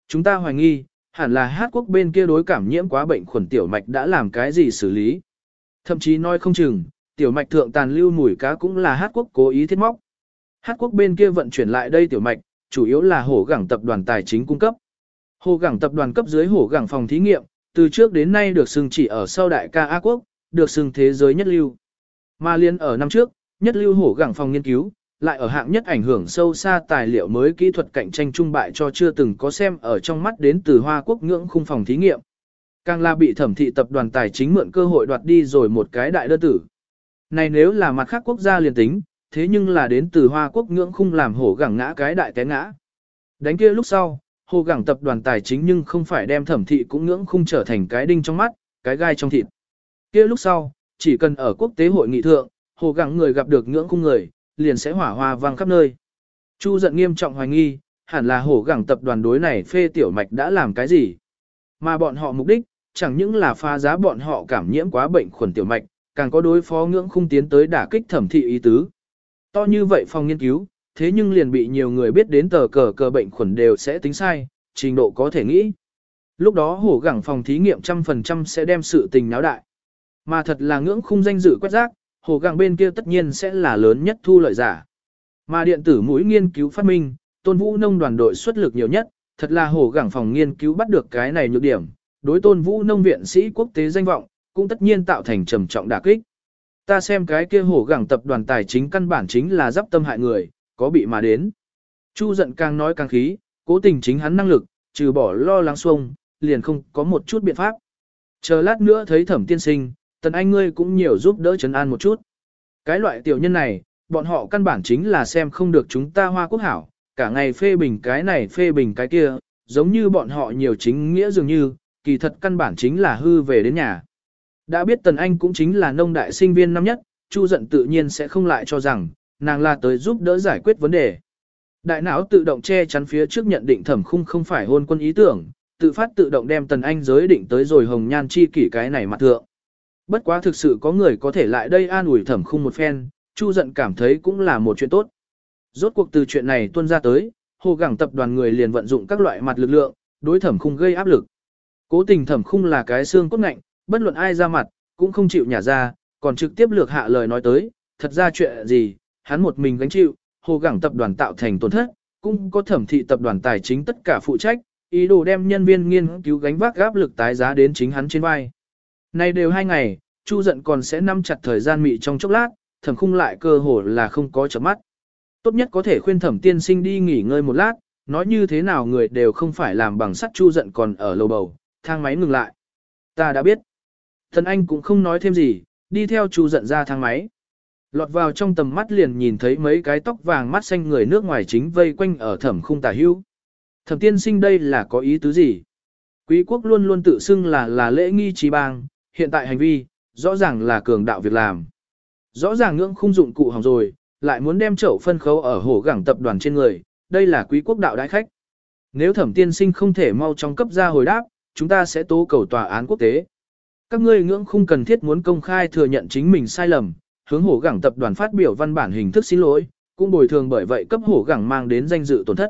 Chúng ta hoài nghi, hẳn là Hát quốc bên kia đối cảm nhiễm quá bệnh khuẩn tiểu mạch đã làm cái gì xử lý. Thậm chí nói không chừng, tiểu mạch thượng tàn lưu mùi cá cũng là Hát quốc cố ý thiết móc. Hát quốc bên kia vận chuyển lại đây tiểu mạch, chủ yếu là hổ gẳng tập đoàn tài chính cung cấp. Hổ gẳng tập đoàn cấp dưới hổ gẳng phòng thí nghiệm, từ trước đến nay được xưng chỉ ở sau đại ca Á quốc, được xưng thế giới nhất lưu. Mà liên ở năm trước, nhất lưu hổ gẳng phòng nghiên cứu, lại ở hạng nhất ảnh hưởng sâu xa tài liệu mới kỹ thuật cạnh tranh trung bại cho chưa từng có xem ở trong mắt đến từ Hoa Quốc ngưỡng khung phòng thí nghiệm. Càng là bị thẩm thị tập đoàn tài chính mượn cơ hội đoạt đi rồi một cái đại đơn tử. Này nếu là mặt khác quốc gia liền tính, thế nhưng là đến từ Hoa Quốc ngưỡng khung làm hổ gẳng ngã cái đại té ngã. Đánh kia lúc sau, hổ gẳng tập đoàn tài chính nhưng không phải đem thẩm thị cũng ngưỡng khung trở thành cái đinh trong mắt, cái gai trong thịt. Kia lúc sau, chỉ cần ở quốc tế hội nghị thượng, hổ gẳng người gặp được ngưỡng khung người, liền sẽ hỏa hoa vang khắp nơi. Chu giận nghiêm trọng hoài nghi, hẳn là hổ gẳng tập đoàn đối này phê tiểu mạch đã làm cái gì. Mà bọn họ mục đích, chẳng những là phá giá bọn họ cảm nhiễm quá bệnh khuẩn tiểu mạch, càng có đối phó ngưỡng khung tiến tới đả kích thẩm thị ý tứ. To như vậy phòng nghiên cứu, thế nhưng liền bị nhiều người biết đến tờ cờ bệnh khuẩn đều sẽ tính sai, trình độ có thể nghĩ. Lúc đó hổ gẳng phòng thí nghiệm 100% sẽ đem sự tình náo đại. Mà thật là ngưỡng khung danh dự quét rác, hổ gẳng bên kia tất nhiên sẽ là lớn nhất thu lợi giả. Mà điện tử mũi nghiên cứu phát minh, Tôn Vũ Nông đoàn đội xuất lực nhiều nhất, thật là hổ gẳng phòng nghiên cứu bắt được cái này nhược điểm, đối Tôn Vũ Nông viện sĩ quốc tế danh vọng, cũng tất nhiên tạo thành trầm trọng đả kích. Ta xem cái kia hổ gẳng tập đoàn tài chính căn bản chính là giáp tâm hại người, có bị mà đến. Chu giận càng nói càng khí, cố tình chính hắn năng lực, trừ bỏ lo lắng xuông, liền không có một chút biện pháp. Chờ lát nữa thấy Thẩm tiên sinh, Tần Anh ngươi cũng nhiều giúp đỡ trấn an một chút. Cái loại tiểu nhân này, bọn họ căn bản chính là xem không được chúng ta Hoa Quốc hảo, cả ngày phê bình cái này phê bình cái kia, giống như bọn họ nhiều chính nghĩa dường như, kỳ thật căn bản chính là hư về đến nhà. Đã biết Tần Anh cũng chính là nông đại sinh viên năm nhất, Chu giận tự nhiên sẽ không lại cho rằng, nàng là tới giúp đỡ giải quyết vấn đề. Đại não tự động che chắn phía trước nhận định Thẩm Khung không phải hôn quân ý tưởng, tự phát tự động đem Tần Anh giới định tới rồi hồng nhan chi kỷ cái này mặt thượng. Bất quá thực sự có người có thể lại đây an ủi Thẩm Khung một phen, Chu giận cảm thấy cũng là một chuyện tốt. Rốt cuộc từ chuyện này tuôn ra tới, hồ gẳng tập đoàn người liền vận dụng các loại mặt lực lượng, đối Thẩm Khung gây áp lực. Cố tình Thẩm Khung là cái xương cốt ngạnh, bất luận ai ra mặt, cũng không chịu nhả ra, còn trực tiếp lược hạ lời nói tới, thật ra chuyện gì, hắn một mình gánh chịu, hồ gẳng tập đoàn tạo thành tổn thất, cũng có thẩm thị tập đoàn tài chính tất cả phụ trách, ý đồ đem nhân viên nghiên cứu gánh vác áp lực tái giá đến chính hắn trên vai. Nay đều 2 ngày, Chu giận còn sẽ nắm chặt thời gian mị trong chốc lát, Thẩm Khung lại cơ hồ là không có chớp mắt. Tốt nhất có thể khuyên Thẩm tiên sinh đi nghỉ ngơi một lát, nói như thế nào người đều không phải làm bằng sắt. Chu giận còn ở lầu bầu, thang máy ngừng lại. Ta đã biết. Thần Anh cũng không nói thêm gì, đi theo Chu giận ra thang máy. Lọt vào trong tầm mắt liền nhìn thấy mấy cái tóc vàng mắt xanh người nước ngoài chính vây quanh ở Thẩm Khung tả hữu. Thẩm tiên sinh đây là có ý tứ gì? Quý quốc luôn luôn tự xưng là lễ nghi trí bang, hiện tại hành vi, rõ ràng là cường đạo việc làm. Rõ ràng ngưỡng khung dụng cụ hỏng rồi, lại muốn đem chậu phân khấu ở hổ gẳng tập đoàn trên người, đây là quý quốc đạo đãi khách. Nếu Thẩm tiên sinh không thể mau chóng cấp ra hồi đáp, chúng ta sẽ tố cầu tòa án quốc tế. Các ngươi ngưỡng khung cần thiết muốn công khai thừa nhận chính mình sai lầm, hướng hổ gẳng tập đoàn phát biểu văn bản hình thức xin lỗi, cũng bồi thường bởi vậy cấp hổ gẳng mang đến danh dự tổn thất.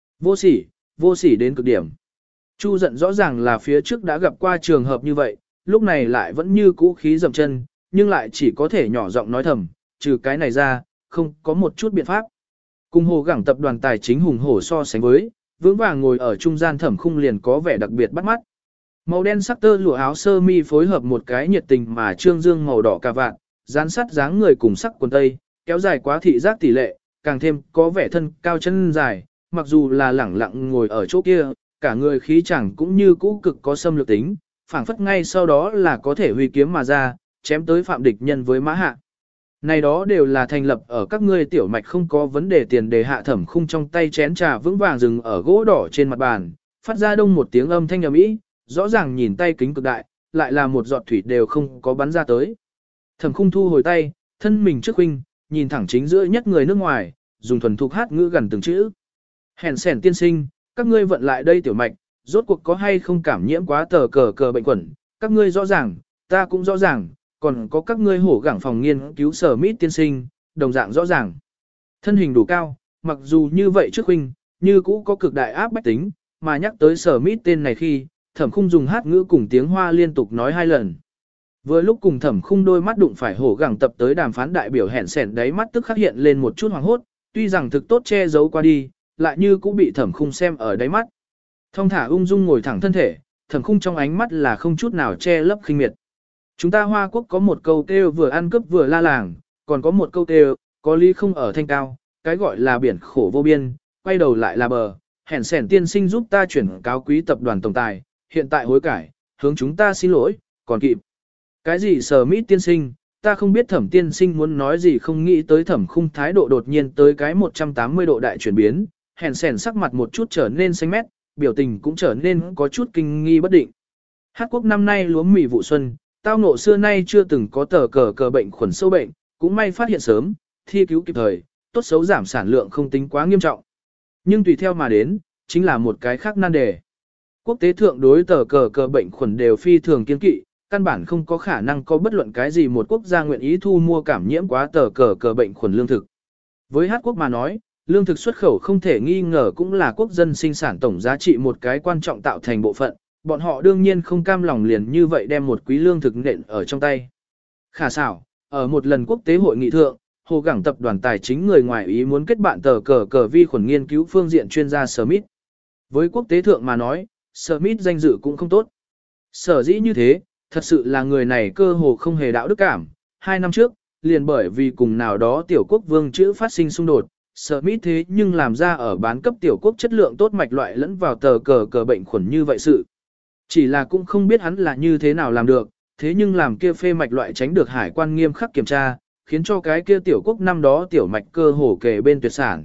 Vô sỉ đến cực điểm. Chu giận rõ ràng là phía trước đã gặp qua trường hợp như vậy, lúc này lại vẫn như cũ khí dậm chân, nhưng lại chỉ có thể nhỏ giọng nói thầm, trừ cái này ra, không có một chút biện pháp. Cùng hồ gẳng tập đoàn tài chính hùng hổ so sánh với, vững vàng ngồi ở trung gian Thẩm Khung liền có vẻ đặc biệt bắt mắt. Màu đen sắc tơ lụa áo sơ mi phối hợp một cái nhiệt tình mà trương dương màu đỏ cà vạt, dán sát dáng người cùng sắc quần tây, kéo dài quá thị giác tỷ lệ, càng thêm có vẻ thân cao chân dài, mặc dù là lẳng lặng ngồi ở chỗ kia, cả người khí chẳng cũng như cũ cực có xâm lược tính, phảng phất ngay sau đó là có thể huy kiếm mà ra, chém tới phạm địch nhân với mã hạ. Này đó đều là thành lập ở các ngươi tiểu mạch không có vấn đề tiền đề hạ. Thẩm Khung trong tay chén trà vững vàng dừng ở gỗ đỏ trên mặt bàn, phát ra đông một tiếng âm thanh ầm ĩ, rõ ràng nhìn tay kính cực đại, lại là một giọt thủy đều không có bắn ra tới. Thẩm Khung thu hồi tay, thân mình trước huynh, nhìn thẳng chính giữa nhất người nước ngoài, dùng thuần thục hát ngữ gần từng chữ. Hèn sẻn tiên sinh, các ngươi vận lại đây tiểu mạch, rốt cuộc có hay không cảm nhiễm quá tờ cờ bệnh quẩn, các ngươi rõ ràng, ta cũng rõ ràng, còn có các ngươi hổ gẳng phòng nghiên cứu sở mít tiên sinh, đồng dạng rõ ràng. Thân hình đủ cao, mặc dù như vậy trước huynh, như cũ có cực đại áp bách tính, mà nhắc tới sở mít tên này khi, thẩm khung dùng hát ngữ cùng tiếng Hoa liên tục nói 2 lần. Vừa lúc cùng thẩm khung đôi mắt đụng phải hổ gẳng tập tới đàm phán đại biểu hẹn sẻn đáy mắt tức khắc hiện lên một chút hoàng hốt, tuy rằng thực tốt che giấu qua đi, lại như cũng bị thẩm khung xem ở đáy mắt. Thong thả ung dung ngồi thẳng thân thể, thẩm khung trong ánh mắt là không chút nào che lấp khinh miệt. Chúng ta Hoa Quốc có một câu kêu vừa ăn cướp vừa la làng, còn có một câu kêu, có lý không ở thanh cao, cái gọi là biển khổ vô biên, quay đầu lại là bờ, hẹn sẻn tiên sinh giúp ta chuyển cáo quý tập đoàn tổng tài, hiện tại hối cải, hướng chúng ta xin lỗi, còn kịp. Cái gì sở mít tiên sinh, ta không biết thẩm tiên sinh muốn nói gì, không nghĩ tới thẩm khung thái độ đột nhiên tới cái 180 độ đại chuyển biến, hẹn sẻn sắc mặt một chút trở nên xanh mét, biểu tình cũng trở nên có chút kinh nghi bất định. Hát quốc năm nay lúa mì vụ xuân, tao ngộ xưa nay chưa từng có tờ cờ bệnh khuẩn sâu bệnh, cũng may phát hiện sớm, thi cứu kịp thời, tốt xấu giảm sản lượng không tính quá nghiêm trọng. Nhưng tùy theo mà đến, chính là một cái khác nan đề. Quốc tế thượng đối tờ cờ bệnh khuẩn đều phi thường kiên kỵ, căn bản không có khả năng có bất luận cái gì một quốc gia nguyện ý thu mua cảm nhiễm quá tờ cờ bệnh khuẩn lương thực. Với Hát quốc mà nói, lương thực xuất khẩu không thể nghi ngờ cũng là quốc dân sinh sản tổng giá trị một cái quan trọng tạo thành bộ phận, bọn họ đương nhiên không cam lòng liền như vậy đem một quý lương thực nện ở trong tay. Khả xảo, ở một lần quốc tế hội nghị thượng, Hồ Gẳng tập đoàn tài chính người ngoài ý muốn kết bạn tờ cờ vi khuẩn nghiên cứu phương diện chuyên gia Smith. Với quốc tế thượng mà nói, Smith danh dự cũng không tốt. Sở dĩ như thế, thật sự là người này cơ hồ không hề đạo đức cảm. 2 năm trước, liền bởi vì cùng nào đó tiểu quốc vương chữ phát sinh xung đột, Smith thế nhưng làm ra ở bán cấp tiểu quốc chất lượng tốt mạch loại lẫn vào tờ cờ bệnh khuẩn như vậy sự. Chỉ là cũng không biết hắn là như thế nào làm được, thế nhưng làm kia phê mạch loại tránh được hải quan nghiêm khắc kiểm tra, khiến cho cái kia tiểu quốc năm đó tiểu mạch cơ hồ kề bên tuyệt sản.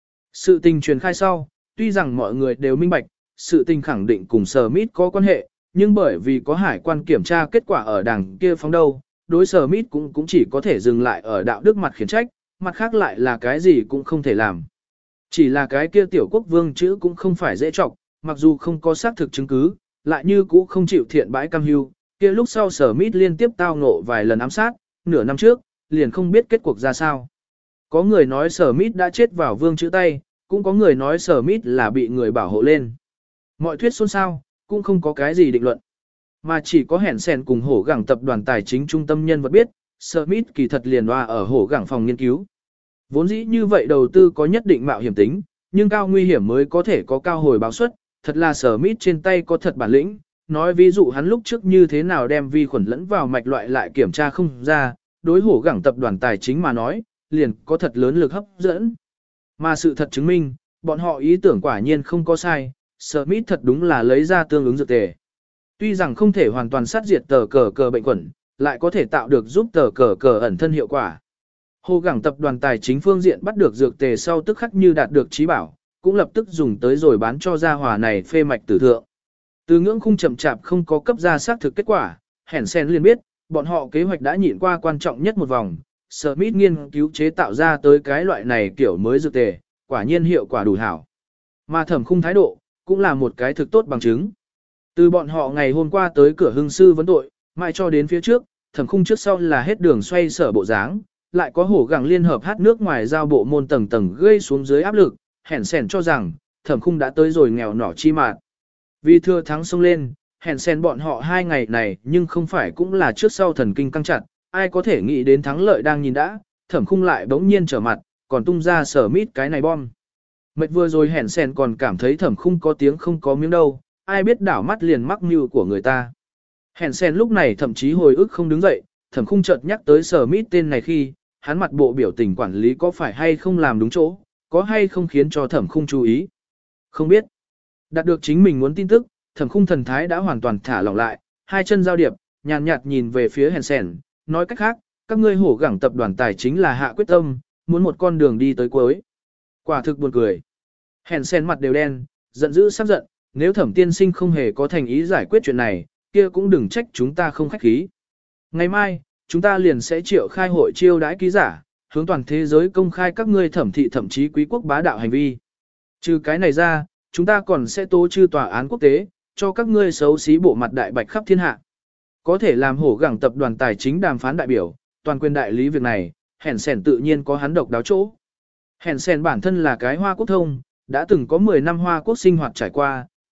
Sự tình truyền khai sau, tuy rằng mọi người đều minh bạch, sự tình khẳng định cùng Smith có quan hệ, nhưng bởi vì có hải quan kiểm tra kết quả ở đằng kia phóng đâu, đối Smith cũng chỉ có thể dừng lại ở đạo đức mặt khiển trách, mặt khác lại là cái gì cũng không thể làm. Chỉ là cái kia tiểu quốc vương chữ cũng không phải dễ trọng, mặc dù không có xác thực chứng cứ, lại như cũ không chịu thiện bãi cam hưu, kia lúc sau Smith liên tiếp tao ngộ vài lần ám sát, nửa năm trước, liền không biết kết cuộc ra sao. Có người nói Smith đã chết vào vương chữ tay, cũng có người nói Smith là bị người bảo hộ lên. Mọi thuyết xôn xao, cũng không có cái gì định luận. Mà chỉ có hẻn sèn cùng hổ gẳng tập đoàn tài chính trung tâm nhân vật biết, Smith kỳ thật liền hoa ở hổ gẳng phòng nghiên cứu. Vốn dĩ như vậy đầu tư có nhất định mạo hiểm tính, nhưng cao nguy hiểm mới có thể có cao hồi báo suất, thật là Smith trên tay có thật bản lĩnh. Nói ví dụ hắn lúc trước như thế nào đem vi khuẩn lẫn vào mạch loại lại kiểm tra không ra, đối hổ gẳng tập đoàn tài chính mà nói, liền có thật lớn lực hấp dẫn. Mà sự thật chứng minh, bọn họ ý tưởng quả nhiên không có sai, Smith thật đúng là lấy ra tương ứng dược tề. Tuy rằng không thể hoàn toàn sát diệt tờ cờ bệnh khuẩn, lại có thể tạo được giúp tờ cờ ẩn thân hiệu quả. Hồ Gẳng tập đoàn tài chính phương diện bắt được dược tề sau tức khắc như đạt được trí bảo, cũng lập tức dùng tới rồi bán cho gia hòa này phê mạch tử thượng. Từ ngưỡng khung chậm chạp không có cấp ra xác thực kết quả, hẻn sen liền biết, bọn họ kế hoạch đã nhịn qua quan trọng nhất một vòng. Smith nghiên cứu chế tạo ra tới cái loại này kiểu mới dược tề, quả nhiên hiệu quả đủ hảo. Mà thẩm khung thái độ, cũng là một cái thực tốt bằng chứng. Từ bọn họ ngày hôm qua tới cửa hưng sư vấn tội, mãi cho đến phía trước, thẩm khung trước sau là hết đường xoay sở bộ dáng, lại có hổ gẳng liên hợp hát nước ngoài giao bộ môn tầng tầng gây xuống dưới áp lực, hẻn sèn cho rằng, thẩm khung đã tới rồi nghèo nỏ chi mạt. Vì thưa thắng xông lên, hèn sen bọn họ 2 ngày này nhưng không phải cũng là trước sau thần kinh căng chặt, ai có thể nghĩ đến thắng lợi đang nhìn đã, thẩm khung lại bỗng nhiên trở mặt, còn tung ra sở mít cái này bom. Mệt vừa rồi hèn sen còn cảm thấy thẩm khung có tiếng không có miếng đâu, ai biết đảo mắt liền mắc mưu của người ta. Hèn sen lúc này thậm chí hồi ức không đứng dậy, thẩm khung chợt nhắc tới sở mít tên này khi, hắn mặt bộ biểu tình quản lý có phải hay không làm đúng chỗ, có hay không khiến cho thẩm khung chú ý. Không biết. Đạt được chính mình muốn tin tức, thẩm khung thần thái đã hoàn toàn thả lỏng lại, 2 chân giao điệp, nhàn nhạt nhìn về phía hèn sen, nói cách khác, các ngươi hổ gẳng tập đoàn tài chính là hạ quyết tâm, muốn một con đường đi tới cuối. Quả thực buồn cười. Hèn sen mặt đều đen, giận dữ sắp giận, nếu thẩm tiên sinh không hề có thành ý giải quyết chuyện này, kia cũng đừng trách chúng ta không khách khí. Ngày mai, chúng ta liền sẽ triệu khai hội chiêu đãi ký giả, hướng toàn thế giới công khai các ngươi thẩm thị thậm chí quý quốc bá đạo hành vi. Trừ cái này ra, chúng ta còn sẽ tố chư tòa án quốc tế, cho các ngươi xấu xí bộ mặt đại bạch khắp thiên hạ. Có thể làm hổ gẳng tập đoàn tài chính đàm phán đại biểu, toàn quyền đại lý việc này, hèn sèn tự nhiên có hắn độc đáo chỗ. Hèn sèn bản thân là cái Hoa Quốc thông, đã từng có 10 năm Hoa Quốc sinh hoạt trải qua,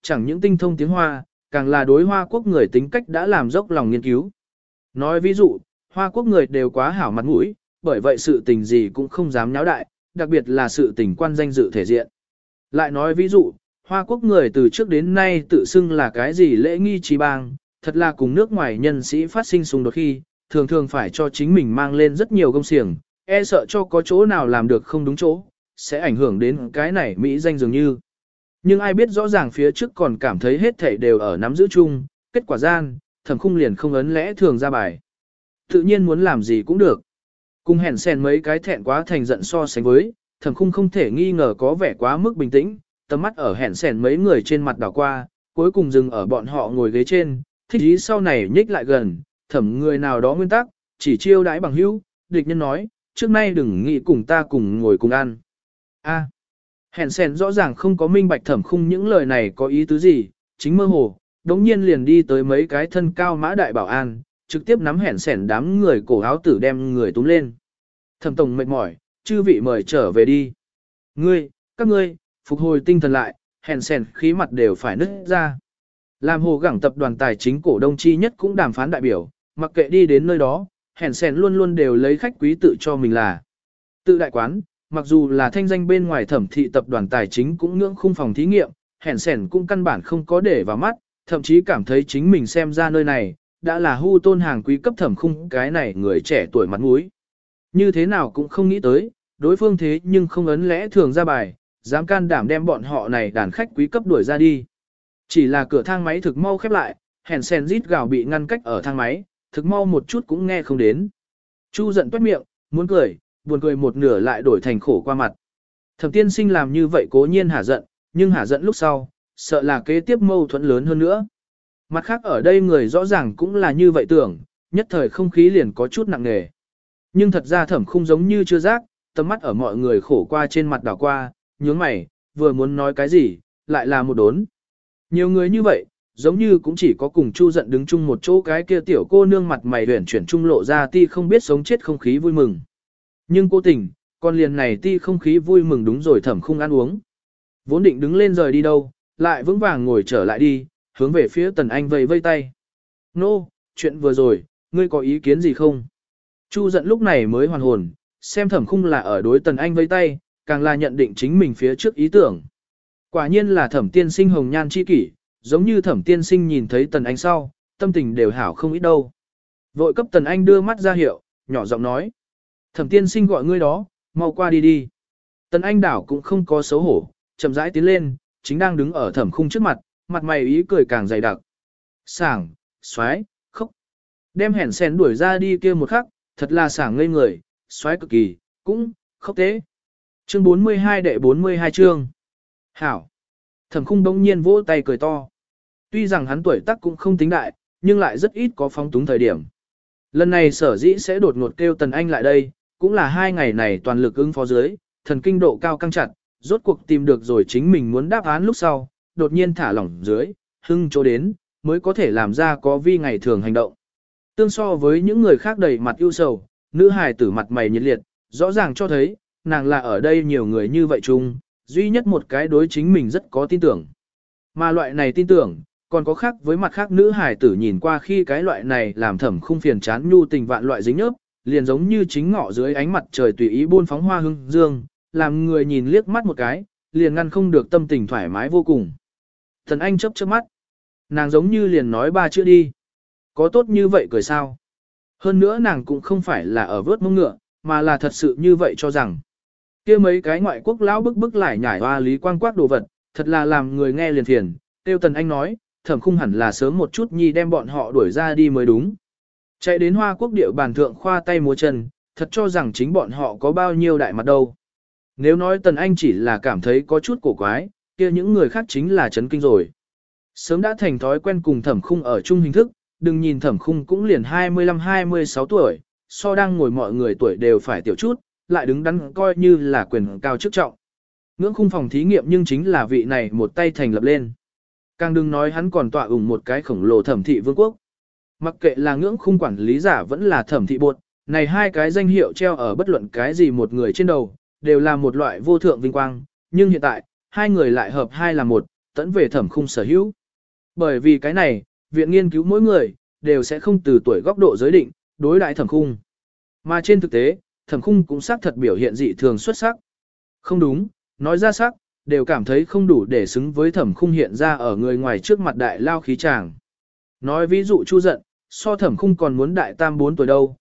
chẳng những tinh thông tiếng Hoa, càng là đối Hoa Quốc người tính cách đã làm dốc lòng nghiên cứu. Nói ví dụ, Hoa Quốc người đều quá hảo mặt mũi, bởi vậy sự tình gì cũng không dám nháo đại, đặc biệt là sự tình quan danh dự thể diện. Lại nói ví dụ, Hoa Quốc người từ trước đến nay tự xưng là cái gì lễ nghi trí bang, thật là cùng nước ngoài nhân sĩ phát sinh xung đột khi, thường thường phải cho chính mình mang lên rất nhiều công xiềng, e sợ cho có chỗ nào làm được không đúng chỗ, sẽ ảnh hưởng đến cái này Mỹ danh dường như. Nhưng ai biết rõ ràng phía trước còn cảm thấy hết thảy đều ở nắm giữ chung, kết quả gian, Thẩm Khung liền không ấn lẽ thường ra bài. Tự nhiên muốn làm gì cũng được. Cùng hèn sen mấy cái thẹn quá thành giận so sánh với, Thẩm Khung không thể nghi ngờ có vẻ quá mức bình tĩnh, tầm mắt ở hèn sen mấy người trên mặt đảo qua, cuối cùng dừng ở bọn họ ngồi ghế trên, thích ý sau này nhích lại gần, thẩm người nào đó nguyên tắc, chỉ chiêu đãi bằng hữu, địch nhân nói, trước nay đừng nghĩ cùng ta cùng ngồi cùng ăn. A. Hèn sen rõ ràng không có minh bạch Thẩm Khung những lời này có ý tứ gì, chính mơ hồ, đống nhiên liền đi tới mấy cái thân cao mã đại bảo an, trực tiếp nắm hèn sen đám người cổ áo tử đem người túm lên. Thẩm tổng mệt mỏi, chư vị mời trở về đi. Các ngươi, phục hồi tinh thần lại, hèn sen khí mặt đều phải nứt ra. Làm hồ gẳng tập đoàn tài chính cổ đông chi nhất cũng đàm phán đại biểu, mặc kệ đi đến nơi đó, hèn sen luôn luôn đều lấy khách quý tự cho mình là tự đại quán. Mặc dù là thanh danh bên ngoài Thẩm thị tập đoàn tài chính cũng ngưỡng khung phòng thí nghiệm, hèn sen cũng căn bản không có để vào mắt, thậm chí cảm thấy chính mình xem ra nơi này, đã là hưu tôn hàng quý cấp Thẩm Khung cái này người trẻ tuổi mặt mũi. Như thế nào cũng không nghĩ tới, đối phương thế nhưng không ấn lẽ thường ra bài, dám can đảm đem bọn họ này đàn khách quý cấp đuổi ra đi. Chỉ là cửa thang máy thực mau khép lại, hèn sen rít gào bị ngăn cách ở thang máy, thực mau một chút cũng nghe không đến. Chu giận toét miệng, muốn cười, buồn cười một nửa lại đổi thành khổ qua mặt. Thẩm tiên sinh làm như vậy cố nhiên hả giận, nhưng hả giận lúc sau, sợ là kế tiếp mâu thuẫn lớn hơn nữa. Mặt khác ở đây người rõ ràng cũng là như vậy tưởng, nhất thời không khí liền có chút nặng nề. Nhưng thật ra Thẩm Khung giống như chưa giác, tầm mắt ở mọi người khổ qua trên mặt đảo qua, nhướng mày, vừa muốn nói cái gì, lại là một đốn. Nhiều người như vậy, giống như cũng chỉ có cùng Chu giận đứng chung một chỗ cái kia tiểu cô nương mặt mày huyển chuyển trung lộ ra ti không biết sống chết không khí vui mừng. Nhưng cố tình, con liền này ti không khí vui mừng đúng rồi Thẩm Khung ăn uống. Vốn định đứng lên rời đi đâu, lại vững vàng ngồi trở lại đi, hướng về phía Tần Anh vây vây tay. Nô, chuyện vừa rồi, ngươi có ý kiến gì không? Chu giận lúc này mới hoàn hồn, xem Thẩm Khung là ở đối Tần Anh vây tay, càng là nhận định chính mình phía trước ý tưởng. Quả nhiên là Thẩm tiên sinh hồng nhan chi kỷ, giống như Thẩm tiên sinh nhìn thấy Tần Anh sau, tâm tình đều hảo không ít đâu. Vội cấp Tần Anh đưa mắt ra hiệu, nhỏ giọng nói. Thẩm tiên sinh gọi ngươi đó, mau qua đi đi. Tần Anh đảo cũng không có xấu hổ, chậm rãi tiến lên, chính đang đứng ở Thẩm Khung trước mặt, mặt mày ý cười càng dày đặc. Sảng, xoái, khóc. Đem hẻn sen đuổi ra đi kia một khắc, thật là sảng ngây người, xoái cực kỳ, cũng, khóc tế. Chương 42 đệ 42 chương. Hảo. Thẩm Khung đông nhiên vỗ tay cười to. Tuy rằng hắn tuổi tác cũng không tính đại, nhưng lại rất ít có phóng túng thời điểm. Lần này sở dĩ sẽ đột ngột kêu Tần Anh lại đây, cũng là 2 ngày này toàn lực ứng phó dưới, thần kinh độ cao căng chặt, rốt cuộc tìm được rồi chính mình muốn đáp án lúc sau, đột nhiên thả lỏng dưới, hưng chỗ đến, mới có thể làm ra có vi ngày thường hành động. Tương so với những người khác đầy mặt ưu sầu, nữ hài tử mặt mày nhiệt liệt, rõ ràng cho thấy, nàng là ở đây nhiều người như vậy chung, duy nhất một cái đối chính mình rất có tin tưởng. Mà loại này tin tưởng, còn có khác với mặt khác nữ hài tử nhìn qua khi cái loại này làm Thẩm Khung phiền chán nhu tình vạn loại dính nhớp, liền giống như chính ngọ dưới ánh mặt trời tùy ý buôn phóng hoa hương dương, làm người nhìn liếc mắt một cái, liền ngăn không được tâm tình thoải mái vô cùng. Thần Anh chớp chớp mắt, nàng giống như liền nói 3 chữ đi. Có tốt như vậy cười sao? Hơn nữa nàng cũng không phải là ở vớt mông ngựa, mà là thật sự như vậy cho rằng. Kia mấy cái ngoại quốc lão bức bức lại nhảy hoa lý quang quác đồ vật, thật là làm người nghe liền phiền. Tiêu Tần Anh nói, Thẩm Khung hẳn là sớm một chút nhi đem bọn họ đuổi ra đi mới đúng. Chạy đến Hoa Quốc địa bàn thượng khoa tay múa chân, thật cho rằng chính bọn họ có bao nhiêu đại mặt đâu. Nếu nói Tần Anh chỉ là cảm thấy có chút cổ quái, kia những người khác chính là chấn kinh rồi. Sớm đã thành thói quen cùng Thẩm Khung ở chung hình thức, đừng nhìn Thẩm Khung cũng liền 25-26 tuổi, so đang ngồi mọi người tuổi đều phải tiểu chút, lại đứng đắn coi như là quyền cao chức trọng. Ngưỡng khung phòng thí nghiệm nhưng chính là vị này một tay thành lập lên. Càng đừng nói hắn còn tọa ủng một cái khổng lồ Thẩm thị vương quốc. Mặc kệ là ngưỡng khung quản lý giả vẫn là Thẩm thị bột, này hai cái danh hiệu treo ở bất luận cái gì một người trên đầu, đều là một loại vô thượng vinh quang, nhưng hiện tại, hai người lại hợp hai là một, tẫn về thẩm khung sở hữu. Bởi vì cái này, viện nghiên cứu mỗi người, đều sẽ không từ tuổi góc độ giới định, đối đại thẩm khung. Mà trên thực tế, thẩm khung cũng xác thật biểu hiện dị thường xuất sắc. Không đúng, nói ra sắc, đều cảm thấy không đủ để xứng với thẩm khung hiện ra ở người ngoài trước mặt đại lao khí chàng. Nói ví dụ Chu Dận, so thẩm khung còn muốn đại tam 4 tuổi đâu,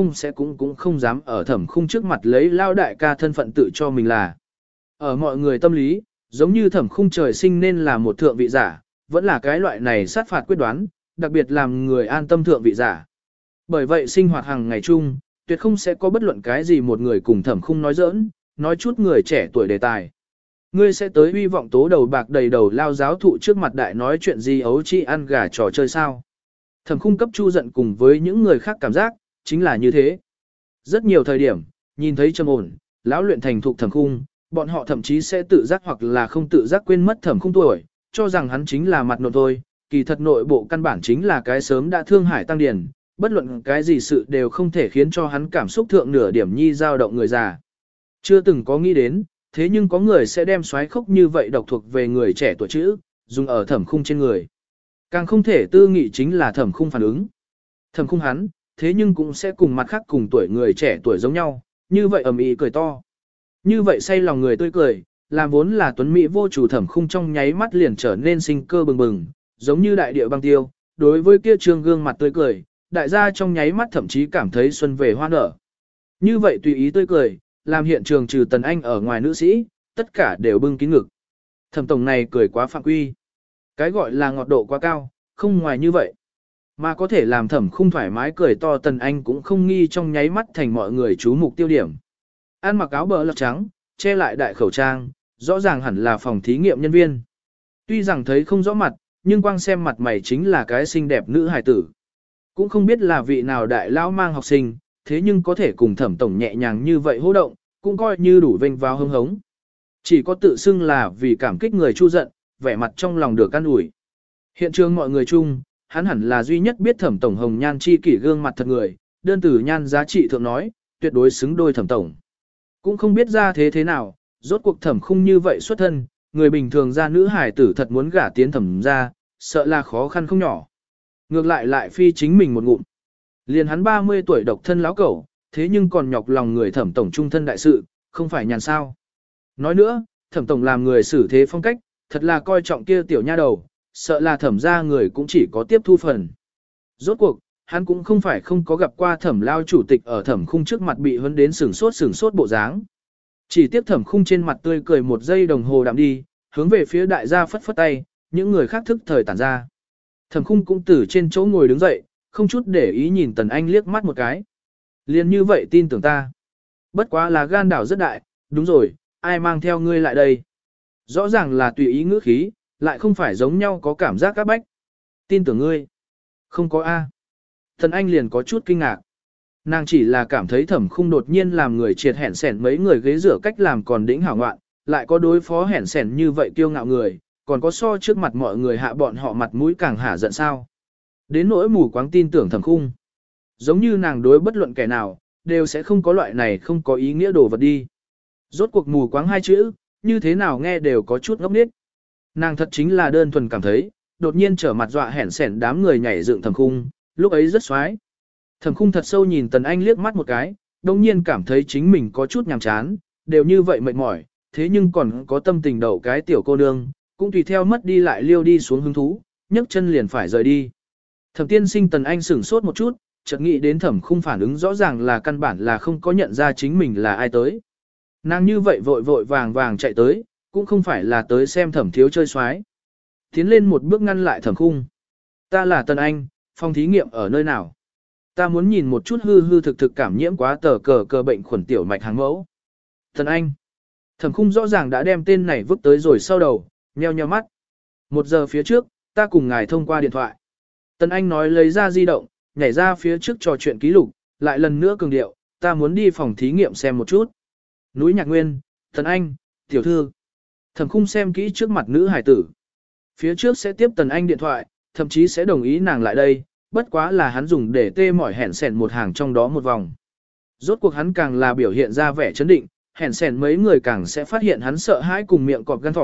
cũng không dám ở thẩm khung trước mặt lấy lao đại ca thân phận tự cho mình là. Ở mọi người tâm lý, giống như thẩm khung trời sinh nên là một thượng vị giả, vẫn là cái loại này sát phạt quyết đoán, đặc biệt làm người an tâm thượng vị giả. Bởi vậy sinh hoạt hàng ngày chung, tuyệt không sẽ có bất luận cái gì một người cùng thẩm khung nói giỡn, nói chút người trẻ tuổi đề tài. Ngươi sẽ tới hy vọng tố đầu bạc đầy đầu lao giáo thụ trước mặt đại nói chuyện gì ấu chi ăn gà trò chơi sao. Thẩm khung cấp Chu Dận cùng với những người khác cảm giác, chính là như thế. Rất nhiều thời điểm, nhìn thấy trầm ổn, lão luyện thành thục thẩm khung, bọn họ thậm chí sẽ tự giác hoặc là không tự giác quên mất thẩm khung tuổi, cho rằng hắn chính là mặt nộn thôi, kỳ thật nội bộ căn bản chính là cái sớm đã thương hải tăng điển, bất luận cái gì sự đều không thể khiến cho hắn cảm xúc thượng nửa điểm nhi dao động người già. Chưa từng có nghĩ đến, thế nhưng có người sẽ đem xoáy khốc như vậy độc thuộc về người trẻ tuổi chữ, dùng ở thẩm khung trên người. Càng không thể tư nghị chính là thẩm khung phản ứng. Thẩm khung hắn, thế nhưng cũng sẽ cùng mặt khác cùng tuổi người trẻ tuổi giống nhau, như vậy ầm ĩ cười to. Như vậy say lòng người tươi cười, làm vốn là tuấn mỹ vô chủ thẩm khung trong nháy mắt liền trở nên sinh cơ bừng bừng, giống như đại địa băng tiêu, đối với kia trương gương mặt tươi cười, đại gia trong nháy mắt thậm chí cảm thấy xuân về hoa nở. Như vậy tùy ý tươi cười, làm hiện trường trừ Tần Anh ở ngoài nữ sĩ, tất cả đều bưng kín ngực. Thẩm tổng này cười quá phạm quy. Cái gọi là ngọt độ quá cao, không ngoài như vậy. Mà có thể làm thẩm khung thoải mái cười to Tần Anh cũng không nghi trong nháy mắt thành mọi người chú mục tiêu điểm. Ăn mặc áo bờ lọc trắng, che lại đại khẩu trang, rõ ràng hẳn là phòng thí nghiệm nhân viên. Tuy rằng thấy không rõ mặt, nhưng quang xem mặt mày chính là cái xinh đẹp nữ hài tử. Cũng không biết là vị nào đại lão mang học sinh, thế nhưng có thể cùng thẩm tổng nhẹ nhàng như vậy hô động, cũng coi như đủ vênh vào hưng hống. Chỉ có tự xưng là vì cảm kích người Chu Dận, vẻ mặt trong lòng được an ủi. Hiện trường mọi người chung, hắn hẳn là duy nhất biết thẩm tổng hồng nhan chi kỷ gương mặt thật người, đơn từ nhan giá trị thượng nói, tuyệt đối xứng đôi thẩm tổng. Cũng không biết ra thế nào, rốt cuộc thẩm khung như vậy xuất thân, người bình thường ra nữ hải tử thật muốn gả tiến thẩm ra, sợ là khó khăn không nhỏ. Ngược lại phi chính mình một ngụm. Liền hắn 30 tuổi độc thân láo cẩu, thế nhưng còn nhọc lòng người thẩm tổng trung thân đại sự, không phải nhàn sao. Nói nữa, thẩm tổng làm người xử thế phong cách, thật là coi trọng kia tiểu nha đầu, sợ là thẩm ra người cũng chỉ có tiếp thu phần. Rốt cuộc, hắn cũng không phải không có gặp qua thẩm lao chủ tịch ở thẩm khung trước mặt bị huấn đến sửng sốt bộ dáng. Chỉ tiếp thẩm khung trên mặt tươi cười một giây đồng hồ đạm đi, hướng về phía đại gia phất phất tay, những người khác thức thời tản ra. Thẩm khung cũng từ trên chỗ ngồi đứng dậy, không chút để ý nhìn Tần Anh liếc mắt một cái. Liền như vậy tin tưởng ta. Bất quá là gan đảo rất đại, đúng rồi, ai mang theo ngươi lại đây. Rõ ràng là tùy ý ngữ khí, lại không phải giống nhau có cảm giác các bách. Tin tưởng ngươi. Không có A. Tần Anh liền có chút kinh ngạc. Nàng chỉ là cảm thấy thẩm khung đột nhiên làm người triệt hẻn sẻn mấy người ghế rửa cách làm còn đỉnh hảo ngoạn, lại có đối phó hẻn sẻn như vậy kiêu ngạo người, còn có so trước mặt mọi người hạ bọn họ mặt mũi càng hả giận sao. Đến nỗi mù quáng tin tưởng thẩm khung. Giống như nàng đối bất luận kẻ nào, đều sẽ không có loại này không có ý nghĩa đồ vật đi. Rốt cuộc mù quáng hai chữ, như thế nào nghe đều có chút ngốc nghếch. Nàng thật chính là đơn thuần cảm thấy, đột nhiên trở mặt dọa hẻn sẻn đám người nhảy dựng thẩm khung, lúc ấy rất xoái. Thẩm khung thật sâu nhìn Tần Anh liếc mắt một cái, đồng nhiên cảm thấy chính mình có chút nhàm chán, đều như vậy mệt mỏi, thế nhưng còn có tâm tình đầu cái tiểu cô nương, cũng tùy theo mất đi lại liêu đi xuống hứng thú, nhấc chân liền phải rời đi. Thẩm tiên sinh Tần Anh sửng sốt một chút, chợt nghĩ đến thẩm khung phản ứng rõ ràng là căn bản là không có nhận ra chính mình là ai tới. Nàng như vậy vội vàng chạy tới, cũng không phải là tới xem thẩm thiếu chơi xoái. Tiến lên một bước ngăn lại thẩm khung. Ta là Tần Anh, phòng thí nghiệm ở nơi nào? Ta muốn nhìn một chút hư thực cảm nhiễm quá tờ cờ bệnh khuẩn tiểu mạch hàng mẫu. Tần Anh. Thẩm khung rõ ràng đã đem tên này vứt tới rồi sau đầu, nheo nheo mắt. 1 giờ phía trước, ta cùng ngài thông qua điện thoại. Tần Anh nói lấy ra di động, nhảy ra phía trước trò chuyện ký lục, lại lần nữa cường điệu, ta muốn đi phòng thí nghiệm xem một chút. Núi Nhạc Nguyên, Tần Anh, tiểu thư. Thẩm khung xem kỹ trước mặt nữ hải tử. Phía trước sẽ tiếp Tần Anh điện thoại, thậm chí sẽ đồng ý nàng lại đây, bất quá là hắn dùng để tê mỏi hẻn sẻn một hàng trong đó một vòng. Rốt cuộc hắn càng là biểu hiện ra vẻ chấn định, hẻn sẻn mấy người càng sẽ phát hiện hắn sợ hãi cùng miệng cọp gan thỏ,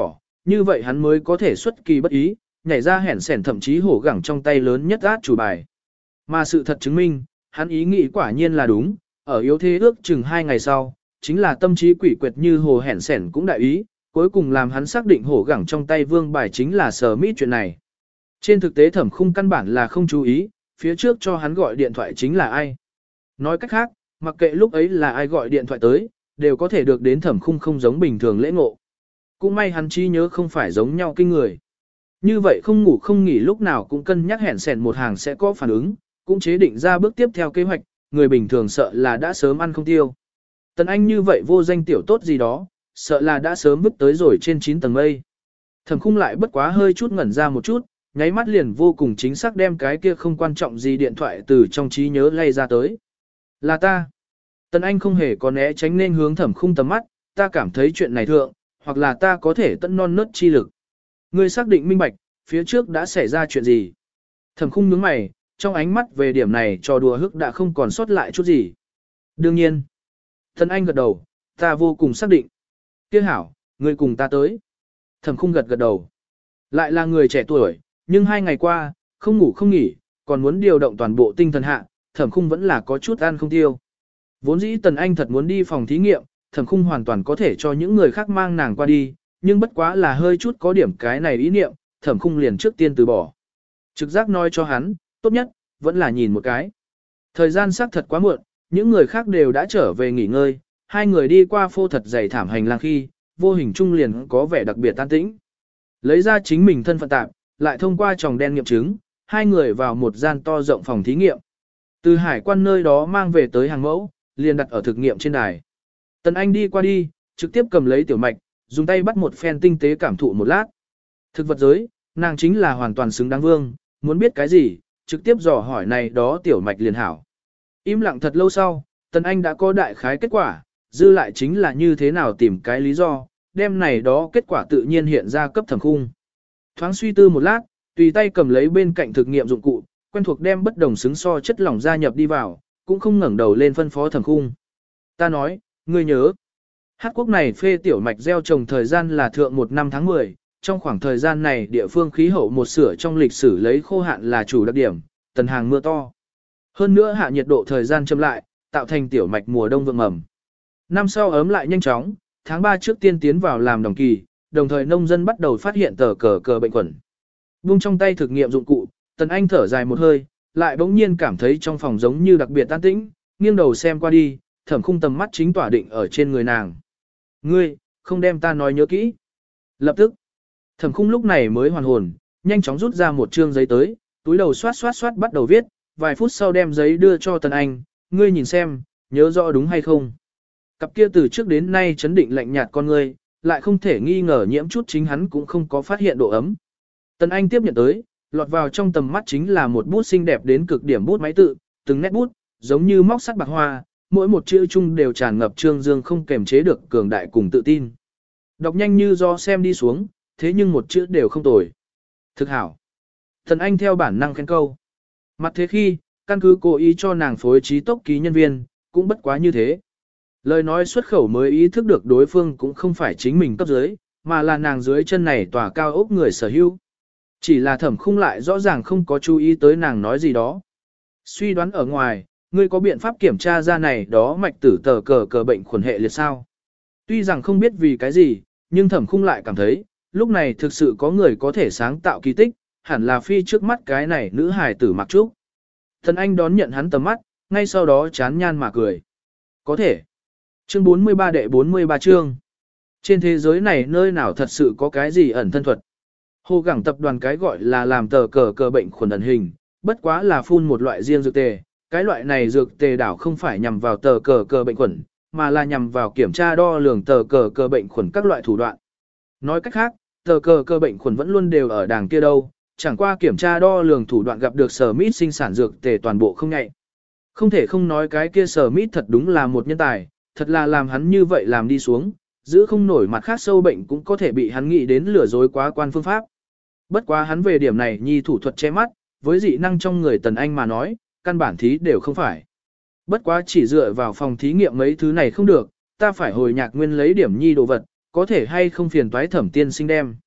như vậy hắn mới có thể xuất kỳ bất ý, nhảy ra hẻn sẻn thậm chí hổ gẳng trong tay lớn nhất át chủ bài. Mà sự thật chứng minh, hắn ý nghĩ quả nhiên là đúng, ở yếu thế ước chừng 2 ngày sau, chính là tâm trí quỷ quyệt như hồ hẻn sẻn cũng đại ý, cuối cùng làm hắn xác định hổ gẳng trong tay vương bài chính là sở mít chuyện này. Trên thực tế Thẩm Khung căn bản là không chú ý, phía trước cho hắn gọi điện thoại chính là ai. Nói cách khác, mặc kệ lúc ấy là ai gọi điện thoại tới, đều có thể được đến Thẩm Khung không giống bình thường lễ ngộ. Cũng may hắn trí nhớ không phải giống nhau kinh người. Như vậy không ngủ không nghỉ lúc nào cũng cân nhắc hẹn sẻn một hàng sẽ có phản ứng, cũng chế định ra bước tiếp theo kế hoạch, người bình thường sợ là đã sớm ăn không tiêu. Tần Anh như vậy vô danh tiểu tốt gì đó, sợ là đã sớm vứt tới rồi trên 9 tầng mây. Thẩm Khung lại bất quá hơi chút ngẩn ra một chút, nháy mắt liền vô cùng chính xác đem cái kia không quan trọng gì điện thoại từ trong trí nhớ lay ra tới. Là ta. Tần Anh không hề có né tránh nên hướng Thẩm Khung tầm mắt, ta cảm thấy chuyện này thượng, hoặc là ta có thể tận non nớt chi lực. Ngươi xác định minh bạch, phía trước đã xảy ra chuyện gì. Thẩm Khung nhướng mày, trong ánh mắt về điểm này trò đùa hức đã không còn sót lại chút gì. Đương nhiên. Tần Anh gật đầu, ta vô cùng xác định. Kia hảo, ngươi cùng ta tới. Thẩm Khung gật gật đầu. Lại là người trẻ tuổi, nhưng 2 ngày qua, không ngủ không nghỉ, còn muốn điều động toàn bộ tinh thần hạ, Thẩm Khung vẫn là có chút ăn không tiêu. Vốn dĩ Tần Anh thật muốn đi phòng thí nghiệm, Thẩm Khung hoàn toàn có thể cho những người khác mang nàng qua đi, nhưng bất quá là hơi chút có điểm cái này ý niệm, Thẩm Khung liền trước tiên từ bỏ. Trực giác nói cho hắn, tốt nhất, vẫn là nhìn một cái. Thời gian xác thật quá muộn, những người khác đều đã trở về nghỉ ngơi, hai người đi qua phô thật dày thảm hành lang khi, vô hình trung liền có vẻ đặc biệt tan tĩnh. Lấy ra chính mình thân phận tạm, lại thông qua tròng đen nghiệm chứng, hai người vào một gian to rộng phòng thí nghiệm. Từ hải quan nơi đó mang về tới hàng mẫu, liền đặt ở thực nghiệm trên đài. Tần Anh đi qua đi, trực tiếp cầm lấy tiểu mạch, dùng tay bắt một phen tinh tế cảm thụ một lát. Thực vật giới, nàng chính là hoàn toàn xứng đáng vương, muốn biết cái gì, trực tiếp dò hỏi này đó tiểu mạch liền hảo. Im lặng thật lâu sau, Tần Anh đã có đại khái kết quả, dư lại chính là như thế nào tìm cái lý do, đem này đó kết quả tự nhiên hiện ra cấp Thẩm Khung. Thoáng suy tư một lát, tùy tay cầm lấy bên cạnh thực nghiệm dụng cụ, quen thuộc đem bất đồng xứng so chất lỏng gia nhập đi vào, cũng không ngẩng đầu lên phân phó Thẩm Khung. Ta nói, ngươi nhớ, Hát quốc này phê tiểu mạch gieo trồng thời gian là thượng 1 năm tháng 10, trong khoảng thời gian này địa phương khí hậu một sửa trong lịch sử lấy khô hạn là chủ đặc điểm, tần hàng mưa to. Hơn nữa hạ nhiệt độ thời gian chậm lại, tạo thành tiểu mạch mùa đông vượng mầm. Năm sau ấm lại nhanh chóng, tháng 3 trước tiên tiến vào làm đồng kỳ, đồng thời nông dân bắt đầu phát hiện tờ cờ bệnh khuẩn. Buông trong tay thực nghiệm dụng cụ, Tần Anh thở dài một hơi, lại bỗng nhiên cảm thấy trong phòng giống như đặc biệt an tĩnh, nghiêng đầu xem qua đi, Thẩm Khung tầm mắt chính tỏa định ở trên người nàng. Ngươi, không đem ta nói nhớ kỹ. Lập tức, Thẩm Khung lúc này mới hoàn hồn, nhanh chóng rút ra một trương giấy tới, túi đầu xoát xoát xoát bắt đầu viết, vài phút sau đem giấy đưa cho Tần Anh, ngươi nhìn xem, nhớ rõ đúng hay không. Cặp kia từ trước đến nay chấn định lạnh nhạt con ngươi, lại không thể nghi ngờ nhiễm chút chính hắn cũng không có phát hiện độ ấm. Tần Anh tiếp nhận tới, lọt vào trong tầm mắt chính là một bút xinh đẹp đến cực điểm bút máy tự, từng nét bút, giống như móc sắt bạc hoa, mỗi một chữ chung đều tràn ngập trương dương không kềm chế được cường đại cùng tự tin. Đọc nhanh như do xem đi xuống, thế nhưng một chữ đều không tồi. Thực hảo. Tần Anh theo bản năng khen câu. Mặt thế khi, căn cứ cố ý cho nàng phối trí tốc ký nhân viên, cũng bất quá như thế. Lời nói xuất khẩu mới ý thức được đối phương cũng không phải chính mình cấp dưới, mà là nàng dưới chân này tòa cao ốc người sở hữu. Chỉ là Thẩm Khung lại rõ ràng không có chú ý tới nàng nói gì đó. Suy đoán ở ngoài, ngươi có biện pháp kiểm tra ra này đó mạch tử tờ cờ bệnh khuẩn hệ liệt sao. Tuy rằng không biết vì cái gì, nhưng Thẩm Khung lại cảm thấy, lúc này thực sự có người có thể sáng tạo kỳ tích, hẳn là phi trước mắt cái này nữ hài tử Mặc Trúc. Thần Anh đón nhận hắn tầm mắt, ngay sau đó chán nhan mà cười. Có thể. Chương 43 đệ 43 chương. Trên thế giới này nơi nào thật sự có cái gì ẩn thân thuật. Hồ Gẳng tập đoàn cái gọi là làm tờ cờ bệnh khuẩn ẩn hình, bất quá là phun một loại riêng dược tề. Cái loại này dược tề đảo không phải nhằm vào tờ cờ bệnh khuẩn, mà là nhằm vào kiểm tra đo lường tờ cờ bệnh khuẩn các loại thủ đoạn. Nói cách khác, tờ cờ bệnh khuẩn vẫn luôn đều ở đàng kia đâu, chẳng qua kiểm tra đo lường thủ đoạn gặp được Sở Mít sinh sản dược tề toàn bộ không nhạy. Không thể không nói cái kia Sở Mít thật đúng là một nhân tài, thật là làm hắn như vậy làm đi xuống, giữ không nổi mặt khác sâu bệnh cũng có thể bị hắn nghĩ đến lừa dối quá quan phương pháp. Bất quá hắn về điểm này nhi thủ thuật che mắt, với dị năng trong người Tần Anh mà nói, căn bản thí đều không phải. Bất quá chỉ dựa vào phòng thí nghiệm mấy thứ này không được, ta phải hồi Nhạc Nguyên lấy điểm nhi đồ vật, có thể hay không phiền toái Thẩm tiên sinh đem.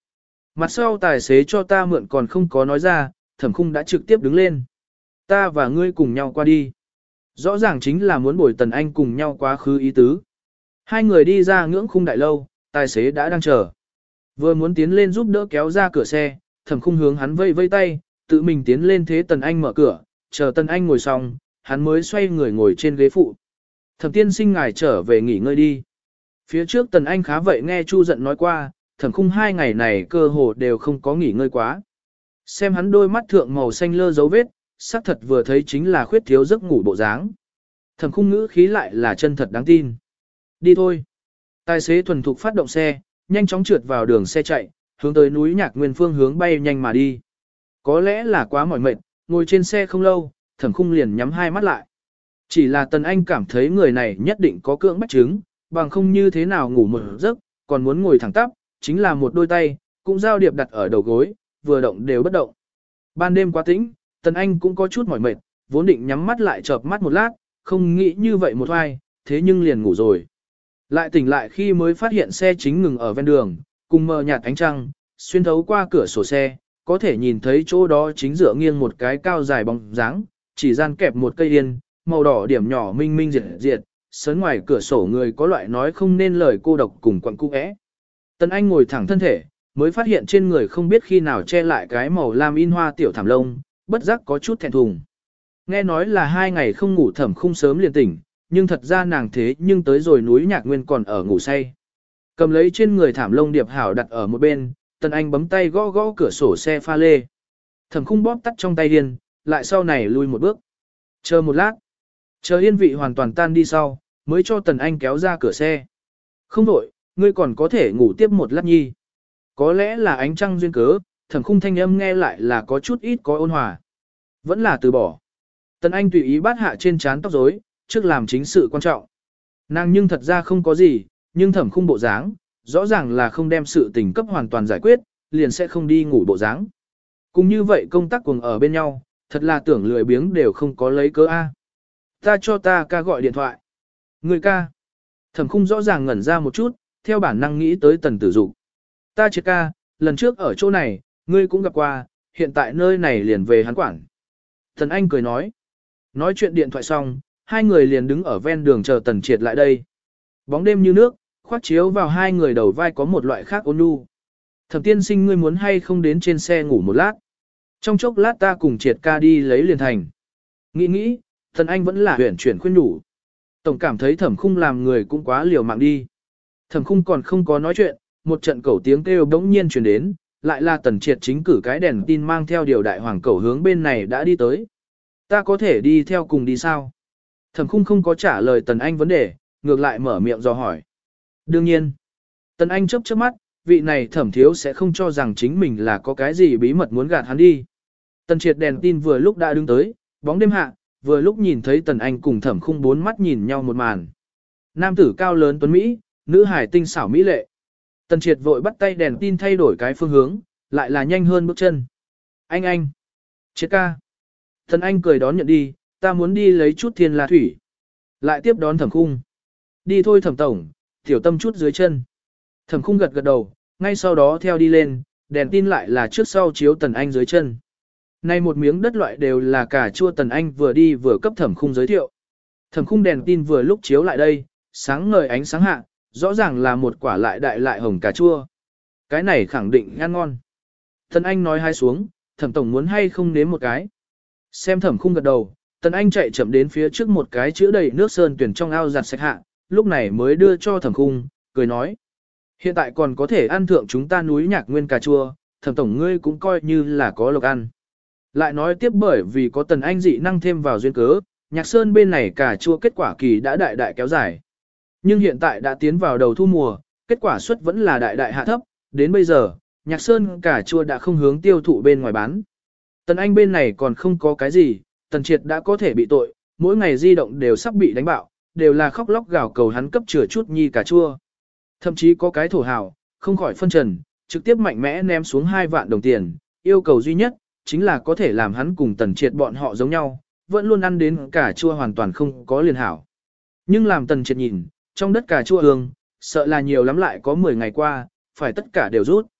Mặt sau tài xế cho ta mượn còn không có nói ra, Thẩm Khung đã trực tiếp đứng lên. Ta và ngươi cùng nhau qua đi. Rõ ràng chính là muốn bồi Tần Anh cùng nhau quá khứ ý tứ. Hai người đi ra ngưỡng khung đại lâu, tài xế đã đang chờ. Vừa muốn tiến lên giúp đỡ kéo ra cửa xe, Thẩm Khung hướng hắn vây vây tay, tự mình tiến lên thế Tần Anh mở cửa, chờ Tần Anh ngồi xong, hắn mới xoay người ngồi trên ghế phụ. Thẩm tiên sinh ngài trở về nghỉ ngơi đi. Phía trước Tần Anh khá vậy nghe Chu Dận nói qua, Thẩm Khung 2 ngày này cơ hồ đều không có nghỉ ngơi quá. Xem hắn đôi mắt thượng màu xanh lơ dấu vết, xác thật vừa thấy chính là khuyết thiếu giấc ngủ bộ dáng. Thẩm Khung ngữ khí lại là chân thật đáng tin. Đi thôi. Tài xế thuần thục phát động xe, nhanh chóng trượt vào đường xe chạy, hướng tới núi Nhạc Nguyên phương hướng bay nhanh mà đi. Có lẽ là quá mỏi mệt, ngồi trên xe không lâu, Thẩm Khung liền nhắm hai mắt lại. Chỉ là Tần Anh cảm thấy người này nhất định có cưỡng bách chứng, bằng không như thế nào ngủ một giấc, còn muốn ngồi thẳng tắp, chính là một đôi tay, cũng giao điệp đặt ở đầu gối, vừa động đều bất động. Ban đêm quá tĩnh, Tần Anh cũng có chút mỏi mệt, vốn định nhắm mắt lại chợp mắt một lát, không nghĩ như vậy một hoài, thế nhưng liền ngủ rồi. Lại tỉnh lại khi mới phát hiện xe chính ngừng ở ven đường, cùng mờ nhạt ánh trăng, xuyên thấu qua cửa sổ xe, có thể nhìn thấy chỗ đó chính dựa nghiêng một cái cao dài bóng dáng, chỉ gian kẹp một cây yên, màu đỏ điểm nhỏ minh minh diệt diệt, sớn ngoài cửa sổ người có loại nói không nên lời cô độc cùng quặn cũ é. Tần Anh ngồi thẳng thân thể, mới phát hiện trên người không biết khi nào che lại cái màu lam in hoa tiểu thảm lông, bất giác có chút thẹn thùng. Nghe nói là 2 ngày không ngủ Thẩm Khung sớm liền tỉnh, nhưng thật ra nàng thế nhưng tới rồi núi Nhạc Nguyên còn ở ngủ say. Cầm lấy trên người thảm lông điệp hảo đặt ở một bên, Tần Anh bấm tay gõ gõ cửa sổ xe pha lê. Thẩm Khung bóp tắt trong tay điên, lại sau này lui một bước. Chờ một lát. Chờ yên vị hoàn toàn tan đi sau, mới cho Tần Anh kéo ra cửa xe. Không đổi, ngươi còn có thể ngủ tiếp một lát nhi. Có lẽ là ánh trăng duyên cớ, Thẩm Khung thanh âm nghe lại là có chút ít có ôn hòa. Vẫn là từ bỏ. Tần Anh tùy ý bát hạ trên trán tóc rối, trước làm chính sự quan trọng. Nàng nhưng thật ra không có gì, nhưng Thẩm Khung bộ dáng, rõ ràng là không đem sự tình cấp hoàn toàn giải quyết, liền sẽ không đi ngủ bộ dáng. Cùng như vậy công tác cùng ở bên nhau, thật là tưởng lười biếng đều không có lấy cớ A. Ta cho ta ca gọi điện thoại. Người ca. Thẩm Khung rõ ràng ngẩn ra một chút, theo bản năng nghĩ tới Tần Tử Dục. Ta triệt ca, lần trước ở chỗ này, ngươi cũng gặp qua, hiện tại nơi này liền về hắn quản. Tần Anh cười nói. Nói chuyện điện thoại xong, hai người liền đứng ở ven đường chờ Tần Triệt lại đây. Bóng đêm như nước, khoát chiếu vào hai người đầu vai có một loại khác ôn nhu. Thẩm tiên sinh ngươi muốn hay không đến trên xe ngủ một lát. Trong chốc lát ta cùng Triệt ca đi lấy liền thành. Nghĩ, Tần Anh vẫn là huyển chuyển khuyên nhủ. Tổng cảm thấy Thẩm Khung làm người cũng quá liều mạng đi. Thẩm Khung còn không có nói chuyện, một trận cẩu tiếng kêu bỗng nhiên truyền đến, lại là Tần Triệt chính cử cái đèn tin mang theo điều đại hoàng cẩu hướng bên này đã đi tới. Ta có thể đi theo cùng đi sao? Thẩm Khung không có trả lời Tần Anh vấn đề, ngược lại mở miệng dò hỏi. Đương nhiên. Tần Anh chớp chớp mắt, vị này Thẩm thiếu sẽ không cho rằng chính mình là có cái gì bí mật muốn gạt hắn đi. Tần Triệt đèn tin vừa lúc đã đứng tới, bóng đêm hạ, vừa lúc nhìn thấy Tần Anh cùng Thẩm Khung bốn mắt nhìn nhau một màn. Nam tử cao lớn tuấn Mỹ, nữ hải tinh xảo mỹ lệ. Tần Triệt vội bắt tay đèn tin thay đổi cái phương hướng, lại là nhanh hơn bước chân. Anh. Triệt ca. Tần Anh cười đón nhận đi, ta muốn đi lấy chút thiên la thủy. Lại tiếp đón Thẩm Khung. Đi thôi Thẩm tổng, tiểu tâm chút dưới chân. Thẩm Khung gật đầu, ngay sau đó theo đi lên, đèn tin lại là trước sau chiếu Tần Anh dưới chân. Này một miếng đất loại đều là cà chua Tần Anh vừa đi vừa cấp Thẩm Khung giới thiệu. Thẩm Khung đèn tin vừa lúc chiếu lại đây, sáng ngời ánh sáng hạ, rõ ràng là một quả lại đại lại hồng cà chua. Cái này khẳng định ăn ngon. Tần Anh nói hai xuống, Thẩm tổng muốn hay không nếm một cái. Xem Thẩm Khung gật đầu, Tần Anh chạy chậm đến phía trước một cái chứa đầy nước sơn tuyển trong ao giặt sạch hạ, lúc này mới đưa cho Thẩm Khung, cười nói. Hiện tại còn có thể ăn thượng chúng ta núi Nhạc Nguyên cà chua, Thẩm tổng ngươi cũng coi như là có lộc ăn. Lại nói tiếp bởi vì có Tần Anh dị năng thêm vào duyên cớ, Nhạc Sơn bên này cà chua kết quả kỳ đã đại đại kéo dài. Nhưng hiện tại đã tiến vào đầu thu mùa, kết quả suất vẫn là đại đại hạ thấp, đến bây giờ, Nhạc Sơn cà chua đã không hướng tiêu thụ bên ngoài bán. Tần Anh bên này còn không có cái gì, Tần Triệt đã có thể bị tội, mỗi ngày di động đều sắp bị đánh bạo, đều là khóc lóc gào cầu hắn cấp chữa chút nhi cà chua. Thậm chí có cái thổ hào, không khỏi phân trần, trực tiếp mạnh mẽ ném xuống 2 vạn đồng tiền, yêu cầu duy nhất, chính là có thể làm hắn cùng Tần Triệt bọn họ giống nhau, vẫn luôn ăn đến cà chua hoàn toàn không có liền hảo. Nhưng làm Tần Triệt nhìn, trong đất cà chua hương, sợ là nhiều lắm lại có 10 ngày qua, phải tất cả đều rút.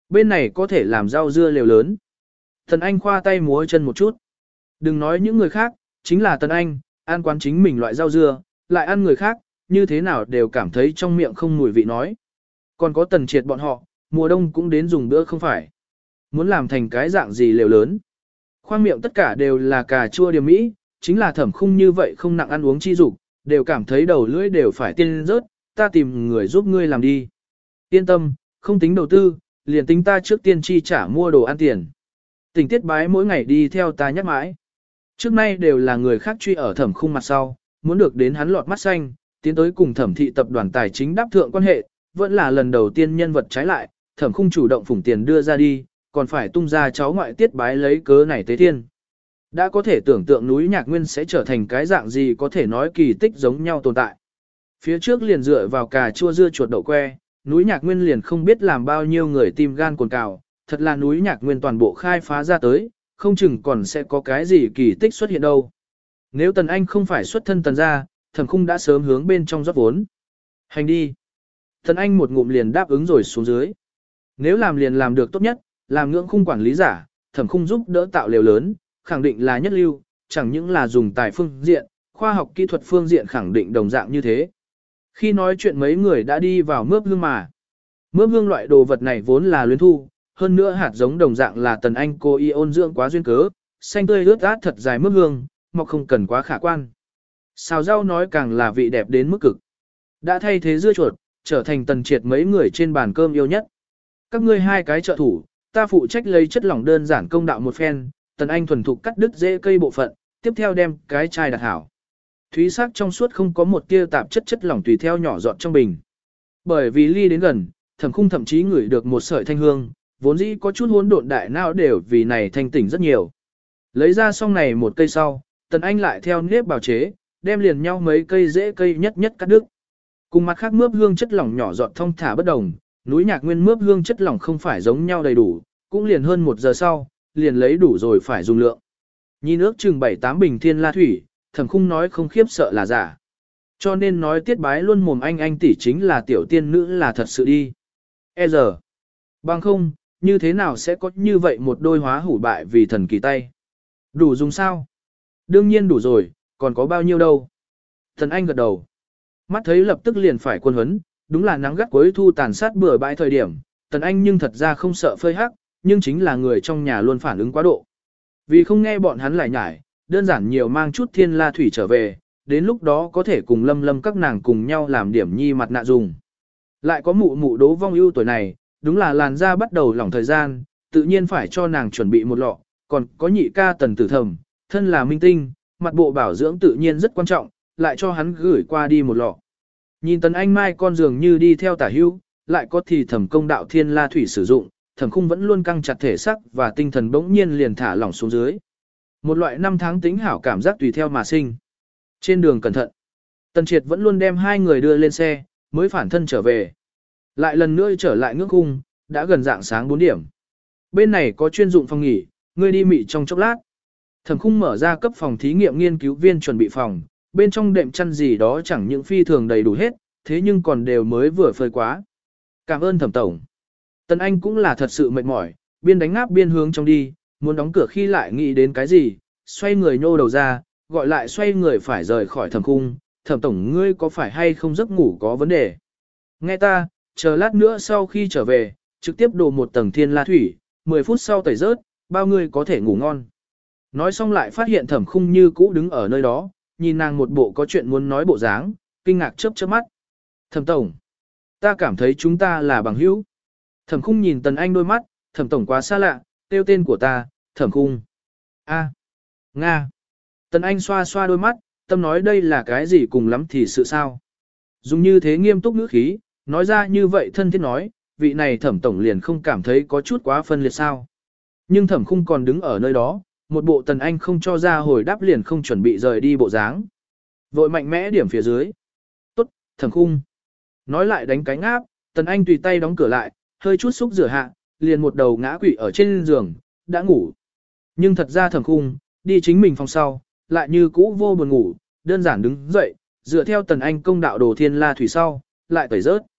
bên này có thể làm rau dưa lều lớn. Tần Anh khoa tay múa chân một chút. Đừng nói những người khác, chính là Tần Anh, ăn quán chính mình loại rau dưa, lại ăn người khác, như thế nào đều cảm thấy trong miệng không mùi vị nói. Còn có Tần Triệt bọn họ, mùa đông cũng đến dùng bữa không phải. Muốn làm thành cái dạng gì lều lớn. Khoang miệng tất cả đều là cà chua điểm mỹ, chính là Thẩm Khung như vậy không nặng ăn uống chi dục, đều cảm thấy đầu lưỡi đều phải tiên rớt, ta tìm người giúp ngươi làm đi. Yên tâm, không tính đầu tư, liền tính ta trước tiên chi trả mua đồ ăn tiền. Tình Tiết Bái mỗi ngày đi theo ta nhắc mãi. Trước nay đều là người khác truy ở Thẩm Khung mặt sau, muốn được đến hắn lọt mắt xanh, tiến tới cùng Thẩm thị tập đoàn tài chính đáp thượng quan hệ, vẫn là lần đầu tiên nhân vật trái lại, Thẩm Khung chủ động phủng tiền đưa ra đi, còn phải tung ra cháu ngoại Tiết Bái lấy cớ này tế thiên. Đã có thể tưởng tượng núi Nhạc Nguyên sẽ trở thành cái dạng gì có thể nói kỳ tích giống nhau tồn tại. Phía trước liền dựa vào cà chua dưa chuột đậu que, núi Nhạc Nguyên liền không biết làm bao nhiêu người tim gan cồn cào, thật là núi Nhạc Nguyên toàn bộ khai phá ra tới, không chừng còn sẽ có cái gì kỳ tích xuất hiện đâu. Nếu Tần Anh không phải xuất thân Tần gia, Thẩm Khung đã sớm hướng bên trong rót vốn. Hành đi. Tần Anh một ngụm liền đáp ứng rồi xuống dưới. Nếu làm liền làm được tốt nhất, làm ngưỡng khung quản lý giả, Thẩm Khung giúp đỡ tạo lều lớn, khẳng định là nhất lưu, chẳng những là dùng tài phương diện, khoa học kỹ thuật phương diện khẳng định đồng dạng như thế. Khi nói chuyện mấy người đã đi vào mướp hương mà. Mướp hương loại đồ vật này vốn là luyến thu, hơn nữa hạt giống đồng dạng là Tần Anh cô y ôn dưỡng quá duyên cớ, xanh tươi ướt át thật dài mướp hương, mọc không cần quá khả quan. Xào rau nói càng là vị đẹp đến mức cực. Đã thay thế dưa chuột, trở thành Tần Triệt mấy người trên bàn cơm yêu nhất. Các ngươi hai cái trợ thủ, ta phụ trách lấy chất lỏng đơn giản công đạo một phen, Tần Anh thuần thục cắt đứt rễ cây bộ phận, tiếp theo đem cái chai đặt hảo. Thúy sắc trong suốt không có một tia tạp chất chất lỏng tùy theo nhỏ giọt trong bình. Bởi vì ly đến gần, Thẩm Khung thậm chí ngửi được một sợi thanh hương, vốn dĩ có chút hỗn độn đại não đều vì này thanh tỉnh rất nhiều. Lấy ra xong này một cây sau, Tần Anh lại theo nếp bào chế, đem liền nhau mấy cây rễ cây nhất nhất cắt đứt. Cùng mặt khác mướp hương chất lỏng nhỏ giọt thông thả bất đồng, núi Nhạc Nguyên mướp hương chất lỏng không phải giống nhau đầy đủ, cũng liền hơn 1 giờ sau, liền lấy đủ rồi phải dùng lượng. Nhìn ước chừng 7-8 bình thiên la thủy, Thẩm Khung nói không khiếp sợ là giả. Cho nên nói Tiết Bái luôn mồm anh tỷ chính là tiểu tiên nữ là thật sự đi. Giờ. Bằng không, như thế nào sẽ có như vậy một đôi hóa hủ bại vì thần kỳ tay. Đủ dùng sao? Đương nhiên đủ rồi, còn có bao nhiêu đâu. Thần Anh gật đầu. Mắt thấy lập tức liền phải quân huấn, đúng là nắng gắt cuối thu tàn sát bừa bãi thời điểm. Tần Anh nhưng thật ra không sợ phơi hắc, nhưng chính là người trong nhà luôn phản ứng quá độ. Vì không nghe bọn hắn lại nhải, đơn giản nhiều mang chút thiên la thủy trở về, đến lúc đó có thể cùng Lâm Lâm các nàng cùng nhau làm điểm nhi mặt nạ dùng. Lại có mụ mụ Đỗ Vong Ưu tuổi này, đúng là làn da bắt đầu lỏng thời gian, tự nhiên phải cho nàng chuẩn bị một lọ, còn có nhị ca Tần Tử Thẩm, thân là minh tinh, mặt bộ bảo dưỡng tự nhiên rất quan trọng, lại cho hắn gửi qua đi một lọ. Nhìn Tần Anh Mai con dường như đi theo Tả Hữu, lại có thì Thẩm công đạo thiên la thủy sử dụng, Thẩm Khung vẫn luôn căng chặt thể sắc và tinh thần bỗng nhiên liền thả lỏng xuống dưới. Một loại năm tháng tính hảo cảm giác tùy theo mà sinh. Trên đường cẩn thận, Tần Triệt vẫn luôn đem hai người đưa lên xe, mới phản thân trở về. Lại lần nữa trở lại ngưỡng khung, đã gần dạng sáng 4 điểm. Bên này có chuyên dụng phòng nghỉ, ngươi đi mị trong chốc lát. Thẩm Khung mở ra cấp phòng thí nghiệm nghiên cứu viên chuẩn bị phòng, bên trong đệm chăn gì đó chẳng những phi thường đầy đủ hết, thế nhưng còn đều mới vừa phơi quá. Cảm ơn Thẩm tổng. Tần Anh cũng là thật sự mệt mỏi, biên đánh áp biên hướng trong đi, muốn đóng cửa khi lại nghĩ đến cái gì, xoay người nhô đầu ra, gọi lại xoay người phải rời khỏi Thẩm Khung. Thẩm tổng ngươi có phải hay không giấc ngủ có vấn đề? Nghe ta, chờ lát nữa sau khi trở về, trực tiếp đổ một tầng thiên la thủy, 10 phút sau tẩy rớt, bao ngươi có thể ngủ ngon. Nói xong lại phát hiện Thẩm Khung như cũ đứng ở nơi đó, nhìn nàng một bộ có chuyện muốn nói bộ dáng, kinh ngạc chớp chớp mắt. Thẩm tổng, ta cảm thấy chúng ta là bằng hữu. Thẩm Khung nhìn Tần Anh đôi mắt, Thẩm tổng quá xa lạ, tiêu tên của ta, Thẩm Khung. A, Nga. Tần Anh xoa xoa đôi mắt, tâm nói đây là cái gì cùng lắm thì sự sao. Dùng như thế nghiêm túc ngữ khí, nói ra như vậy thân thiết nói, vị này Thẩm tổng liền không cảm thấy có chút quá phân liệt sao. Nhưng Thẩm Khung còn đứng ở nơi đó, một bộ Tần Anh không cho ra hồi đáp liền không chuẩn bị rời đi bộ dáng. Vội mạnh mẽ điểm phía dưới. Tốt, Thẩm Khung. Nói lại đánh cánh áp, Tần Anh tùy tay đóng cửa lại, hơi chút xúc rửa hạ, liền một đầu ngã quỵ ở trên giường, đã ngủ. Nhưng thật ra Thẩm Khung, đi chính mình phòng sau, lại như cũ vô buồn ngủ, đơn giản đứng dậy, dựa theo Tần Anh công đạo đồ thiên la thủy sau, lại tẩy rớt.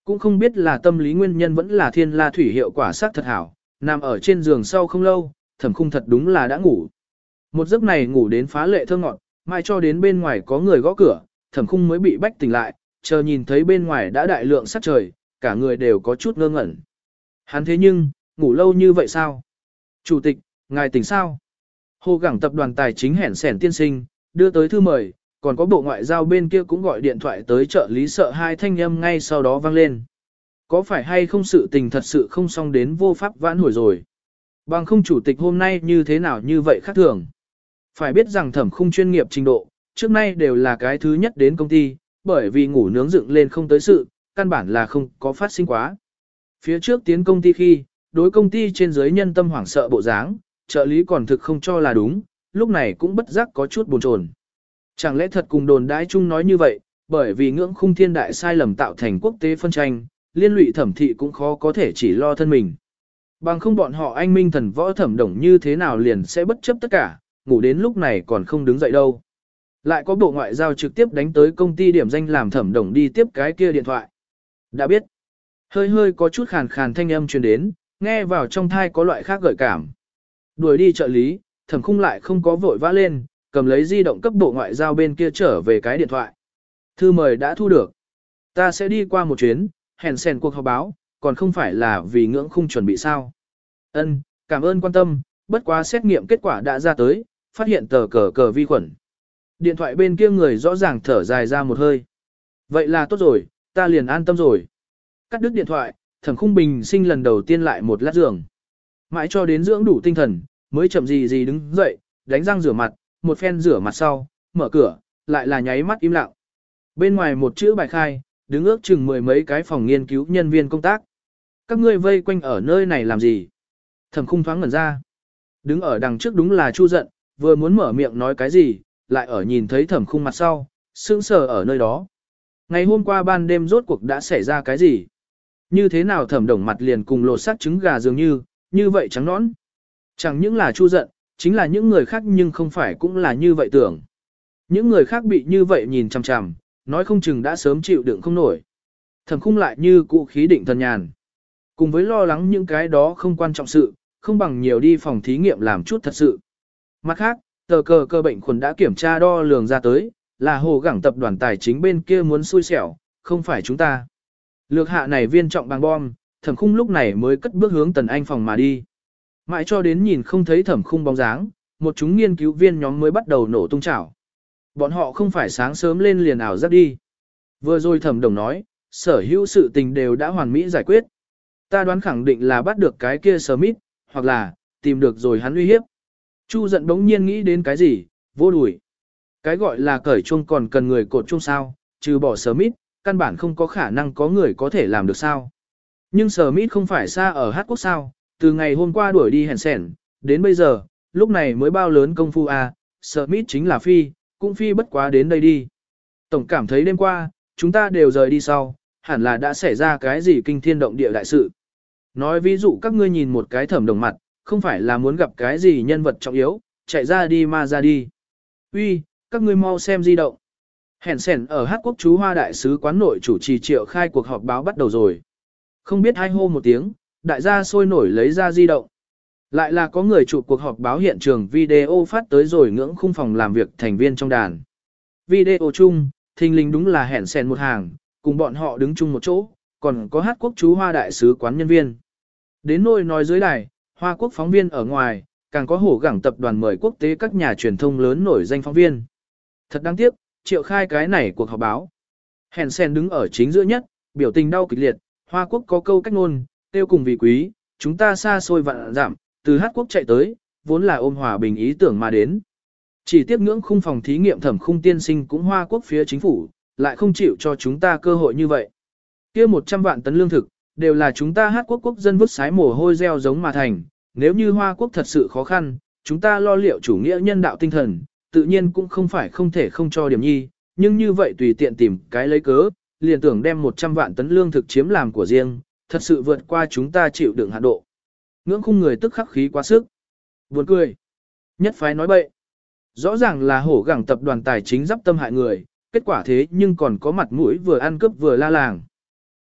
Cũng không biết là tâm lý nguyên nhân vẫn là thiên la thủy hiệu quả sắc thật hảo, nằm ở trên giường sau không lâu, Thẩm Khung thật đúng là đã ngủ. Một giấc này ngủ đến phá lệ thơ ngọt, mai cho đến bên ngoài có người gõ cửa, Thẩm Khung mới bị bách tỉnh lại, chờ nhìn thấy bên ngoài đã đại lượng sắc trời, cả người đều có chút ngơ ngẩn. Hắn thế nhưng, ngủ lâu như vậy sao? Chủ tịch, ngài tỉnh sao? Hồ Gẳng tập đoàn tài chính hẻn sẻn tiên sinh, đưa tới thư mời, còn có bộ ngoại giao bên kia cũng gọi điện thoại tới trợ lý sợ hai thanh âm ngay sau đó vang lên. Có phải hay không sự tình thật sự không xong đến vô pháp vãn hồi rồi? Bằng không chủ tịch hôm nay như thế nào như vậy khác thường? Phải biết rằng Thẩm Khung chuyên nghiệp trình độ, trước nay đều là cái thứ nhất đến công ty, bởi vì ngủ nướng dựng lên không tới sự, căn bản là không có phát sinh quá. Phía trước tiến công ty khi, đối công ty trên dưới nhân tâm hoảng sợ bộ dáng, trợ lý còn thực không cho là đúng, lúc này cũng bất giác có chút buồn chồn. Chẳng lẽ thật cùng đồn đãi chung nói như vậy, bởi vì ngưỡng khung thiên đại sai lầm tạo thành quốc tế phân tranh, liên lụy Thẩm thị cũng khó có thể chỉ lo thân mình. Bằng không bọn họ anh minh thần võ Thẩm Đồng như thế nào liền sẽ bất chấp tất cả, ngủ đến lúc này còn không đứng dậy đâu. Lại có bộ ngoại giao trực tiếp đánh tới công ty điểm danh làm Thẩm Đồng đi tiếp cái kia điện thoại. Đã biết, hơi hơi có chút khàn khàn thanh âm truyền đến, nghe vào trong thai có loại khác gợi cảm. Đuổi đi trợ lý, Thẩm Khung lại không có vội vã lên, cầm lấy di động cấp bộ ngoại giao bên kia trở về cái điện thoại. Thư mời đã thu được. Ta sẽ đi qua một chuyến, hẹn sèn cuộc họp báo, còn không phải là vì ngưỡng khung chuẩn bị sao. Ân, cảm ơn quan tâm, bất quá xét nghiệm kết quả đã ra tới, phát hiện tờ cờ vi khuẩn. Điện thoại bên kia người rõ ràng thở dài ra một hơi. Vậy là tốt rồi, ta liền an tâm rồi. Cắt đứt điện thoại, Thẩm Khung bình sinh lần đầu tiên lại một lát giường. Mãi cho đến dưỡng đủ tinh thần, mới chậm gì đứng dậy, đánh răng rửa mặt, một phen rửa mặt sau, mở cửa, lại là nháy mắt im lặng. Bên ngoài một chữ bài khai, đứng ước chừng mười mấy cái phòng nghiên cứu nhân viên công tác. Các ngươi vây quanh ở nơi này làm gì? Thẩm Khung thoáng ngẩn ra. Đứng ở đằng trước đúng là Chu Giận, vừa muốn mở miệng nói cái gì, lại ở nhìn thấy Thẩm Khung mặt sau, sững sờ ở nơi đó. Ngày hôm qua ban đêm rốt cuộc đã xảy ra cái gì? Như thế nào Thẩm Đồng mặt liền cùng lột xác trứng gà dường như vậy trắng nõn. Chẳng những là Chu Giận, chính là những người khác nhưng không phải cũng là như vậy tưởng. Những người khác bị như vậy nhìn chằm chằm, nói không chừng đã sớm chịu đựng không nổi. Thẩm Khung lại như cụ khí định thần nhàn. Cùng với lo lắng những cái đó không quan trọng sự, không bằng nhiều đi phòng thí nghiệm làm chút thật sự. Mặt khác, tờ cờ bệnh khuẩn đã kiểm tra đo lường ra tới, là Hồ Gẳng tập đoàn tài chính bên kia muốn xui xẻo, không phải chúng ta. Lược hạ này viên trọng bằng bom, Thẩm Khung lúc này mới cất bước hướng Tần Anh phòng mà đi. Mãi cho đến nhìn không thấy Thẩm Khung bóng dáng, một chúng nghiên cứu viên nhóm mới bắt đầu nổ tung chảo. Bọn họ không phải sáng sớm lên liền ảo giác đi. Vừa rồi Thẩm Đồng nói, sở hữu sự tình đều đã hoàn mỹ giải quyết. Ta đoán khẳng định là bắt được cái kia Smith, hoặc là tìm được rồi hắn uy hiếp. Chu Giận bỗng nhiên nghĩ đến cái gì, vô đùi. Cái gọi là cởi chuông còn cần người cột chuông sao, trừ bỏ Smith, căn bản không có khả năng có người có thể làm được sao. Nhưng Smith không phải xa ở Hát Quốc sao, từ ngày hôm qua đuổi đi hèn sẻn, đến bây giờ, lúc này mới bao lớn công phu à, Smith chính là phi, cũng phi bất quá đến đây đi. Tổng cảm thấy đêm qua, chúng ta đều rời đi sau, hẳn là đã xảy ra cái gì kinh thiên động địa đại sự. Nói ví dụ các ngươi nhìn một cái Thẩm Đồng mặt, không phải là muốn gặp cái gì nhân vật trọng yếu, chạy ra đi ma ra đi. Uy, các ngươi mau xem di động. Hèn sẻn ở Hát Quốc chú Hoa Đại sứ quán nội chủ trì Triệu Khai cuộc họp báo bắt đầu rồi. Không biết hai hô một tiếng, đại gia sôi nổi lấy ra di động. Lại là có người chụp cuộc họp báo hiện trường video phát tới rồi ngưỡng khung phòng làm việc thành viên trong đàn. Video chung, thình lình đúng là hẹn sèn một hàng, cùng bọn họ đứng chung một chỗ, còn có Hát Quốc chú Hoa Đại sứ quán nhân viên. Đến nôi nói dưới đài, Hoa Quốc phóng viên ở ngoài, càng có Hồ Gẳng tập đoàn mời quốc tế các nhà truyền thông lớn nổi danh phóng viên. Thật đáng tiếc, Triệu Khai cái này cuộc họp báo. Hẹn sèn đứng ở chính giữa nhất, biểu tình đau kịch liệt, Hoa Quốc có câu cách ngôn, tiêu cùng vì quý, chúng ta xa xôi vạn giảm, từ Hát Quốc chạy tới, vốn là ôm hòa bình ý tưởng mà đến. Chỉ tiếp ngưỡng khung phòng thí nghiệm Thẩm Khung tiên sinh cũng Hoa Quốc phía chính phủ, lại không chịu cho chúng ta cơ hội như vậy. Kia 100 vạn tấn lương thực, đều là chúng ta Hát Quốc quốc dân vứt sái mồ hôi gieo giống mà thành, nếu như Hoa Quốc thật sự khó khăn, chúng ta lo liệu chủ nghĩa nhân đạo tinh thần, tự nhiên cũng không phải không thể không cho điểm nhi, nhưng như vậy tùy tiện tìm cái lấy cớ, liền tưởng đem 100 vạn tấn lương thực chiếm làm của riêng, thật sự vượt qua chúng ta chịu đựng hạn độ. Ngưỡng khung người tức khắc khí quá sức. Buồn cười. Nhất phái nói bậy. Rõ ràng là Hổ Gẳng tập đoàn tài chính giáp tâm hại người, kết quả thế nhưng còn có mặt mũi vừa ăn cướp vừa la làng.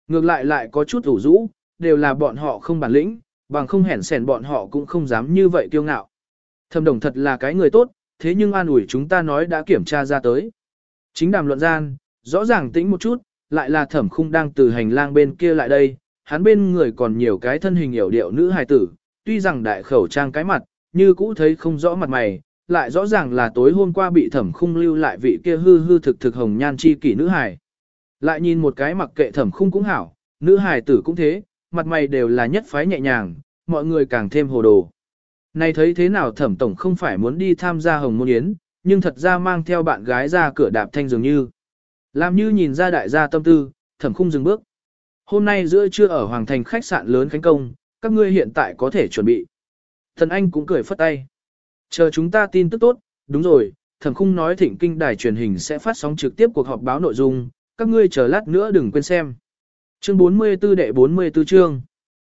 Ngược lại lại có chút ủ rũ, đều là bọn họ không bản lĩnh, bằng không hẻn sẻn bọn họ cũng không dám như vậy kiêu ngạo. Thẩm Đồng thật là cái người tốt, thế nhưng an ủi chúng ta nói đã kiểm tra ra tới. Chính đàm luận gian, rõ ràng tĩnh một chút, lại là Thẩm Khung đang từ hành lang bên kia lại đây, hắn bên người còn nhiều cái thân hình hiểu điệu nữ hài tử, tuy rằng đại khẩu trang cái mặt, như cũ thấy không rõ mặt mày, lại rõ ràng là tối hôm qua bị Thẩm Khung lưu lại vị kia hư hư thực thực hồng nhan chi kỷ nữ hài. Lại nhìn một cái mặc kệ Thẩm Khung cũng hảo, nữ hài tử cũng thế, mặt mày đều là nhất phái nhẹ nhàng, mọi người càng thêm hồ đồ. Này thấy thế nào Thẩm tổng không phải muốn đi tham gia hồng môn yến, nhưng thật ra mang theo bạn gái ra cửa đạp thanh dường như. Làm như nhìn ra đại gia tâm tư, Thẩm Khung dừng bước. Hôm nay giữa trưa ở Hoàng Thành khách sạn lớn khánh công, các ngươi hiện tại có thể chuẩn bị. Thần Anh cũng cười phất tay. Chờ chúng ta tin tức tốt, đúng rồi, Thẩm Khung nói Thịnh Kinh đài truyền hình sẽ phát sóng trực tiếp cuộc họp báo nội dung, các ngươi chờ lát nữa đừng quên xem. Chương 44 đệ 44 chương.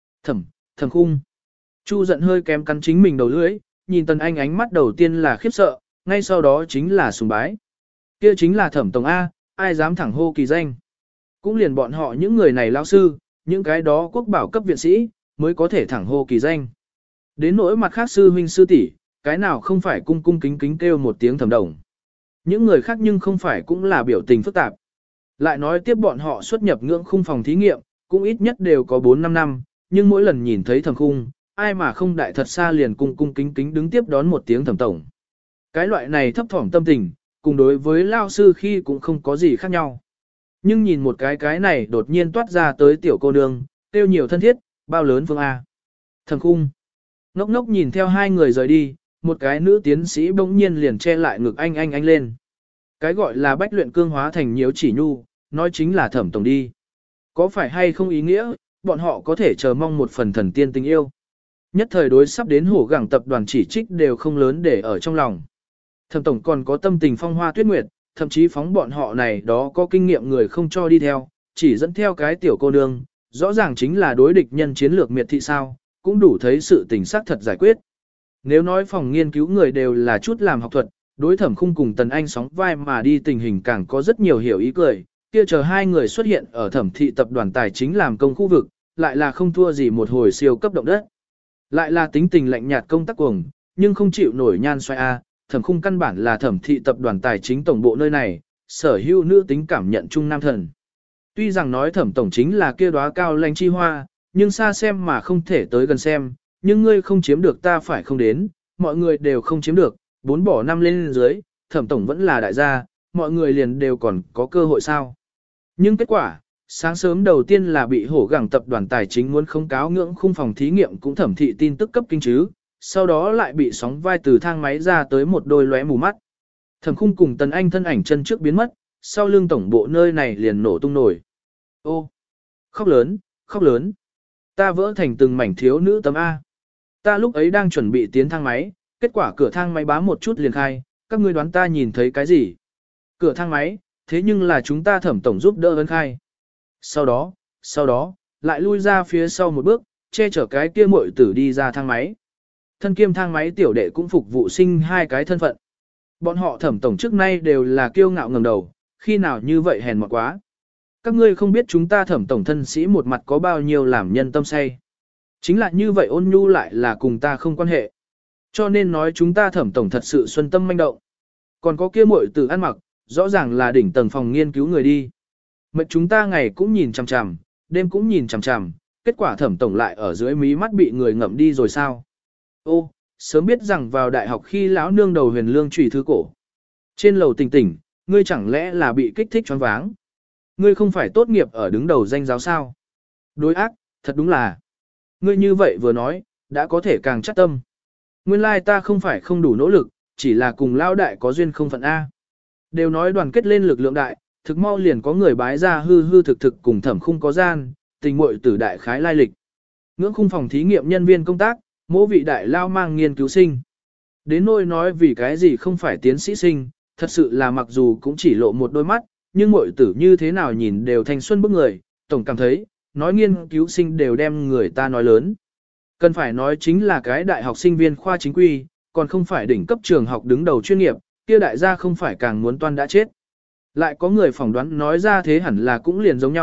Thẩm Khung. Chu giận hơi kém cắn chính mình đầu lưỡi, nhìn Tần Anh ánh mắt đầu tiên là khiếp sợ, ngay sau đó chính là sùng bái. Kia chính là Thẩm tổng A, ai dám thẳng hô kỳ danh. Cũng liền bọn họ những người này lao sư, những cái đó quốc bảo cấp viện sĩ, mới có thể thẳng hô kỳ danh. Đến nỗi mặt khác sư huynh sư tỷ, cái nào không phải cung cung kính kính kêu một tiếng Thẩm đồng. Những người khác nhưng không phải cũng là biểu tình phức tạp. Lại nói tiếp bọn họ xuất nhập ngưỡng khung phòng thí nghiệm, cũng ít nhất đều có 4-5 năm, nhưng mỗi lần nhìn thấy Thẩm Khung, ai mà không đại thật xa liền cung cung kính kính đứng tiếp đón một tiếng Thẩm tổng. Cái loại này thấp thỏm tâm tình, cùng đối với lao sư khi cũng không có gì khác nhau. Nhưng nhìn một cái này đột nhiên toát ra tới tiểu cô nương, tiêu nhiều thân thiết, bao lớn phương A. Thẩm Khung. Ngốc ngốc nhìn theo hai người rời đi, một cái nữ tiến sĩ bỗng nhiên liền che lại ngực anh lên. Cái gọi là bách luyện cương hóa thành nhiễu chỉ nhu, nói chính là Thẩm tổng đi. Có phải hay không ý nghĩa, bọn họ có thể chờ mong một phần thần tiên tình yêu. Nhất thời đối sắp đến hổ gẳng tập đoàn chỉ trích đều không lớn để ở trong lòng. Thẩm tổng còn có tâm tình phong hoa tuyết nguyệt, thậm chí phóng bọn họ này đó có kinh nghiệm người không cho đi theo, chỉ dẫn theo cái tiểu cô nương, rõ ràng chính là đối địch nhân chiến lược miệt thị sao, cũng đủ thấy sự tình xác thật giải quyết. Nếu nói phòng nghiên cứu người đều là chút làm học thuật, đối Thẩm Khung cùng Tần Anh sóng vai mà đi tình hình càng có rất nhiều hiểu ý cười, kia chờ hai người xuất hiện ở Thẩm thị tập đoàn tài chính làm công khu vực, lại là không thua gì một hồi siêu cấp động đất. Lại là tính tình lạnh nhạt công tác cuồng, nhưng không chịu nổi nhan xoay A, Thẩm Khung căn bản là Thẩm thị tập đoàn tài chính tổng bộ nơi này, sở hữu nữ tính cảm nhận chung nam thần. Tuy rằng nói Thẩm tổng chính là kia đóa cao lãnh chi hoa, nhưng xa xem mà không thể tới gần xem, nhưng ngươi không chiếm được ta phải không đến, mọi người đều không chiếm được, 4 bỏ 5 lên dưới, Thẩm tổng vẫn là đại gia, mọi người liền đều còn có cơ hội sao. Nhưng kết quả, sáng sớm đầu tiên là bị hổ gẳng tập đoàn tài chính muốn không cáo ngưỡng khung phòng thí nghiệm cũng thẩm thị tin tức cấp kinh chứ, sau đó lại bị sóng vai từ thang máy ra tới một đôi lóe mù mắt. Thẩm Khung cùng Tần Anh thân ảnh chân trước biến mất, sau lưng tổng bộ nơi này liền nổ tung nổi. Ô, khóc lớn, ta vỡ thành từng mảnh thiếu nữ tấm A. Ta lúc ấy đang chuẩn bị tiến thang máy, kết quả cửa thang máy bám một chút liền khai, các ngươi đoán ta nhìn thấy cái gì? Cửa thang máy, thế nhưng là chúng ta Thẩm tổng giúp đỡ ấn khai. Sau đó, lại lui ra phía sau một bước, che chở cái kia muội tử đi ra thang máy. Thân kiêm thang máy tiểu đệ cũng phục vụ sinh hai cái thân phận. Bọn họ Thẩm tổng trước nay đều là kiêu ngạo ngẩng đầu, khi nào như vậy hèn mọn quá. Các ngươi không biết chúng ta Thẩm tổng thân sĩ một mặt có bao nhiêu làm nhân tâm say. Chính là như vậy ôn nhu lại là cùng ta không quan hệ. Cho nên nói chúng ta Thẩm tổng thật sự xuân tâm manh động. Còn có kia muội tử ăn mặc, rõ ràng là đỉnh tầng phòng nghiên cứu người đi. Mệt chúng ta ngày cũng nhìn chằm chằm, đêm cũng nhìn chằm chằm, kết quả Thẩm tổng lại ở dưới mí mắt bị người ngậm đi rồi sao? Ô, sớm biết rằng vào đại học khi lão nương đầu huyền lương trùy thư cổ. Trên lầu tỉnh tỉnh, ngươi chẳng lẽ là bị kích thích choáng váng? Ngươi không phải tốt nghiệp ở đứng đầu danh giáo sao? Đối ác, thật đúng là. Ngươi như vậy vừa nói, đã có thể càng chắc tâm. Nguyên lai ta không phải không đủ nỗ lực, chỉ là cùng lão đại có duyên không phận A. Đều nói đoàn kết lên lực lượng đại, thực mau liền có người bái ra hư hư thực thực cùng Thẩm Khung có gian, tình muội tử đại khái lai lịch. Ngưỡng khung phòng thí nghiệm nhân viên công tác, mỗi vị đại lao mang nghiên cứu sinh. Đến nỗi nói vì cái gì không phải tiến sĩ sinh, thật sự là mặc dù cũng chỉ lộ một đôi mắt, nhưng muội tử như thế nào nhìn đều thanh xuân bức người, tổng cảm thấy, nói nghiên cứu sinh đều đem người ta nói lớn. Cần phải nói chính là cái đại học sinh viên khoa chính quy, còn không phải đỉnh cấp trường học đứng đầu chuyên nghiệp, kia đại gia không phải càng muốn toan đã chết. Lại có người phỏng đoán nói ra thế hẳn là cũng liền giống nhau,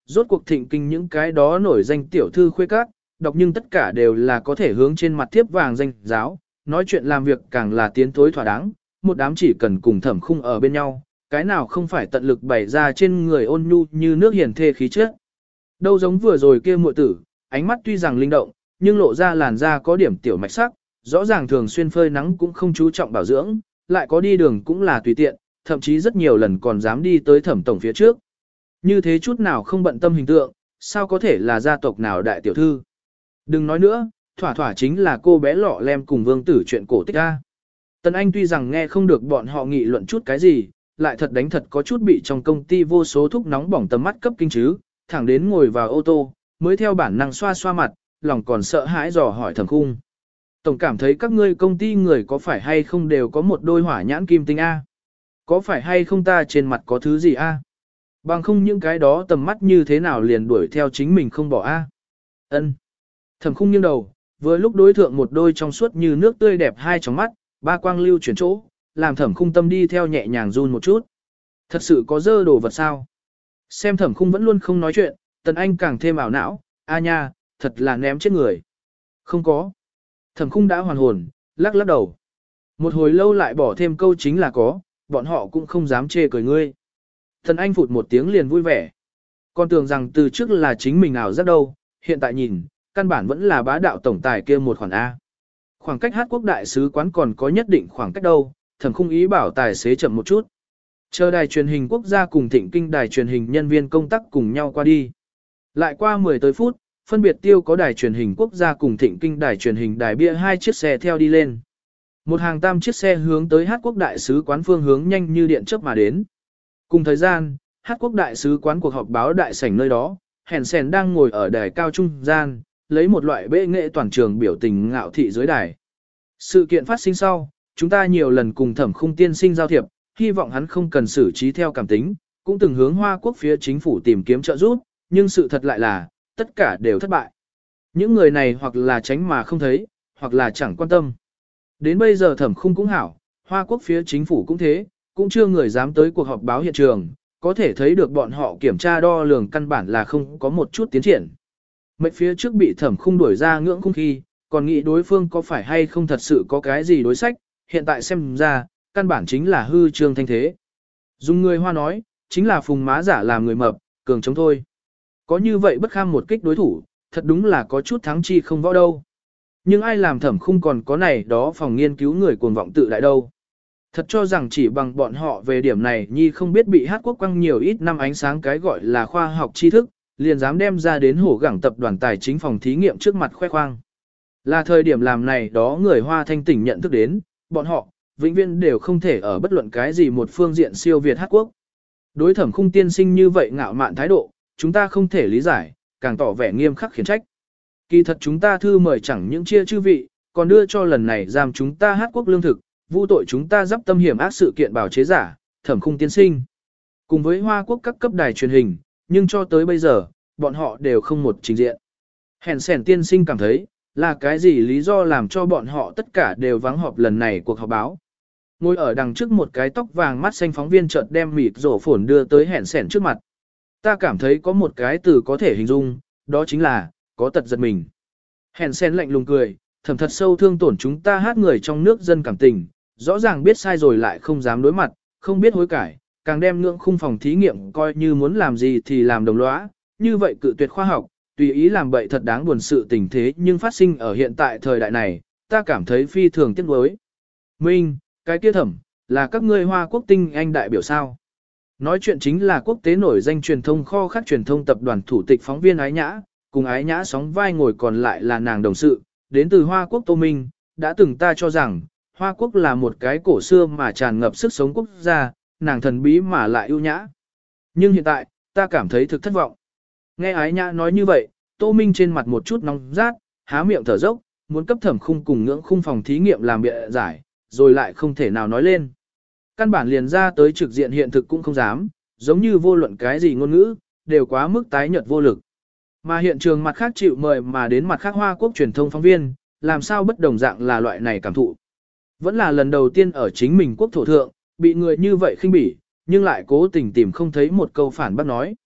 rốt cuộc thịnh kinh những cái đó nổi danh tiểu thư khuê các, đọc nhưng tất cả đều là có thể hướng trên mặt tiếp vàng danh giáo, nói chuyện làm việc càng là tiến tối thỏa đáng, một đám chỉ cần cùng Thẩm Khung ở bên nhau, cái nào không phải tận lực bày ra trên người ôn nhu như nước hiền thê khí chất. Đâu giống vừa rồi kia muội tử, ánh mắt tuy rằng linh động, nhưng lộ ra làn da có điểm tiểu mạch sắc, rõ ràng thường xuyên phơi nắng cũng không chú trọng bảo dưỡng, lại có đi đường cũng là tùy tiện, thậm chí rất nhiều lần còn dám đi tới Thẩm tổng phía trước. Như thế chút nào không bận tâm hình tượng, sao có thể là gia tộc nào đại tiểu thư. Đừng nói nữa, thỏa thỏa chính là cô bé lọ lem cùng vương tử chuyện cổ tích a. Tần Anh tuy rằng nghe không được bọn họ nghị luận chút cái gì, lại thật đánh thật có chút bị trong công ty vô số thuốc nóng bỏng tầm mắt cấp kinh chứ, thẳng đến ngồi vào ô tô, mới theo bản năng xoa xoa mặt, lòng còn sợ hãi dò hỏi Thẩm Khung. Tổng cảm thấy các ngươi công ty người có phải hay không đều có một đôi hỏa nhãn kim tinh A? Có phải hay không ta trên mặt có thứ gì A? Bằng không những cái đó tầm mắt như thế nào liền đuổi theo chính mình không bỏ A? Ân. Thẩm Khung nghiêng đầu, vừa lúc đối thượng một đôi trong suốt như nước tươi đẹp hai tròng mắt, ba quang lưu chuyển chỗ, làm Thẩm Khung tâm đi theo nhẹ nhàng run một chút. Thật sự có dơ đồ vật sao? Xem Thẩm Khung vẫn luôn không nói chuyện, Tần Anh càng thêm ảo não, a nha, thật là ném chết người. Không có. Thẩm Khung đã hoàn hồn, lắc lắc đầu. Một hồi lâu lại bỏ thêm câu chính là có, bọn họ cũng không dám chê cười ngươi. Tần Anh phụt một tiếng liền vui vẻ. Còn tưởng rằng từ trước là chính mình ảo giác đâu, hiện tại nhìn, căn bản vẫn là bá đạo tổng tài kia một khoản A. Khoảng cách Hát Quốc đại sứ quán còn có nhất định khoảng cách đâu, Thẩm Khung ý bảo tài xế chậm một chút. Chờ đài truyền hình quốc gia cùng Thịnh Kinh đài truyền hình nhân viên công tác cùng nhau qua đi. Lại qua 10 tới phút, phân biệt tiêu có đài truyền hình quốc gia cùng Thịnh Kinh đài truyền hình đài bia hai chiếc xe theo đi lên. Một hàng tam chiếc xe hướng tới Hát Quốc đại sứ quán phương hướng nhanh như điện chớp mà đến. Cùng thời gian, Hát Quốc đại sứ quán cuộc họp báo đại sảnh nơi đó, Hèn Sèn đang ngồi ở đài cao trung gian, lấy một loại bệ nghệ toàn trường biểu tình ngạo thị dưới đài. Sự kiện phát sinh sau, chúng ta nhiều lần cùng Thẩm Khung tiên sinh giao thiệp, hy vọng hắn không cần xử trí theo cảm tính, cũng từng hướng Hoa Quốc phía chính phủ tìm kiếm trợ giúp, nhưng sự thật lại là, tất cả đều thất bại. Những người này hoặc là tránh mà không thấy, hoặc là chẳng quan tâm. Đến bây giờ Thẩm Khung cũng hảo, Hoa Quốc phía chính phủ cũng thế, cũng chưa người dám tới cuộc họp báo hiện trường, có thể thấy được bọn họ kiểm tra đo lường căn bản là không có một chút tiến triển. Mệnh phía trước bị Thẩm Khung đuổi ra ngưỡng khung khi, còn nghĩ đối phương có phải hay không thật sự có cái gì đối sách, hiện tại xem ra, căn bản chính là hư trương thanh thế. Dùng người Hoa nói, chính là phùng má giả làm người mập, cường chống thôi. Có như vậy bất kham một kích đối thủ, thật đúng là có chút thắng chi không võ đâu. Nhưng ai làm Thẩm Khung còn có này đó phòng nghiên cứu người cuồng vọng tự đại đâu. Thật cho rằng chỉ bằng bọn họ về điểm này nhi không biết bị Hát Quốc quăng nhiều ít năm ánh sáng cái gọi là khoa học tri thức, liền dám đem ra đến hổ gẳng tập đoàn tài chính phòng thí nghiệm trước mặt khoe khoang. Là thời điểm làm này đó người Hoa thanh tỉnh nhận thức đến, bọn họ, vĩnh viễn đều không thể ở bất luận cái gì một phương diện siêu việt Hát Quốc. Đối Thẩm Khung tiên sinh như vậy ngạo mạn thái độ, chúng ta không thể lý giải, càng tỏ vẻ nghiêm khắc khiển trách. Kỳ thật chúng ta thư mời chẳng những chia chư vị, còn đưa cho lần này giam chúng ta Hát Quốc lương thực, vu tội chúng ta dắp tâm hiểm ác sự kiện bảo chế giả, Thẩm Khung tiên sinh. Cùng với Hoa Quốc các cấp đài truyền hình, nhưng cho tới bây giờ, bọn họ đều không một trình diện. Hèn Sèn tiên sinh cảm thấy, là cái gì lý do làm cho bọn họ tất cả đều vắng họp lần này cuộc họp báo. Ngồi ở đằng trước một cái tóc vàng mắt xanh phóng viên chợt đem mịt rổ phồn đưa tới Hèn Sèn trước mặt. Ta cảm thấy có một cái từ có thể hình dung, đó chính là, có tật giật mình. Hèn Sèn lạnh lùng cười, thầm thật sâu thương tổn chúng ta Hát người trong nước dân cảm tình, rõ ràng biết sai rồi lại không dám đối mặt, không biết hối cải, càng đem ngưỡng khung phòng thí nghiệm coi như muốn làm gì thì làm đồng lõa, như vậy cự tuyệt khoa học, tùy ý làm bậy thật đáng buồn sự tình thế nhưng phát sinh ở hiện tại thời đại này, ta cảm thấy phi thường tiếc nuối. Minh, cái kia Thẩm, là các ngươi Hoa Quốc tinh anh đại biểu sao? Nói chuyện chính là quốc tế nổi danh truyền thông kho khác truyền thông tập đoàn thủ tịch phóng viên Ái Nhã, cùng Ái Nhã sóng vai ngồi còn lại là nàng đồng sự, đến từ Hoa Quốc Tô Minh, đã từng ta cho rằng, Hoa Quốc là một cái cổ xưa mà tràn ngập sức sống quốc gia, nàng thần bí mà lại ưu nhã. Nhưng hiện tại, ta cảm thấy thực thất vọng. Nghe Ái Nhã nói như vậy, Tô Minh trên mặt một chút nóng rát, há miệng thở dốc, muốn cấp Thẩm Khung cùng ngưỡng khung phòng thí nghiệm làm bịa giải, rồi lại không thể nào nói lên. Căn bản liền ra tới trực diện hiện thực cũng không dám, giống như vô luận cái gì ngôn ngữ, đều quá mức tái nhợt vô lực. Mà hiện trường mặt khác chịu mời mà đến mặt khác Hoa Quốc truyền thông phóng viên, làm sao bất đồng dạng là loại này cảm thụ. Vẫn là lần đầu tiên ở chính mình quốc thổ thượng, bị người như vậy khinh bỉ, nhưng lại cố tình tìm không thấy một câu phản bác nói.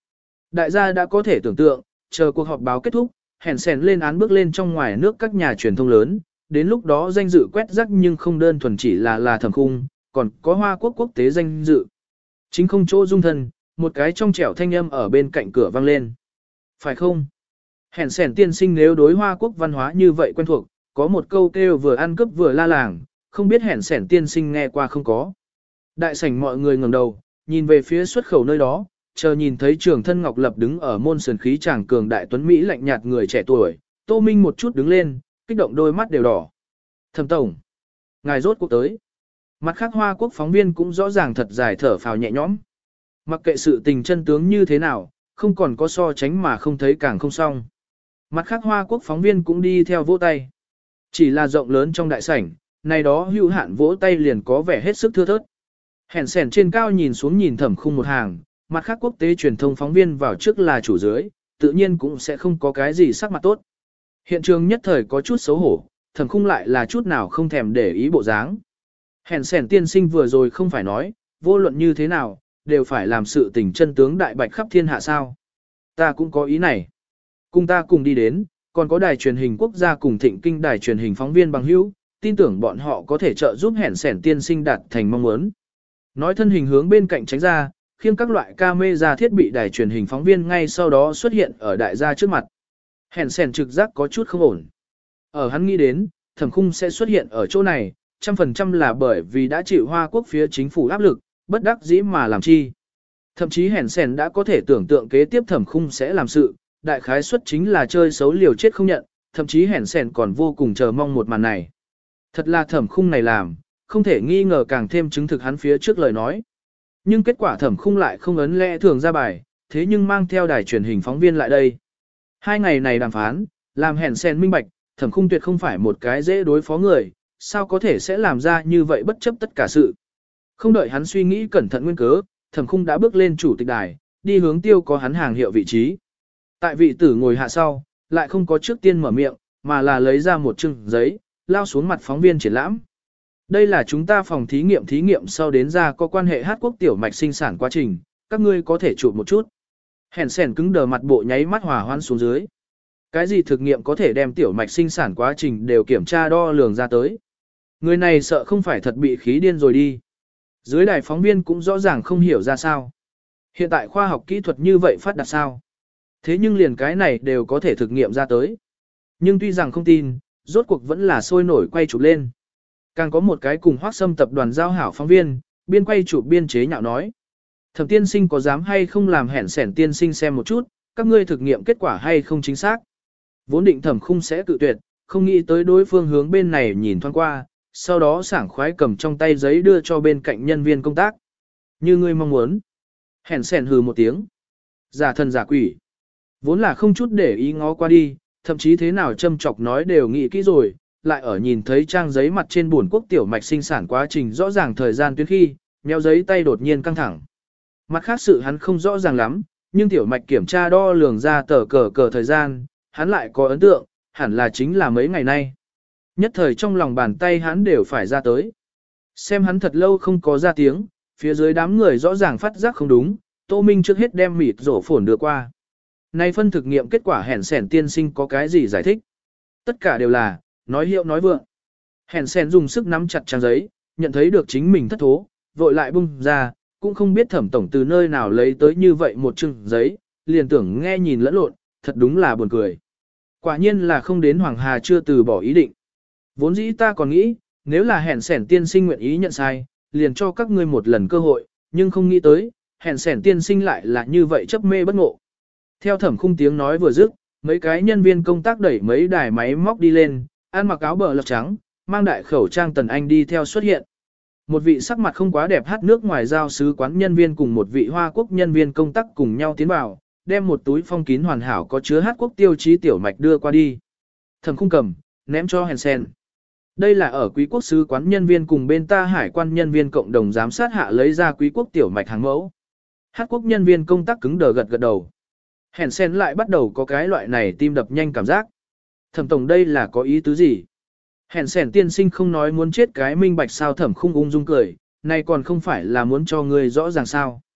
Đại gia đã có thể tưởng tượng, chờ cuộc họp báo kết thúc, hèn sèn lên án bước lên trong ngoài nước các nhà truyền thông lớn, đến lúc đó danh dự quét rác nhưng không đơn thuần chỉ là Thẩm Khung, còn có Hoa Quốc quốc tế danh dự. Chính không chỗ dung thân, một cái trong trẻo thanh âm ở bên cạnh cửa vang lên. Phải không? Hèn sèn tiên sinh nếu đối Hoa Quốc văn hóa như vậy quen thuộc, có một câu kêu vừa ăn cướp vừa la làng, không biết hèn sèn tiên sinh nghe qua không có. Đại sảnh mọi người ngẩng đầu, nhìn về phía xuất khẩu nơi đó, chờ nhìn thấy Trường Thân Ngọc Lập đứng ở môn sườn khí chàng cường đại tuấn Mỹ lạnh nhạt người trẻ tuổi, Tô Minh một chút đứng lên, kích động đôi mắt đều đỏ. Thẩm tổng, ngài rốt cuộc tới. Mặt khác Hoa Quốc phóng viên cũng rõ ràng thật dài thở phào nhẹ nhõm. Mặc kệ sự tình chân tướng như thế nào, không còn có so tránh mà không thấy càng không xong. Mặt khác Hoa Quốc phóng viên cũng đi theo vỗ tay. Chỉ là rộng lớn trong đại sảnh, này đó hữu hạn vỗ tay liền có vẻ hết sức thưa thớt. Hèn sèn trên cao nhìn xuống nhìn Thẩm Khung một hàng, mặt khác quốc tế truyền thông phóng viên vào trước là chủ dưới, tự nhiên cũng sẽ không có cái gì sắc mặt tốt. Hiện trường nhất thời có chút xấu hổ, Thẩm Khung lại là chút nào không thèm để ý bộ dáng. Hèn sèn tiên sinh vừa rồi không phải nói, vô luận như thế nào, đều phải làm sự tình chân tướng đại bạch khắp thiên hạ sao. Ta cũng có ý này. Cùng ta cùng đi đến, còn có đài truyền hình quốc gia cùng thịnh kinh đài truyền hình phóng viên bằng hữu, tin tưởng bọn họ có thể trợ giúp hèn sèn tiên sinh đạt thành mong muốn. Nói thân hình hướng bên cạnh tránh ra, khiêng các loại camera thiết bị đài truyền hình phóng viên ngay sau đó xuất hiện ở đại gia trước mặt. Hèn sèn trực giác có chút không ổn. Ở hắn nghĩ đến, Thẩm Khung sẽ xuất hiện ở chỗ này, 100% là bởi vì đã chịu Hoa Quốc phía chính phủ áp lực, bất đắc dĩ mà làm chi. Thậm chí hèn sèn đã có thể tưởng tượng kế tiếp Thẩm Khung sẽ làm sự, đại khái suất chính là chơi xấu liều chết không nhận, thậm chí hèn sèn còn vô cùng chờ mong một màn này. Thật là Thẩm Khung này làm, không thể nghi ngờ càng thêm chứng thực hắn phía trước lời nói. Nhưng kết quả Thẩm Khung lại không ấn lẽ thường ra bài, thế nhưng mang theo đài truyền hình phóng viên lại đây. 2 ngày này đàm phán, làm hèn sèn minh bạch, Thẩm Khung tuyệt không phải một cái dễ đối phó người, sao có thể sẽ làm ra như vậy bất chấp tất cả sự. Không đợi hắn suy nghĩ cẩn thận nguyên cớ, Thẩm Khung đã bước lên chủ tịch đài, đi hướng tiêu có hắn hàng hiệu vị trí. Tại vị tử ngồi hạ sau, lại không có trước tiên mở miệng, mà là lấy ra một chừng giấy, lao xuống mặt phóng viên triển lãm. Đây là chúng ta phòng thí nghiệm sau đến ra có quan hệ hát quốc tiểu mạch sinh sản quá trình, các ngươi có thể chụp một chút. Hèn sèn cứng đờ mặt bộ nháy mắt hòa hoan xuống dưới. Cái gì thực nghiệm có thể đem tiểu mạch sinh sản quá trình đều kiểm tra đo lường ra tới. Người này sợ không phải thật bị khí điên rồi đi. Dưới đài phóng viên cũng rõ ràng không hiểu ra sao. Hiện tại khoa học kỹ thuật như vậy phát đạt sao. Thế nhưng liền cái này đều có thể thực nghiệm ra tới. Nhưng tuy rằng không tin, rốt cuộc vẫn là sôi nổi quay chụp lên. Càng có một cái cùng Hoắc Sâm tập đoàn giao hảo phóng viên, biên quay chụp biên chế nhạo nói. Thẩm tiên sinh có dám hay không làm hẹn sẻn tiên sinh xem một chút, các ngươi thực nghiệm kết quả hay không chính xác. Vốn định Thẩm Khung sẽ tự tuyệt, không nghĩ tới đối phương hướng bên này nhìn thoáng qua, sau đó sảng khoái cầm trong tay giấy đưa cho bên cạnh nhân viên công tác. Như ngươi mong muốn. Hẹn sẻn hừ một tiếng. Giả thần giả quỷ. Vốn là không chút để ý ngó qua đi, thậm chí thế nào châm chọc nói đều nghĩ kỹ rồi, lại ở nhìn thấy trang giấy mặt trên buồn quốc tiểu mạch sinh sản quá trình rõ ràng thời gian tuyến khi, nhéo giấy tay đột nhiên căng thẳng. Mặt khác sự hắn không rõ ràng lắm, nhưng tiểu mạch kiểm tra đo lường ra tờ cờ thời gian, hắn lại có ấn tượng, hẳn là chính là mấy ngày nay. Nhất thời trong lòng bàn tay hắn đều phải ra tới. Xem hắn thật lâu không có ra tiếng, phía dưới đám người rõ ràng phát giác không đúng, Tô Minh trước hết đem mịt rổ phồn đưa qua. Nay phân thực nghiệm kết quả hèn sẻn tiên sinh có cái gì giải thích? Tất cả đều là, nói hiệu nói vượng. Hèn sẻn dùng sức nắm chặt trang giấy, nhận thấy được chính mình thất thố, vội lại bung ra, cũng không biết Thẩm tổng từ nơi nào lấy tới như vậy một chừng giấy, liền tưởng nghe nhìn lẫn lộn, thật đúng là buồn cười. Quả nhiên là không đến Hoàng Hà chưa từ bỏ ý định. Vốn dĩ ta còn nghĩ, nếu là hèn sẻn tiên sinh nguyện ý nhận sai, liền cho các ngươi một lần cơ hội, nhưng không nghĩ tới, hèn sẻn tiên sinh lại là như vậy chấp mê bất ngộ. Theo Thẩm Khung tiếng nói vừa dứt, mấy cái nhân viên công tác đẩy mấy đài máy móc đi lên, ăn mặc áo bờ lọc trắng, mang đại khẩu trang Tần Anh đi theo xuất hiện. Một vị sắc mặt không quá đẹp hát nước ngoài giao sứ quán nhân viên cùng một vị Hoa Quốc nhân viên công tác cùng nhau tiến vào, đem một túi phong kín hoàn hảo có chứa hát quốc tiêu chí tiểu mạch đưa qua đi. Thẩm Khung cầm, ném cho hèn sen. Đây là ở quý quốc sứ quán nhân viên cùng bên ta hải quan nhân viên cộng đồng giám sát hạ lấy ra quý quốc tiểu mạch hàng mẫu. Hát quốc nhân viên công tác cứng đờ gật gật đầu. Hèn sen lại bắt đầu có cái loại này tim đập nhanh cảm giác. Thẩm tổng đây là có ý tứ gì? Hèn sen tiên sinh không nói muốn chết cái minh bạch sao. Thẩm Khung ung dung cười, này còn không phải là muốn cho người rõ ràng sao.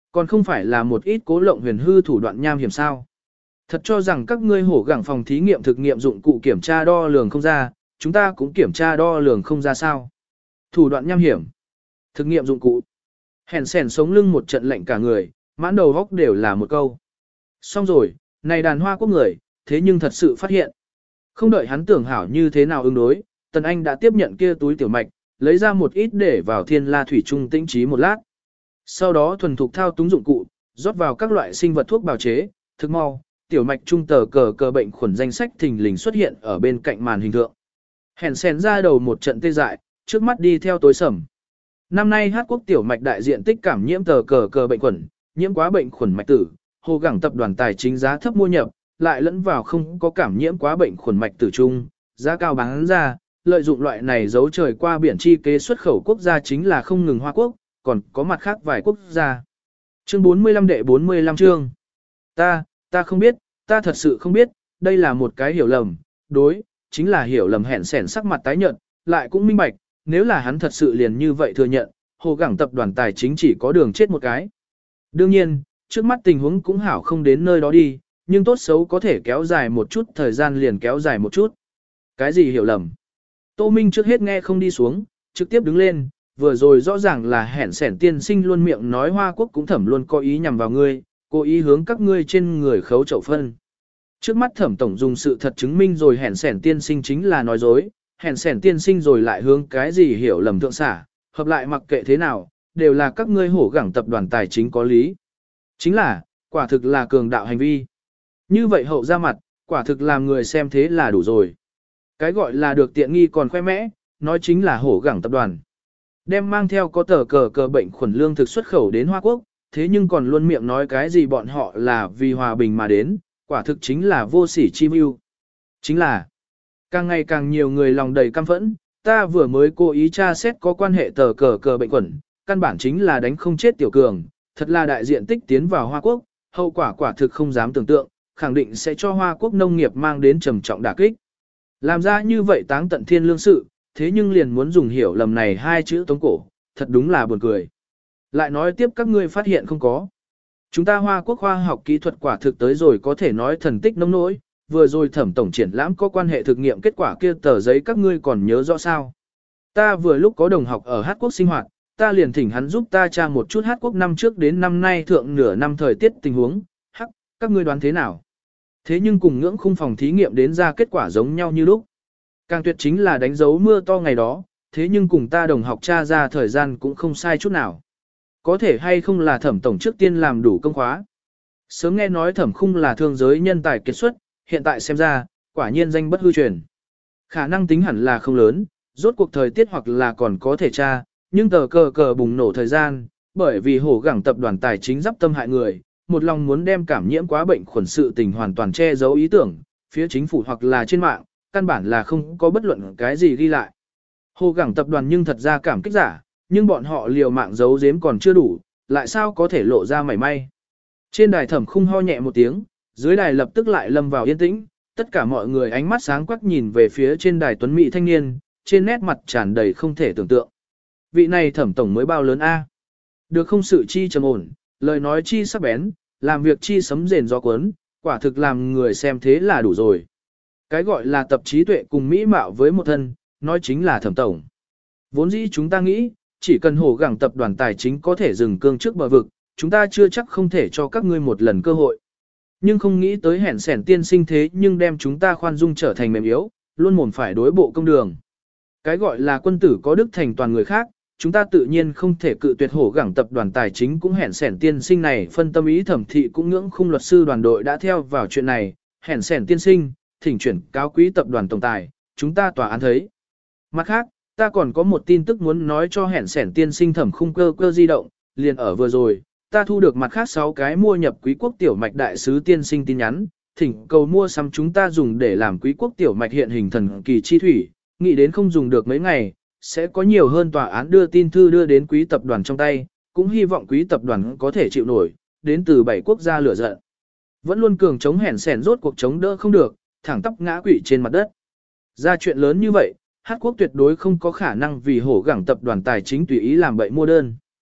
Còn không phải là một ít cố lộng huyền hư thủ đoạn nham hiểm sao. Thật cho rằng các ngươi hổ gẳng phòng thí nghiệm thực nghiệm dụng cụ kiểm tra đo lường không ra, chúng ta cũng kiểm tra đo lường không ra sao. Thủ đoạn nham hiểm. Thực nghiệm dụng cụ. Hèn sèn sống lưng một trận lạnh cả người, mãn đầu góc đều là một câu. Xong rồi, này đàn hoa quốc người, thế nhưng thật sự phát hiện. Không đợi hắn tưởng hảo như thế nào ứng đối, Tần Anh đã tiếp nhận kia túi tiểu mạch, lấy ra một ít để vào thiên la thủy trung tĩnh trí một lát. Sau đó thuần thục thao túng dụng cụ, rót vào các loại sinh vật thuốc bào chế, thực mau, tiểu mạch trung tờ cờ bệnh khuẩn danh sách thình lình xuất hiện ở bên cạnh màn hình thượng. Hèn sèn ra đầu một trận tê dại, trước mắt đi theo tối sầm. Năm nay Hát quốc tiểu mạch đại diện tích cảm nhiễm tờ cờ bệnh khuẩn, nhiễm quá bệnh khuẩn mạch tử, hồ gẳng tập đoàn tài chính giá thấp mua nhập, lại lẫn vào không có cảm nhiễm quá bệnh khuẩn mạch tử trung, giá cao bán ra, lợi dụng loại này giấu trời qua biển chi kế xuất khẩu quốc gia chính là không ngừng Hoa Quốc, còn có mặt khác vài quốc gia. Chương 45 đệ 45 chương. Ta không biết, ta thật sự không biết, đây là một cái hiểu lầm, đối, chính là hiểu lầm. Hẹn sẻn sắc mặt tái nhợt, lại cũng minh bạch, nếu là hắn thật sự liền như vậy thừa nhận, hồ gẳng tập đoàn tài chính chỉ có đường chết một cái. Đương nhiên, trước mắt tình huống cũng hảo không đến nơi đó đi, nhưng tốt xấu có thể kéo dài một chút thời gian liền kéo dài một chút. Cái gì hiểu lầm? Tô Minh trước hết nghe không đi xuống, trực tiếp đứng lên, vừa rồi rõ ràng là hẹn sẻn tiên sinh luôn miệng nói Hoa Quốc cũng thẩm luôn có ý nhằm vào ngươi, cố ý hướng các ngươi trên người khấu chậu phân. Trước mắt thẩm tổng dùng sự thật chứng minh rồi hẹn sẻn tiên sinh chính là nói dối, hẹn sẻn tiên sinh rồi lại hướng cái gì hiểu lầm thượng xả, hợp lại mặc kệ thế nào, đều là các ngươi hổ gẳng tập đoàn tài chính có lý. Chính là, quả thực là cường đạo hành vi. Như vậy hậu ra mặt, quả thực làm người xem thế là đủ rồi. Cái gọi là được tiện nghi còn khoe mẽ, nói chính là hổ gẳng tập đoàn. Đem mang theo có tờ cờ bệnh khuẩn lương thực xuất khẩu đến Hoa Quốc, thế nhưng còn luôn miệng nói cái gì bọn họ là vì hòa bình mà đến, quả thực chính là vô sỉ chi mưu. Chính là, càng ngày càng nhiều người lòng đầy căm phẫn, ta vừa mới cố ý tra xét có quan hệ tờ cờ bệnh khuẩn, căn bản chính là đánh không chết tiểu cường, thật là đại diện tích tiến vào Hoa Quốc, hậu quả quả thực không dám tưởng tượng, khẳng định sẽ cho Hoa Quốc nông nghiệp mang đến trầm trọng đả kích. Làm ra như vậy táng tận thiên lương sự, thế nhưng liền muốn dùng hiểu lầm này hai chữ tống cổ, thật đúng là buồn cười. Lại nói tiếp các ngươi phát hiện không có. Chúng ta Hoa Quốc khoa học kỹ thuật quả thực tới rồi có thể nói thần tích nông nỗi, vừa rồi thẩm tổng triển lãm có quan hệ thực nghiệm kết quả kia tờ giấy các ngươi còn nhớ rõ sao. Ta vừa lúc có đồng học ở Hát Quốc sinh hoạt, ta liền thỉnh hắn giúp ta tra một chút Hát Quốc năm trước đến năm nay thượng nửa năm thời tiết tình huống, các ngươi đoán thế nào? Thế nhưng cùng ngưỡng khung phòng thí nghiệm đến ra kết quả giống nhau như lúc. Càng tuyệt chính là đánh dấu mưa to ngày đó, thế nhưng cùng ta đồng học tra ra thời gian cũng không sai chút nào. Có thể hay không là thẩm tổng trước tiên làm đủ công khóa. Sớm nghe nói thẩm khung là thương giới nhân tài kiệt xuất, hiện tại xem ra, quả nhiên danh bất hư truyền. Khả năng tính hẳn là không lớn, rốt cuộc thời tiết hoặc là còn có thể tra, nhưng tờ cờ bùng nổ thời gian, bởi vì hổ gẳng tập đoàn tài chính giáp tâm hại người, một lòng muốn đem cảm nhiễm quá bệnh khuẩn sự tình hoàn toàn che giấu ý tưởng, phía chính phủ hoặc là trên mạng, căn bản là không có bất luận cái gì ghi lại. Hồ gẳng tập đoàn nhưng thật ra cảm kích giả, nhưng bọn họ liều mạng giấu giếm còn chưa đủ, lại sao có thể lộ ra mảy may. Trên đài thẩm khung ho nhẹ một tiếng, dưới đài lập tức lại lâm vào yên tĩnh, tất cả mọi người ánh mắt sáng quắc nhìn về phía trên đài tuấn mỹ thanh niên, trên nét mặt tràn đầy không thể tưởng tượng. Vị này thẩm tổng mới bao lớn a? Được không sự chi trầm ổn, lời nói chi sắc bén, làm việc chi sấm rền gió cuốn, quả thực làm người xem thế là đủ rồi. Cái gọi là tập trí tuệ cùng mỹ mạo với một thân, nói chính là thẩm tổng. Vốn dĩ chúng ta nghĩ, chỉ cần hổ gẳng tập đoàn tài chính có thể dừng cương trước bờ vực, chúng ta chưa chắc không thể cho các ngươi một lần cơ hội. Nhưng không nghĩ tới hẹn sẻn tiên sinh thế nhưng đem chúng ta khoan dung trở thành mềm yếu, luôn mồm phải đối bộ công đường. Cái gọi là quân tử có đức thành toàn người khác, chúng ta tự nhiên không thể cự tuyệt hổ gẳng tập đoàn tài chính cũng hẹn sẻn tiên sinh này phân tâm ý thẩm thị cũng ngưỡng khung luật sư đoàn đội đã theo vào chuyện này, hẹn sẻn tiên sinh, thỉnh chuyển cáo quý tập đoàn tổng tài, chúng ta tòa án thấy. Mặt khác, ta còn có một tin tức muốn nói cho hẹn sẻn tiên sinh thẩm khung cơ di động, liền ở vừa rồi, ta thu được mặt khác 6 cái mua nhập quý quốc tiểu mạch đại sứ tiên sinh tin nhắn, thỉnh cầu mua sắm chúng ta dùng để làm quý quốc tiểu mạch hiện hình thần kỳ chi thủy, nghĩ đến không dùng được mấy ngày, sẽ có nhiều hơn tòa án đưa tin thư đưa đến quý tập đoàn trong tay, cũng hy vọng quý tập đoàn có thể chịu nổi, đến từ 7 quốc gia lửa giận. Vẫn luôn cường chống hẻn sẻn rốt cuộc chống đỡ không được, thẳng tắp ngã quỵ trên mặt đất. Ra chuyện lớn như vậy, Hát quốc tuyệt đối không có khả năng vì hổ gẳng tập đoàn tài chính tùy ý làm bậy mua đơn.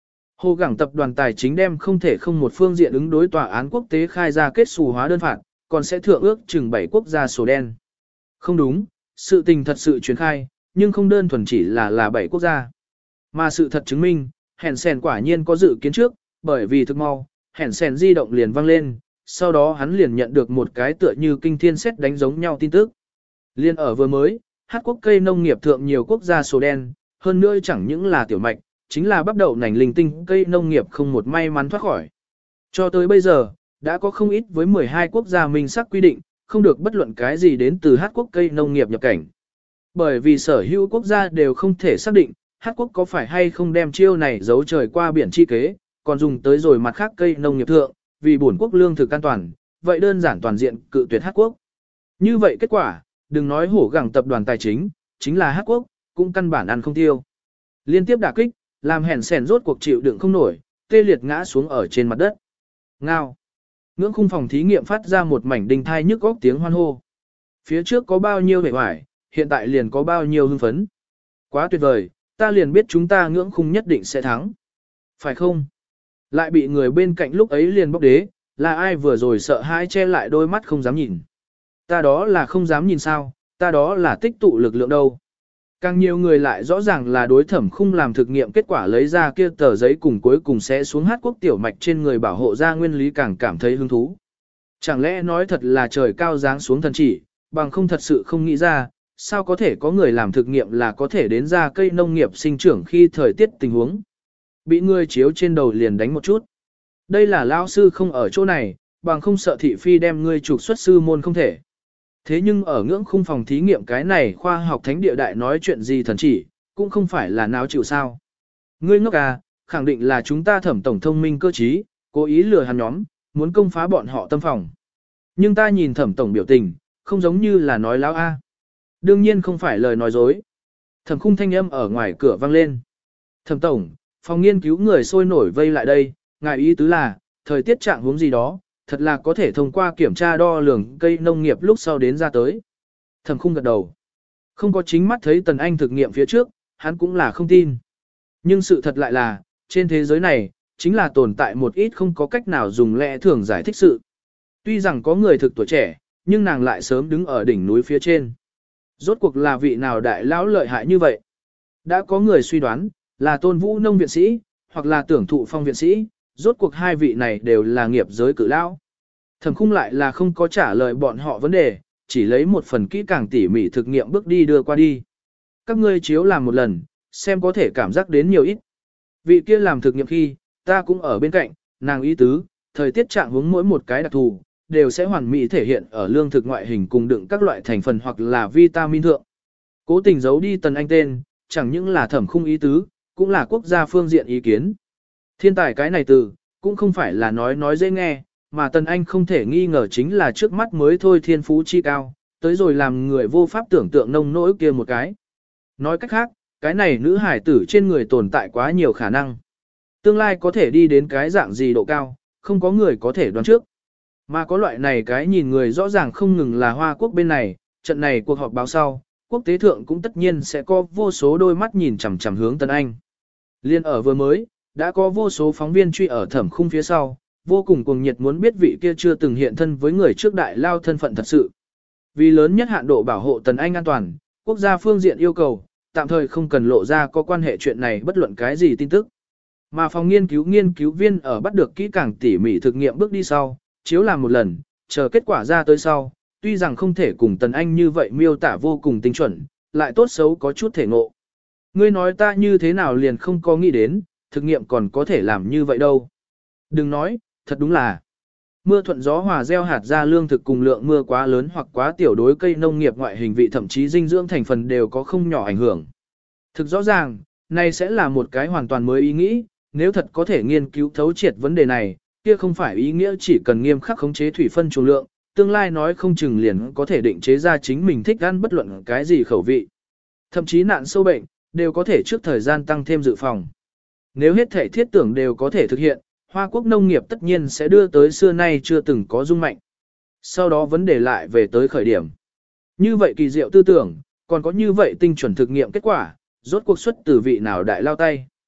Hồ Gẳng tập đoàn tài chính đem không thể không một phương diện ứng đối tòa án quốc tế khai ra kết xù hóa đơn phạt, còn sẽ thượng ước chừng 7 quốc gia sổ đen. Không đúng, sự tình thật sự truyền khai, nhưng không đơn thuần chỉ là 7 quốc gia. Mà sự thật chứng minh, hẹn sèn quả nhiên có dự kiến trước, bởi vì thực mau, hẹn sèn di động liền vang lên, sau đó hắn liền nhận được một cái tựa như kinh thiên sét đánh giống nhau tin tức. Liên ở vừa mới, Hát quốc cây nông nghiệp thượng nhiều quốc gia sổ đen, hơn nữa chẳng những là tiểu mạch, chính là bắp đậu nành linh tinh cây nông nghiệp không một may mắn thoát khỏi. Cho tới bây giờ, đã có không ít với 12 quốc gia minh xác quy định, không được bất luận cái gì đến từ Hát quốc cây nông nghiệp nhập cảnh. Bởi vì sở hữu quốc gia đều không thể xác định, Hát quốc có phải hay không đem chiêu này giấu trời qua biển chi kế, còn dùng tới rồi mặt khác cây nông nghiệp thượng, vì bổn quốc lương thực an toàn, vậy đơn giản toàn diện cự tuyệt Hát quốc. Như vậy kết quả, đừng nói hổ gẳng tập đoàn tài chính, chính là Hát quốc, cũng căn bản ăn không tiêu. Liên tiếp đả kích, làm hẻn sèn rốt cuộc chịu đựng không nổi, tê liệt ngã xuống ở trên mặt đất. Ngao. Ngưỡng khung phòng thí nghiệm phát ra một mảnh đinh thai nhức góc tiếng hoan hô. Phía trước có bao nhiêu vẻ hoài, hiện tại liền có bao nhiêu hưng phấn. Quá tuyệt vời, ta liền biết chúng ta ngưỡng khung nhất định sẽ thắng. Phải không? Lại bị người bên cạnh lúc ấy liền bóc đế, là ai vừa rồi sợ hãi che lại đôi mắt không dám nhìn. Ta đó là không dám nhìn sao, ta đó là tích tụ lực lượng đâu. Càng nhiều người lại rõ ràng là đối thẩm khung làm thực nghiệm kết quả lấy ra kia tờ giấy cùng cuối cùng sẽ xuống Hát quốc tiểu mạch trên người bảo hộ ra nguyên lý càng cảm thấy hứng thú. Chẳng lẽ nói thật là trời cao giáng xuống thần chỉ, bằng không thật sự không nghĩ ra, sao có thể có người làm thực nghiệm là có thể đến ra cây nông nghiệp sinh trưởng khi thời tiết tình huống. Bị người chiếu trên đầu liền đánh một chút. Đây là lao sư không ở chỗ này, bằng không sợ thị phi đem ngươi trục xuất sư môn không thể. Thế nhưng ở ngưỡng khung phòng thí nghiệm cái này khoa học thánh địa đại nói chuyện gì thần chỉ, cũng không phải là náo chịu sao. Ngươi ngốc à, khẳng định là chúng ta thẩm tổng thông minh cơ trí, cố ý lừa hắn nhóm, muốn công phá bọn họ tâm phòng. Nhưng ta nhìn thẩm tổng biểu tình, không giống như là nói láo a. Đương nhiên không phải lời nói dối. Thẩm khung thanh âm ở ngoài cửa vang lên. Thẩm tổng, phòng nghiên cứu người sôi nổi vây lại đây, ngài ý tứ là, thời tiết trạng huống gì đó, thật là có thể thông qua kiểm tra đo lường cây nông nghiệp lúc sau đến ra tới. Thẩm khung gật đầu. Không có chính mắt thấy Tần Anh thực nghiệm phía trước, hắn cũng là không tin. Nhưng sự thật lại là, trên thế giới này, chính là tồn tại một ít không có cách nào dùng lẽ thường giải thích sự. Tuy rằng có người thực tuổi trẻ, nhưng nàng lại sớm đứng ở đỉnh núi phía trên. Rốt cuộc là vị nào đại lão lợi hại như vậy? Đã có người suy đoán, là Tôn Vũ nông viện sĩ, hoặc là Tưởng Thụ Phong viện sĩ, rốt cuộc hai vị này đều là nghiệp giới cử lão. Thẩm khung lại là không có trả lời bọn họ vấn đề, chỉ lấy một phần kỹ càng tỉ mỉ thực nghiệm bước đi đưa qua đi. Các ngươi chiếu làm một lần, xem có thể cảm giác đến nhiều ít. Vị kia làm thực nghiệm khi, ta cũng ở bên cạnh, nàng ý tứ, thời tiết trạng hướng mỗi một cái đặc thù, đều sẽ hoàn mỹ thể hiện ở lương thực ngoại hình cùng đựng các loại thành phần hoặc là vitamin thượng. Cố tình giấu đi Tần Anh tên, chẳng những là thẩm khung ý tứ, cũng là quốc gia phương diện ý kiến. Thiên tài cái này từ, cũng không phải là nói dễ nghe, mà Tần Anh không thể nghi ngờ chính là trước mắt mới thôi thiên phú chi cao, tới rồi làm người vô pháp tưởng tượng nông nỗi kia một cái. Nói cách khác, cái này nữ hải tử trên người tồn tại quá nhiều khả năng. Tương lai có thể đi đến cái dạng gì độ cao, không có người có thể đoán trước. Mà có loại này cái nhìn người rõ ràng không ngừng là Hoa Quốc bên này, trận này cuộc họp báo sau, quốc tế thượng cũng tất nhiên sẽ có vô số đôi mắt nhìn chằm chằm hướng Tần Anh. Liên ở vừa mới, đã có vô số phóng viên truy ở thẩm khung phía sau, vô cùng cuồng nhiệt muốn biết vị kia chưa từng hiện thân với người trước đại lao thân phận thật sự. Vì lớn nhất hạn độ bảo hộ Tần Anh an toàn, quốc gia phương diện yêu cầu, tạm thời không cần lộ ra có quan hệ chuyện này bất luận cái gì tin tức. Mà phòng nghiên cứu viên ở bắt được kỹ càng tỉ mỉ thực nghiệm bước đi sau, chiếu làm một lần, chờ kết quả ra tới sau, tuy rằng không thể cùng Tần Anh như vậy miêu tả vô cùng tinh chuẩn, lại tốt xấu có chút thể ngộ. Ngươi nói ta như thế nào liền không có nghĩ đến, thực nghiệm còn có thể làm như vậy đâu. Đừng nói, thật đúng là mưa thuận gió hòa gieo hạt ra lương thực cùng lượng mưa quá lớn hoặc quá tiểu đối cây nông nghiệp ngoại hình vị thậm chí dinh dưỡng thành phần đều có không nhỏ ảnh hưởng. Thực rõ ràng, này sẽ là một cái hoàn toàn mới ý nghĩ, nếu thật có thể nghiên cứu thấu triệt vấn đề này, kia không phải ý nghĩa chỉ cần nghiêm khắc khống chế thủy phân trùng lượng, tương lai nói không chừng liền có thể định chế ra chính mình thích ăn bất luận cái gì khẩu vị. Thậm chí nạn sâu bệnh, đều có thể trước thời gian tăng thêm dự phòng. Nếu hết thể thiết tưởng đều có thể thực hiện, Hoa Quốc nông nghiệp tất nhiên sẽ đưa tới xưa nay chưa từng có dung mạnh. Sau đó vấn đề lại về tới khởi điểm. Như vậy kỳ diệu tư tưởng, còn có như vậy tinh chuẩn thực nghiệm kết quả, rốt cuộc xuất từ vị nào đại lao tay.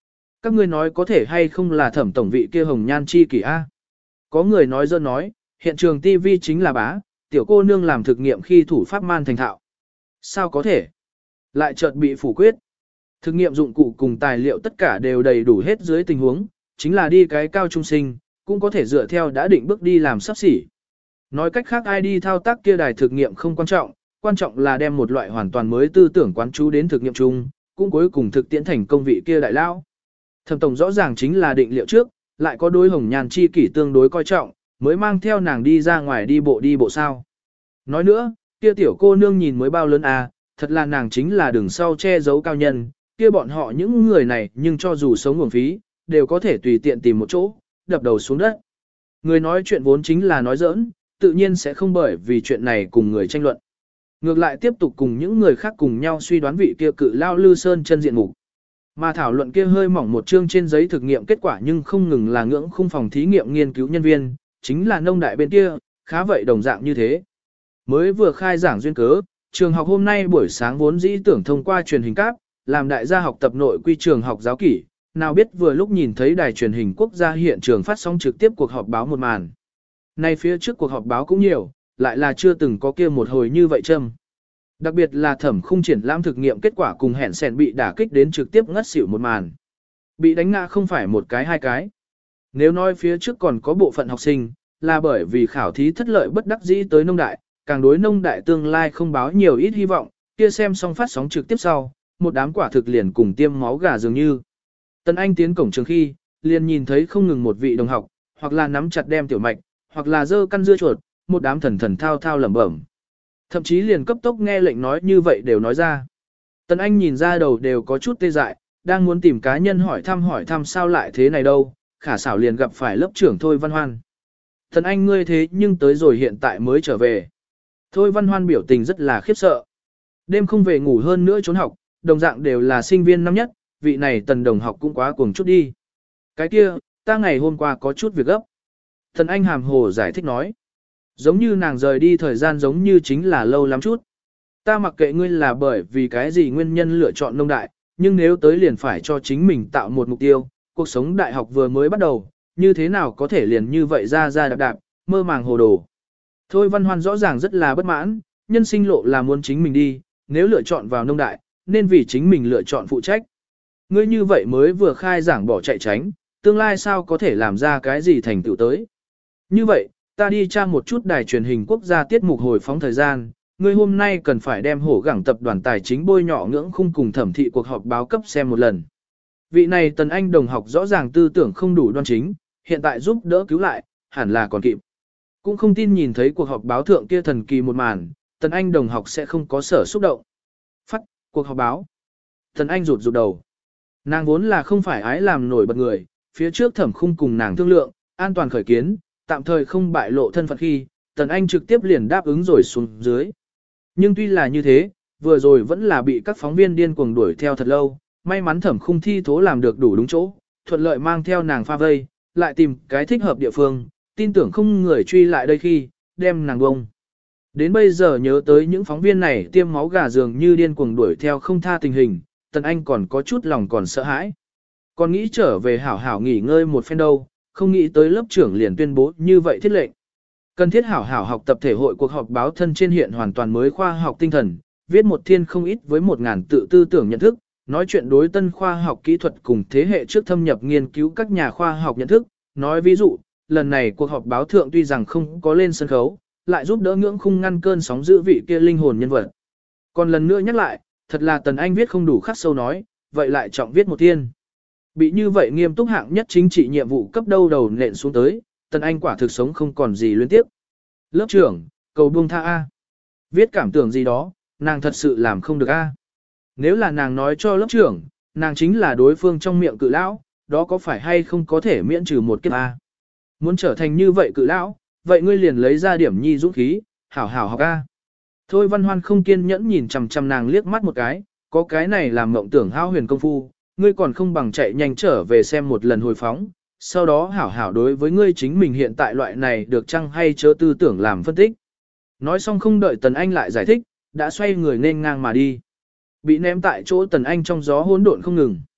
Các ngươi nói có thể hay không là Thẩm tổng vị kia hồng nhan chi kỷ a? Có người nói dơ nói, hiện trường TV chính là bá, tiểu cô nương làm thực nghiệm khi thủ pháp man thành thạo. Sao có thể? Lại chợt bị phủ quyết. Thực nghiệm dụng cụ cùng tài liệu tất cả đều đầy đủ hết dưới tình huống, chính là đi cái cao trung sinh, cũng có thể dựa theo đã định bước đi làm sắp xỉ. Nói cách khác ai đi thao tác kia đài thực nghiệm không quan trọng là đem một loại hoàn toàn mới tư tưởng quán chú đến thực nghiệm chung, cũng cuối cùng thực tiễn thành công vị kia đại lao. Thẩm tổng rõ ràng chính là định liệu trước, lại có đối hồng nhàn chi kỷ tương đối coi trọng, mới mang theo nàng đi ra ngoài đi bộ sao. Nói nữa, kia tiểu cô nương nhìn mới bao lớn à, thật là nàng chính là đường sau che giấu cao nhân, kia bọn họ những người này nhưng cho dù sống nguồn phí, đều có thể tùy tiện tìm một chỗ, đập đầu xuống đất. Người nói chuyện vốn chính là nói giỡn, tự nhiên sẽ không bởi vì chuyện này cùng người tranh luận. Ngược lại tiếp tục cùng những người khác cùng nhau suy đoán vị kia cự lao Lư Sơn chân diện mục. Mà thảo luận kia hơi mỏng một chương trên giấy thực nghiệm kết quả nhưng không ngừng là ngưỡng khung phòng thí nghiệm nghiên cứu nhân viên, chính là nông đại bên kia, khá vậy đồng dạng như thế. Mới vừa khai giảng duyên cớ, trường học hôm nay buổi sáng vốn dĩ tưởng thông qua truyền hình cáp, làm đại gia học tập nội quy trường học giáo kỷ, nào biết vừa lúc nhìn thấy đài truyền hình quốc gia hiện trường phát sóng trực tiếp cuộc họp báo một màn. Nay phía trước cuộc họp báo cũng nhiều, lại là chưa từng có kia một hồi như vậy châm. Đặc biệt là Thẩm Khung triển lãm thực nghiệm kết quả cùng hẹn sèn bị đả kích đến trực tiếp ngất xỉu một màn. Bị đánh ngã không phải một cái hai cái. Nếu nói phía trước còn có bộ phận học sinh, là bởi vì khảo thí thất lợi bất đắc dĩ tới nông đại, càng đối nông đại tương lai không báo nhiều ít hy vọng, kia xem xong phát sóng trực tiếp sau, một đám quả thực liền cùng tiêm máu gà dường như. Tần Anh tiến cổng trường khi, liền nhìn thấy không ngừng một vị đồng học, hoặc là nắm chặt đem tiểu mạch, hoặc là dơ căn dưa chuột, một đám thần thần thao thao lẩm bẩm. Thậm chí liền cấp tốc nghe lệnh nói như vậy đều nói ra. Tần Anh nhìn ra đầu đều có chút tê dại, đang muốn tìm cá nhân hỏi thăm sao lại thế này đâu, khả xảo liền gặp phải lớp trưởng Thôi Văn Hoan. Tần Anh ngươi thế nhưng tới rồi hiện tại mới trở về. Thôi Văn Hoan biểu tình rất là khiếp sợ. Đêm không về ngủ hơn nữa trốn học, đồng dạng đều là sinh viên năm nhất, vị này Tần đồng học cũng quá cuồng chút đi. Cái kia, ta ngày hôm qua có chút việc gấp. Tần Anh hàm hồ giải thích nói. Giống như nàng rời đi thời gian giống như chính là lâu lắm chút. Ta mặc kệ ngươi là bởi vì cái gì nguyên nhân lựa chọn nông đại, nhưng nếu tới liền phải cho chính mình tạo một mục tiêu, cuộc sống đại học vừa mới bắt đầu, như thế nào có thể liền như vậy ra đạp, mơ màng hồ đồ. Thôi Văn Hoan rõ ràng rất là bất mãn, nhân sinh lộ là muốn chính mình đi, nếu lựa chọn vào nông đại, nên vì chính mình lựa chọn phụ trách. Ngươi như vậy mới vừa khai giảng bỏ chạy tránh, tương lai sao có thể làm ra cái gì thành tựu tới. Như vậy, ta đi tra một chút đài truyền hình quốc gia tiết mục hồi phóng thời gian, ngươi hôm nay cần phải đem hổ gẳng tập đoàn tài chính bôi nhọ ngưỡng khung cùng thẩm thị cuộc họp báo cấp xem một lần. Vị này Tần Anh đồng học rõ ràng tư tưởng không đủ đoan chính, hiện tại giúp đỡ cứu lại, hẳn là còn kịp. Cũng không tin nhìn thấy cuộc họp báo thượng kia thần kỳ một màn, Tần Anh đồng học sẽ không có sở xúc động. Phát, cuộc họp báo. Tần Anh rụt đầu. Nàng vốn là không phải ái làm nổi bật người, phía trước Thẩm Khung cùng nàng thương lượng, an toàn khởi kiến, tạm thời không bại lộ thân phận khi, Tần Anh trực tiếp liền đáp ứng rồi xuống dưới. Nhưng tuy là như thế, vừa rồi vẫn là bị các phóng viên điên cuồng đuổi theo thật lâu, may mắn Thẩm Khung thi thố làm được đủ đúng chỗ, thuận lợi mang theo nàng pha vây, lại tìm cái thích hợp địa phương, tin tưởng không người truy lại đây khi, đem nàng bông. Đến bây giờ nhớ tới những phóng viên này tiêm máu gà dường như điên cuồng đuổi theo không tha tình hình, Tần Anh còn có chút lòng còn sợ hãi. Còn nghĩ trở về hảo hảo nghỉ ngơi một phen đâu, không nghĩ tới lớp trưởng liền tuyên bố như vậy thiết lệnh. Cần thiết hảo hảo học tập thể hội cuộc họp báo thân trên hiện hoàn toàn mới khoa học tinh thần, viết một thiên không ít với 1.000 tự tư tưởng nhận thức, nói chuyện đối tân khoa học kỹ thuật cùng thế hệ trước thâm nhập nghiên cứu các nhà khoa học nhận thức, nói ví dụ, lần này cuộc họp báo thượng tuy rằng không có lên sân khấu, lại giúp đỡ ngưỡng khung ngăn cơn sóng dữ vị kia linh hồn nhân vật. Còn lần nữa nhắc lại, thật là Tần Anh viết không đủ khắc sâu nói, vậy lại trọng viết một thiên. Bị như vậy nghiêm túc hạng nhất chính trị nhiệm vụ cấp đầu nện xuống tới, Tần Anh quả thực sống không còn gì liên tiếp. Lớp trưởng, cầu buông tha A. Viết cảm tưởng gì đó, nàng thật sự làm không được A. Nếu là nàng nói cho lớp trưởng, nàng chính là đối phương trong miệng cự lão, đó có phải hay không có thể miễn trừ một kiếp A. Muốn trở thành như vậy cự lão, vậy ngươi liền lấy ra điểm nhi dũng khí, hảo hảo học A. Thôi Văn Hoan không kiên nhẫn nhìn chằm chằm nàng liếc mắt một cái, có cái này làm mộng tưởng hao huyền công phu, ngươi còn không bằng chạy nhanh trở về xem một lần hồi phóng, sau đó hảo hảo đối với ngươi chính mình hiện tại loại này được chăng hay chớ tư tưởng làm phân tích. Nói xong không đợi Tần Anh lại giải thích, đã xoay người nên ngang mà đi. Bị ném tại chỗ Tần Anh trong gió hỗn độn không ngừng.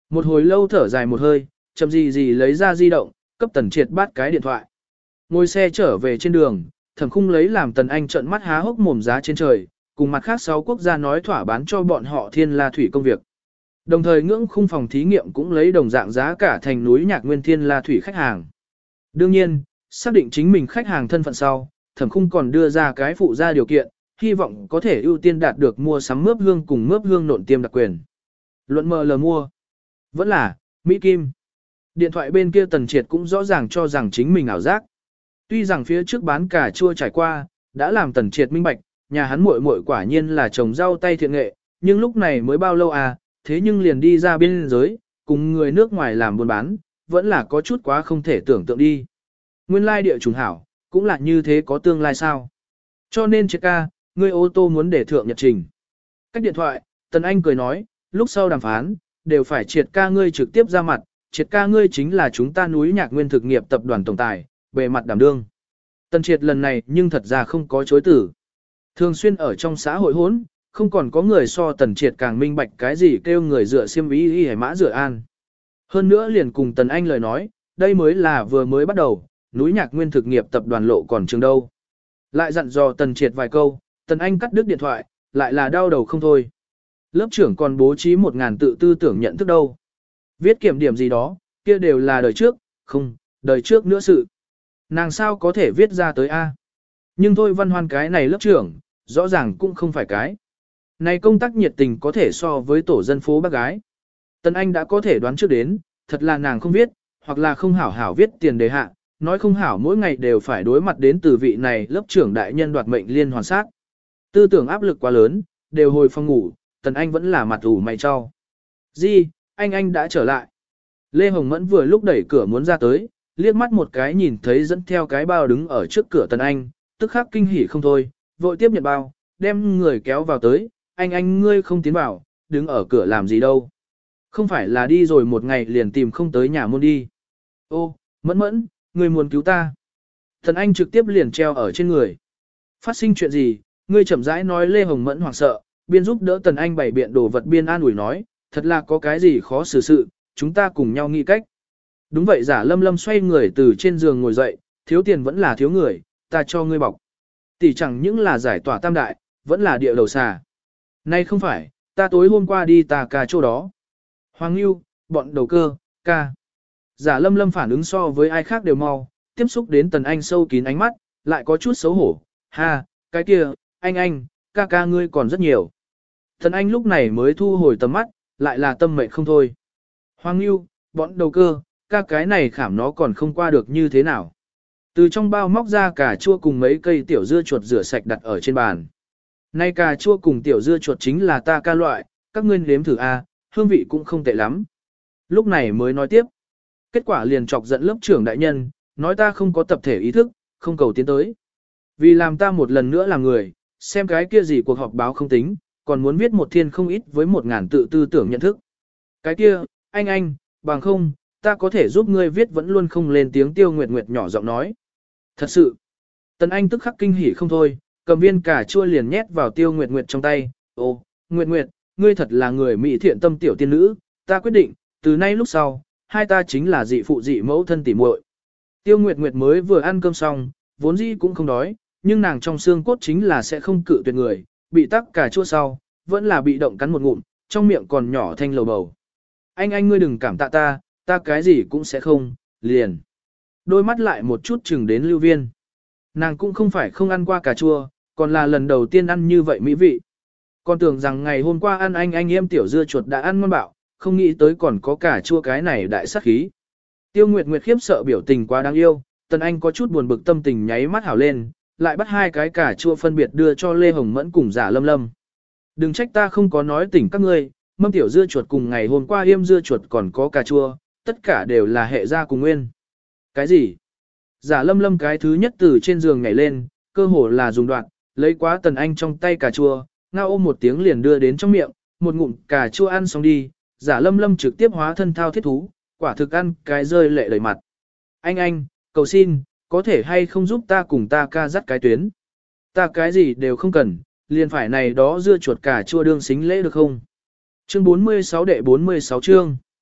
Một hồi lâu thở dài một hơi, chậm gì gì lấy ra di động, cấp Tần Triệt bắt cái điện thoại. Ngồi xe trở về trên đường, Thẩm Khung lấy làm Tần Anh trợn mắt há hốc mồm giá trên trời, cùng mặt khác 6 quốc gia nói thỏa bán cho bọn họ Thiên La Thủy công việc. Đồng thời ngưỡng khung phòng thí nghiệm cũng lấy đồng dạng giá cả thành núi Nhạc Nguyên Thiên La Thủy khách hàng. Đương nhiên, xác định chính mình khách hàng thân phận sau, Thẩm Khung còn đưa ra cái phụ gia điều kiện, hy vọng có thể ưu tiên đạt được mua sắm mướp hương cùng mướp hương nộn tiêm đặc quyền. Luận ML mua. Vẫn là, Mỹ Kim. Điện thoại bên kia Tần Triệt cũng rõ ràng cho rằng chính mình ảo giác. Tuy rằng phía trước bán cà chua trải qua, đã làm Tần Triệt minh bạch, nhà hắn muội muội quả nhiên là trồng rau tay thiện nghệ, nhưng lúc này mới bao lâu à, thế nhưng liền đi ra biên giới, cùng người nước ngoài làm buôn bán, vẫn là có chút quá không thể tưởng tượng đi. Nguyên lai địa trùng hảo, cũng là như thế có tương lai sao. Cho nên Triệt ca, ngươi ô tô muốn để thượng nhật trình. Cách điện thoại, Tần Anh cười nói, lúc sau đàm phán, đều phải Triệt ca ngươi trực tiếp ra mặt, Triệt ca ngươi chính là chúng ta núi Nhạc Nguyên thực nghiệp tập đoàn tổng tài, bề mặt đảm đương. Tần Triệt lần này nhưng thật ra không có chối tử. Thường xuyên ở trong xã hội hỗn, không còn có người so Tần Triệt càng minh bạch cái gì kêu người dựa xiêm ý y hải mã dựa an. Hơn nữa liền cùng Tần Anh lời nói, đây mới là vừa mới bắt đầu, núi Nhạc Nguyên thực nghiệp tập đoàn lộ còn trường đâu. Lại dặn dò Tần Triệt vài câu, Tần Anh cắt đứt điện thoại, lại là đau đầu không thôi. Lớp trưởng còn bố trí 1000 tự tư tưởng nhận thức đâu. Viết kiểm điểm gì đó, kia đều là đời trước, không, đời trước nữa sự. Nàng sao có thể viết ra tới A. Nhưng thôi Văn Hoan cái này lớp trưởng, rõ ràng cũng không phải cái. Này công tác nhiệt tình có thể so với tổ dân phố bác gái. Tần Anh đã có thể đoán trước đến, thật là nàng không viết, hoặc là không hảo hảo viết tiền đề hạ, nói không hảo mỗi ngày đều phải đối mặt đến từ vị này lớp trưởng đại nhân đoạt mệnh liên hoàn sát. Tư tưởng áp lực quá lớn, đều hồi phòng ngủ, Tần Anh vẫn là mặt ủ mày cho. Di, anh đã trở lại. Lê Hồng Mẫn vừa lúc đẩy cửa muốn ra tới, liếc mắt một cái nhìn thấy dẫn theo cái bao đứng ở trước cửa Tần Anh, tức khắc kinh hỉ không thôi, vội tiếp nhận bao, đem người kéo vào tới, anh ngươi không tiến vào, đứng ở cửa làm gì đâu. Không phải là đi rồi một ngày liền tìm không tới nhà môn đi. Ô, Mẫn Mẫn, ngươi muốn cứu ta. Tần Anh trực tiếp liền treo ở trên người. Phát sinh chuyện gì, ngươi chậm rãi nói. Lê Hồng Mẫn hoảng sợ, biên giúp đỡ Tần Anh bày biện đồ vật biên an ủi nói, thật là có cái gì khó xử sự, chúng ta cùng nhau nghĩ cách. Đúng vậy Giả Lâm Lâm xoay người từ trên giường ngồi dậy, thiếu tiền vẫn là thiếu người, ta cho ngươi bọc. Tỷ chẳng những là giải tỏa tam đại, vẫn là địa đầu xà. Nay không phải, ta tối hôm qua đi tà ca chỗ đó. Hoàng Nưu, bọn đầu cơ, ca. Giả Lâm Lâm phản ứng so với ai khác đều mau, tiếp xúc đến Tần Anh sâu kín ánh mắt, lại có chút xấu hổ. Ha, cái kia, anh, ca ngươi còn rất nhiều. Tần Anh lúc này mới thu hồi tầm mắt, lại là tâm mệnh không thôi. Hoàng Nưu, bọn đầu cơ, ca cái này khảm nó còn không qua được như thế nào. Từ trong bao móc ra cà chua cùng mấy cây tiểu dưa chuột rửa sạch đặt ở trên bàn. Nay cà chua cùng tiểu dưa chuột chính là ta ca loại, các ngươi nếm thử a, hương vị cũng không tệ lắm. Lúc này mới nói tiếp. Kết quả liền chọc giận lớp trưởng đại nhân, nói ta không có tập thể ý thức, không cầu tiến tới. Vì làm ta một lần nữa làm người, xem cái kia gì cuộc họp báo không tính, còn muốn viết một thiên không ít với 1000 tự tư tưởng nhận thức. Cái kia, anh, bằng không, ta có thể giúp ngươi viết vẫn luôn không lên tiếng. Tiêu Nguyệt Nguyệt nhỏ giọng nói. Thật sự, Tần Anh tức khắc kinh hỉ không thôi, cầm viên cà chua liền nhét vào Tiêu Nguyệt Nguyệt trong tay. Ô, Nguyệt, ngươi thật là người mỹ thiện tâm tiểu tiên nữ, ta quyết định, từ nay lúc sau, hai ta chính là dị phụ dị mẫu thân tỉ muội. Tiêu Nguyệt Nguyệt mới vừa ăn cơm xong, vốn dĩ cũng không đói, nhưng nàng trong xương cốt chính là sẽ không cự tuyệt người, bị tắc cà chua sau, vẫn là bị động cắn một ngụm, trong miệng còn nhỏ thanh lầu bầu. Anh ngươi đừng cảm tạ ta cái gì cũng sẽ không, liền. Đôi mắt lại một chút chừng đến Lưu Viên. Nàng cũng không phải không ăn qua cà chua, còn là lần đầu tiên ăn như vậy mỹ vị. Còn tưởng rằng ngày hôm qua ăn anh em tiểu dưa chuột đã ăn ngon bạo, không nghĩ tới còn có cà chua cái này đại sát khí. Tiêu Nguyệt Nguyệt khiếp sợ biểu tình quá đáng yêu, Tần Anh có chút buồn bực tâm tình nháy mắt hảo lên, lại bắt hai cái cà chua phân biệt đưa cho Lê Hồng Mẫn cùng Giả Lâm Lâm. Đừng trách ta không có nói tỉnh các ngươi, mâm tiểu dưa chuột cùng ngày hôm qua yêm dưa chuột còn có cà chua, tất cả đều là hệ gia cùng nguyên. Cái gì? Giả Lâm Lâm cái thứ nhất từ trên giường nhảy lên, cơ hồ là dùng đoạn, lấy quá Tần Anh trong tay cà chua, ngao ôm một tiếng liền đưa đến trong miệng, một ngụm cà chua ăn xong đi, Giả Lâm Lâm trực tiếp hóa thân thao thiết thú, quả thực ăn cái rơi lệ đầy mặt. Anh, cầu xin, có thể hay không giúp ta cùng ta ca dắt cái tuyến? Ta cái gì đều không cần, liền phải này đó dưa chuột cà chua đương xính lễ được không? Chương 46 đệ 46 chương.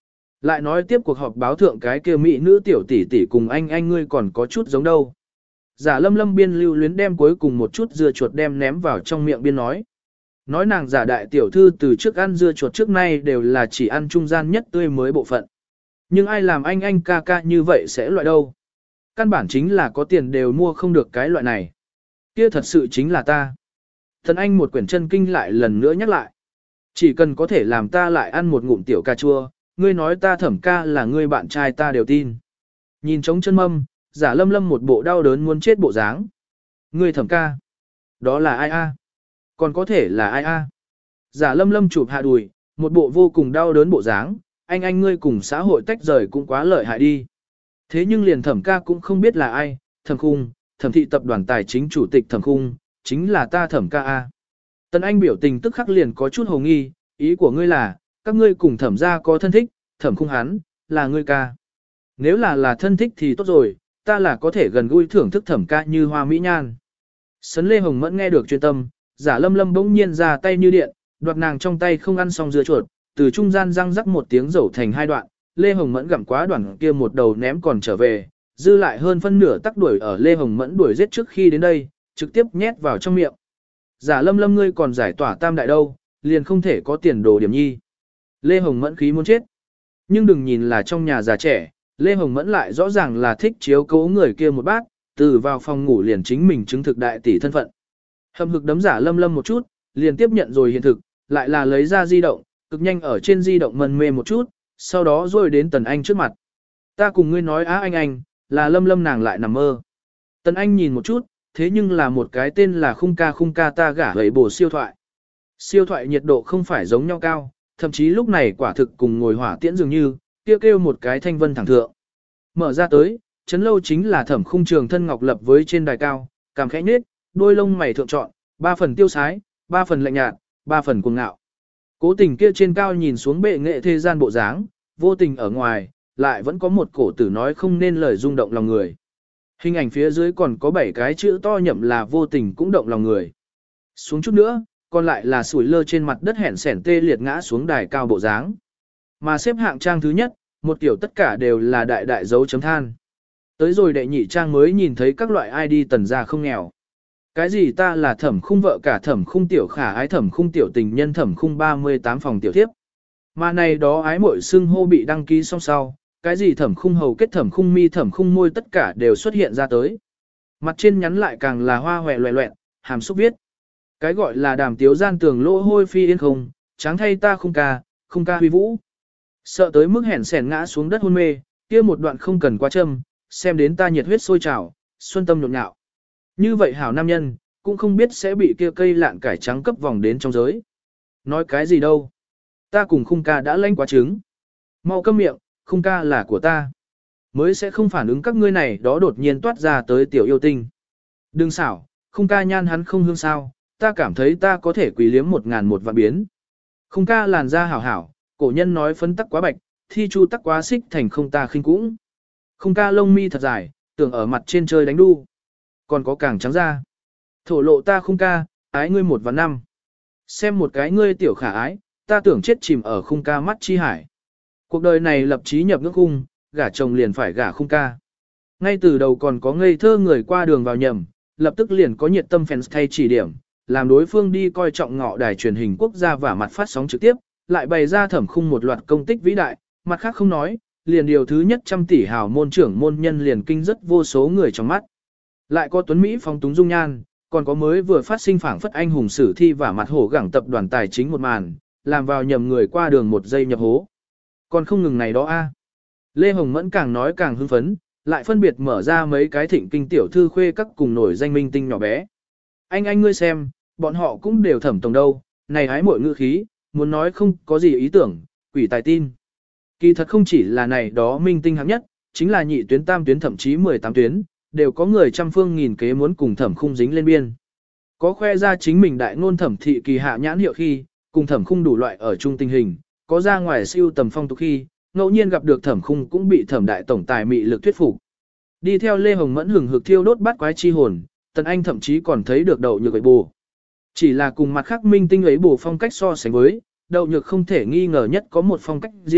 Lại nói tiếp cuộc họp báo thượng cái kia mỹ nữ tiểu tỷ tỷ cùng anh ngươi còn có chút giống đâu. Giả Lâm Lâm biên lưu luyến đem cuối cùng một chút dưa chuột đem ném vào trong miệng biên nói. Nói nàng giả đại tiểu thư từ trước ăn dưa chuột trước nay đều là chỉ ăn trung gian nhất tươi mới bộ phận. Nhưng ai làm anh ca ca như vậy sẽ loại đâu. Căn bản chính là có tiền đều mua không được cái loại này. Kia thật sự chính là ta. Thần anh một quyển chân kinh lại lần nữa nhắc lại. Chỉ cần có thể làm ta lại ăn một ngụm tiểu cà chua, ngươi nói ta Thẩm ca là ngươi bạn trai ta đều tin. Nhìn trống chân mâm, Giả Lâm Lâm một bộ đau đớn muốn chết bộ dáng. Ngươi Thẩm ca. Đó là ai a? Còn có thể là ai a? Giả Lâm Lâm chụp hạ đùi, một bộ vô cùng đau đớn bộ dáng. Anh ngươi cùng xã hội tách rời cũng quá lợi hại đi. Thế nhưng liền Thẩm ca cũng không biết là ai. Thẩm Khung, Thẩm thị tập đoàn tài chính chủ tịch Thẩm Khung, chính là ta Thẩm ca a. Tần Anh biểu tình tức khắc liền có chút hồ nghi, ý của ngươi là, các ngươi cùng Thẩm gia có thân thích, Thẩm Khung hắn, là ngươi ca. Nếu là thân thích thì tốt rồi, ta là có thể gần gũi thưởng thức Thẩm ca như hoa mỹ nhan. Sấn Lê Hồng Mẫn nghe được chuyên tâm, Giả Lâm Lâm bỗng nhiên ra tay như điện, đoạt nàng trong tay không ăn xong dưa chuột, từ trung gian răng rắc một tiếng rẩu thành hai đoạn, Lê Hồng Mẫn gặm quá đoạn kia một đầu ném còn trở về, dư lại hơn phân nửa tắc đuổi ở Lê Hồng Mẫn đuổi giết trước khi đến đây, trực tiếp nhét vào trong miệng. Giả Lâm Lâm ngươi còn giải tỏa tam đại đâu, liền không thể có tiền đồ điểm nhi. Lê Hồng Mẫn khí muốn chết. Nhưng đừng nhìn là trong nhà già trẻ, Lê Hồng Mẫn lại rõ ràng là thích chiếu cố người kia một bát, từ vào phòng ngủ liền chính mình chứng thực đại tỷ thân phận. Hầm hực đấm Giả Lâm Lâm một chút, liền tiếp nhận rồi hiện thực, lại là lấy ra di động, cực nhanh ở trên di động mần mê một chút, sau đó rồi đến Tần Anh trước mặt. Ta cùng ngươi nói á anh, là Lâm Lâm nàng lại nằm mơ. Tần Anh nhìn một chút, thế nhưng là một cái tên là khung ca ta gả gầy bổ siêu thoại. Siêu thoại nhiệt độ không phải giống nhau cao, thậm chí lúc này quả thực cùng ngồi hỏa tiễn dường như, kêu một cái thanh vân thẳng thượng. Mở ra tới, chấn lâu chính là Thẩm Khung trường thân ngọc lập với trên đài cao, cảm khẽ nết, đôi lông mày thượng trọn, 3 phần tiêu sái, 3 phần lạnh nhạt, 3 phần cuồng ngạo. Cố tình kia trên cao nhìn xuống bệ nghệ thế gian bộ dáng, vô tình ở ngoài, lại vẫn có một cổ tử nói không nên lời rung động lòng người. Hình ảnh phía dưới còn có 7 cái chữ to nhậm là vô tình cũng động lòng người. Xuống chút nữa, còn lại là sủi lơ trên mặt đất hẻn sẻn tê liệt ngã xuống đài cao bộ dáng. Mà xếp hạng trang thứ nhất, một tiểu tất cả đều là đại đại dấu chấm than. Tới rồi đệ nhị trang mới nhìn thấy các loại ID tần gia không nghèo. Cái gì ta là Thẩm Khung vợ cả Thẩm Khung tiểu khả ái Thẩm Khung tiểu tình nhân Thẩm Khung 38 phòng tiểu thiếp. Mà này đó ái muội xưng hô bị đăng ký xong sau, cái gì Thẩm Khung hầu kết Thẩm Khung mi Thẩm Khung môi tất cả đều xuất hiện ra tới. Mặt trên nhắn lại càng là hoa hòe loẹ loẹn, hàm xúc viết. Cái gọi là đàm tiếu gian tường lỗ hôi phi yên không, tráng thay ta Khung ca huy vũ. Sợ tới mức hẻn sẻn ngã xuống đất hôn mê, kia một đoạn không cần quá châm, xem đến ta nhiệt huyết sôi trào, xuân tâm nhộn nhạo. Như vậy hảo nam nhân, cũng không biết sẽ bị kia cây lạn cải trắng cấp vòng đến trong giới. Nói cái gì đâu. Ta cùng Khung ca đã lãnh quá trứng. Mau câm miệng, Khung ca là của ta. Mới sẽ không phản ứng các ngươi này đó đột nhiên toát ra tới tiểu yêu tinh. Đừng xảo, Khung ca nhan hắn không hương sao, ta cảm thấy ta có thể quỳ liếm 1000 một vạn biến. Khung ca làn da hảo hảo, cổ nhân nói phấn tắc quá bạch, thi chu tắc quá xích thành không ta khinh cũng. Khung ca lông mi thật dài, tưởng ở mặt trên chơi đánh đu. Còn có càng trắng da. Thổ lộ ta Khung ca, ái ngươi 1 và 5. Xem một cái ngươi tiểu khả ái, ta tưởng chết chìm ở Khung ca mắt chi hải. Cuộc đời này lập chí nhập ngưỡng khung, gả chồng liền phải gả Khung ca. Ngay từ đầu còn có ngây thơ người qua đường vào nhầm, lập tức liền có nhiệt tâm fans thay chỉ điểm, làm đối phương đi coi trọng ngọ đài truyền hình quốc gia và mặt phát sóng trực tiếp, lại bày ra Thẩm Khung một loạt công tích vĩ đại, mặt khác không nói, liền điều thứ nhất 100 tỷ hào môn trưởng môn nhân liền kinh rất vô số người trong mắt. Lại có Tuấn Mỹ phong túng dung nhan, còn có mới vừa phát sinh phảng phất anh hùng sử thi và mặt hổ gẳng tập đoàn tài chính một màn, làm vào nhầm người qua đường một giây nhập hố. Còn không ngừng này đó a. Lê Hồng Mẫn càng nói càng hưng phấn, lại phân biệt mở ra mấy cái thịnh kinh tiểu thư khuê các cùng nổi danh minh tinh nhỏ bé. Anh ngươi xem, bọn họ cũng đều thẩm tổng đâu, này hái muội ngữ khí, muốn nói không có gì ý tưởng, quỷ tài tin. Kỳ thật không chỉ là này đó minh tinh hạng nhất, chính là nhị tuyến tam tuyến thậm chí 18 tuyến, đều có người trăm phương nghìn kế muốn cùng Thẩm Khung dính lên biên. Có khoe ra chính mình đại ngôn thẩm thị kỳ hạ nhãn hiệu khi, cùng Thẩm Khung đủ loại ở chung tình hình, có ra ngoài siêu tầm phong tục khi, ngẫu nhiên gặp được Thẩm Khung cũng bị Thẩm đại tổng tài mị lực thuyết phục. Đi theo Lê Hồng Mẫn hừng hực thiêu đốt bát quái chi hồn, Tần Anh thậm chí còn thấy được Đậu Nhược ấy bù. Chỉ là cùng mặt khác minh tinh ấy bù phong cách so sánh với, Đậu Nhược không thể nghi ngờ nhất có một phong cách riêng,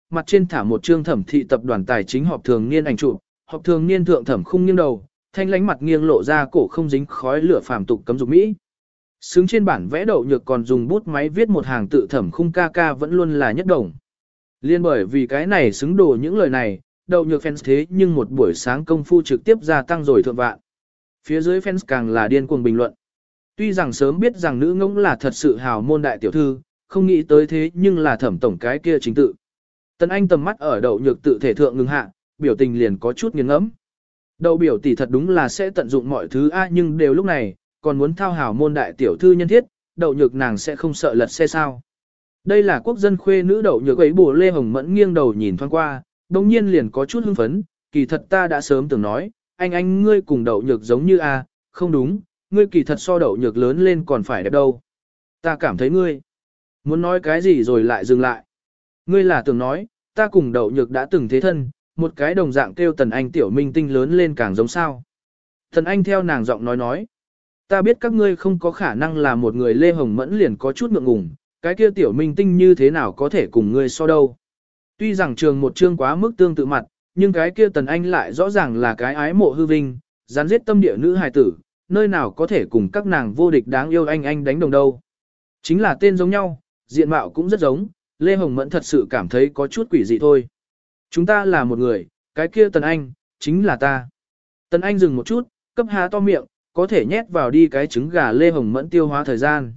mặt trên thả một trương Thẩm thị tập đoàn tài chính họp thường niên ảnh chụp, họp thường niên thượng Thẩm khung nghiêng đầu, thanh lánh mặt nghiêng lộ ra cổ không dính khói lửa phàm tục cấm dục mỹ. Xứng trên bản vẽ Đậu Nhược còn dùng bút máy viết một hàng tự Thẩm khung ca ca vẫn luôn là nhất đồng. Liên bởi vì cái này xứng đồ những lời này, Đậu Nhược fans thế nhưng một buổi sáng công phu trực tiếp gia tăng rồi thượng vạn. Phía dưới fans càng là điên cuồng bình luận. Tuy rằng sớm biết rằng nữ ngỗng là thật sự hào môn đại tiểu thư, không nghĩ tới thế nhưng là Thẩm tổng cái kia chính tự. Tần Anh tầm mắt ở Đậu Nhược tự thể thượng ngừng hạ, biểu tình liền có chút nghiêng ngẫm. Đậu biểu tỷ thật đúng là sẽ tận dụng mọi thứ nhưng đều lúc này, còn muốn thao hào môn đại tiểu thư nhân thiết, Đậu Nhược nàng sẽ không sợ lật xe sao. Đây là quốc dân khuê nữ Đậu Nhược ấy bổ Lê Hồng Mẫn nghiêng đầu nhìn thoáng qua, đồng nhiên liền có chút hưng phấn, kỳ thật ta đã sớm từng nói, anh ngươi cùng Đậu Nhược giống như không đúng, ngươi kỳ thật so Đậu Nhược lớn lên còn phải đẹp đâu. Ta cảm thấy ngươi muốn nói cái gì rồi lại dừng lại. Ngươi là tưởng nói, ta cùng Đậu Nhược đã từng thế thân, một cái đồng dạng kêu Tần Anh tiểu minh tinh lớn lên càng giống sao. Tần Anh theo nàng giọng nói, ta biết các ngươi không có khả năng là một người Lê Hồng Mẫn liền có chút ngượng ngùng, cái kia tiểu minh tinh như thế nào có thể cùng ngươi so đâu. Tuy rằng trường một chương quá mức tương tự mặt, nhưng cái kia Tần Anh lại rõ ràng là cái ái mộ hư vinh, gián giết tâm địa nữ hài tử, nơi nào có thể cùng các nàng vô địch đáng yêu anh đánh đồng đâu. Chính là tên giống nhau, diện mạo cũng rất giống, Lê Hồng Mẫn thật sự cảm thấy có chút quỷ dị thôi. Chúng ta là một người, cái kia Tần Anh, chính là ta. Tần Anh dừng một chút, cấp há to miệng, có thể nhét vào đi cái trứng gà Lê Hồng Mẫn tiêu hóa thời gian.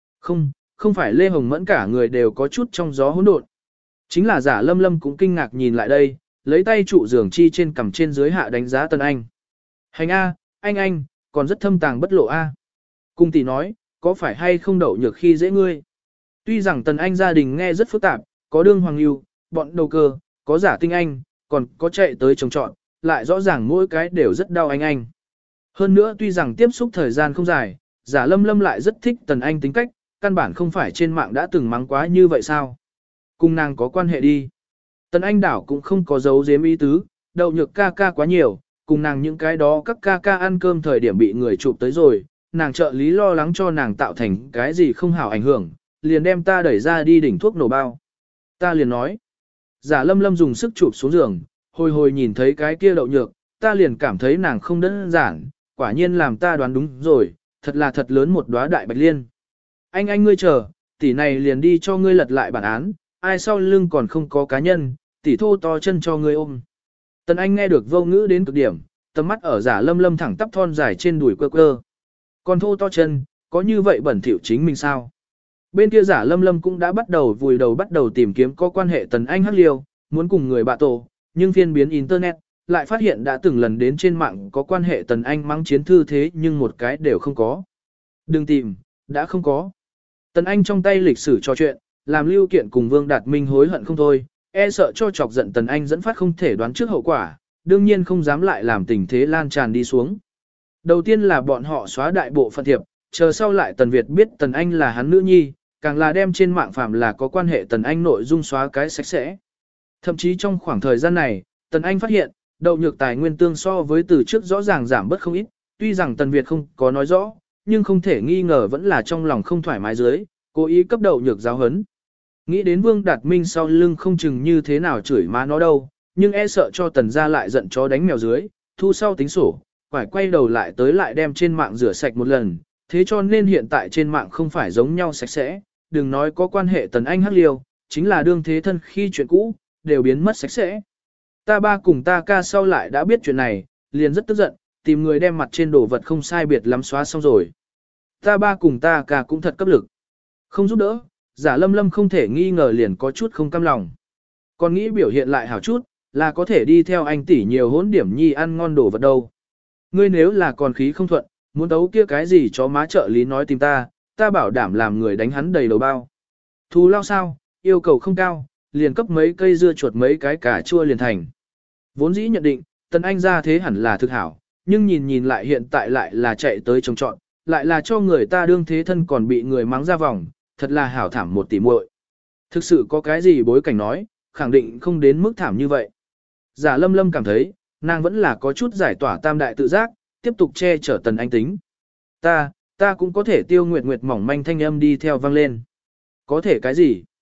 Không phải Lê Hồng Mẫn cả người đều có chút trong gió hỗn độn. Chính là Giả Lâm Lâm cũng kinh ngạc nhìn lại đây, lấy tay trụ giường chi trên cằm trên dưới hạ đánh giá Tần Anh. Hành anh, còn rất thâm tàng bất lộ Cung tỷ nói, có phải hay không Đậu Nhược khi dễ ngươi. Tuy rằng Tần Anh gia đình nghe rất phức tạp, có đương hoàng lưu, bọn đầu cơ, có giả tinh anh, còn có chạy tới trồng trọn, lại rõ ràng mỗi cái đều rất đau anh. Hơn nữa tuy rằng tiếp xúc thời gian không dài, Giả Lâm Lâm lại rất thích Tần Anh tính cách, căn bản không phải trên mạng đã từng mắng quá như vậy sao. Cùng nàng có quan hệ đi. Tần Anh đảo cũng không có giấu giếm ý tứ, Đậu Nhược ca ca quá nhiều, cùng nàng những cái đó các ca ca ăn cơm thời điểm bị người chụp tới rồi, nàng trợ lý lo lắng cho nàng tạo thành cái gì không hảo ảnh hưởng, liền đem ta đẩy ra đi đỉnh thuốc nổ bao. Ta liền nói, Giả Lâm Lâm dùng sức chụp xuống giường, hồi nhìn thấy cái kia Đậu Nhược, ta liền cảm thấy nàng không đơn giản, quả nhiên làm ta đoán đúng rồi, thật là thật lớn một đóa đại bạch liên. Anh ngươi chờ, tỷ này liền đi cho ngươi lật lại bản án, ai sau lưng còn không có cá nhân, tỷ thô to chân cho ngươi ôm. Tần Anh nghe được vô ngữ đến cực điểm, tầm mắt ở Giả Lâm Lâm thẳng tắp thon dài trên đùi quơ quơ. Còn thô to chân, có như vậy bẩn thỉu chính mình sao? Bên kia Giả Lâm Lâm cũng đã bắt đầu tìm kiếm có quan hệ Tần Anh hắc liêu, muốn cùng người bạ tổ, nhưng phiên biến internet, lại phát hiện đã từng lần đến trên mạng có quan hệ Tần Anh mắng chiến thư thế nhưng một cái đều không có. Đừng tìm, đã không có. Tần Anh trong tay lịch sử trò chuyện, làm Lưu Kiện cùng Vương Đạt Minh hối hận không thôi, e sợ cho chọc giận Tần Anh dẫn phát không thể đoán trước hậu quả, đương nhiên không dám lại làm tình thế lan tràn đi xuống. Đầu tiên là bọn họ xóa đại bộ phận thiệp, chờ sau lại Tần Việt biết Tần Anh là hắn nữ nhi, càng là đem trên mạng phạm là có quan hệ Tần Anh nội dung xóa cái sạch sẽ. Thậm chí trong khoảng thời gian này, Tần Anh phát hiện, Đậu Nhược tài nguyên tương so với từ trước rõ ràng giảm bớt không ít, tuy rằng Tần Việt không có nói rõ, nhưng không thể nghi ngờ vẫn là trong lòng không thoải mái dưới, cố ý cấp Đậu Nhược giáo hấn. Nghĩ đến Vương Đạt Minh sau lưng không chừng như thế nào chửi má nó đâu, nhưng e sợ cho Tần gia lại giận chó đánh mèo dưới, thu sau tính sổ, phải quay đầu lại tới lại đem trên mạng rửa sạch một lần, thế cho nên hiện tại trên mạng không phải giống nhau sạch sẽ, đừng nói có quan hệ Tần Anh hắc liêu, chính là đương thế thân khi chuyện cũ, đều biến mất sạch sẽ. Ta ba cùng ta ca sau lại đã biết chuyện này, liền rất tức giận, tìm người đem mặt trên đồ vật không sai biệt lắm xóa xong rồi. Ta ba cùng ta ca cũng thật cấp lực. Không giúp đỡ, Giả Lâm Lâm không thể nghi ngờ liền có chút không cam lòng. Còn nghĩ biểu hiện lại hảo chút, là có thể đi theo anh tỷ nhiều hỗn điểm nhi ăn ngon đồ vật đâu. Ngươi nếu là còn khí không thuận, muốn đấu kia cái gì chó má trợ lý nói tìm ta, ta bảo đảm làm người đánh hắn đầy đầu bao. Thù lao sao, yêu cầu không cao, liền cấp mấy cây dưa chuột mấy cái cà chua liền thành. Vốn dĩ nhận định, Tần Anh ra thế hẳn là thực hảo, nhưng nhìn lại hiện tại lại là chạy tới trồng trọn, lại là cho người ta đương thế thân còn bị người mắng ra vòng, thật là hảo thảm một tỷ muội. Thực sự có cái gì bối cảnh nói, khẳng định không đến mức thảm như vậy. Giả Lâm Lâm cảm thấy, nàng vẫn là có chút giải tỏa tam đại tự giác, tiếp tục che chở Tần Anh tính. Ta cũng có thể Tiêu Nguyệt Nguyệt mỏng manh thanh âm đi theo vang lên. Có thể cái gì?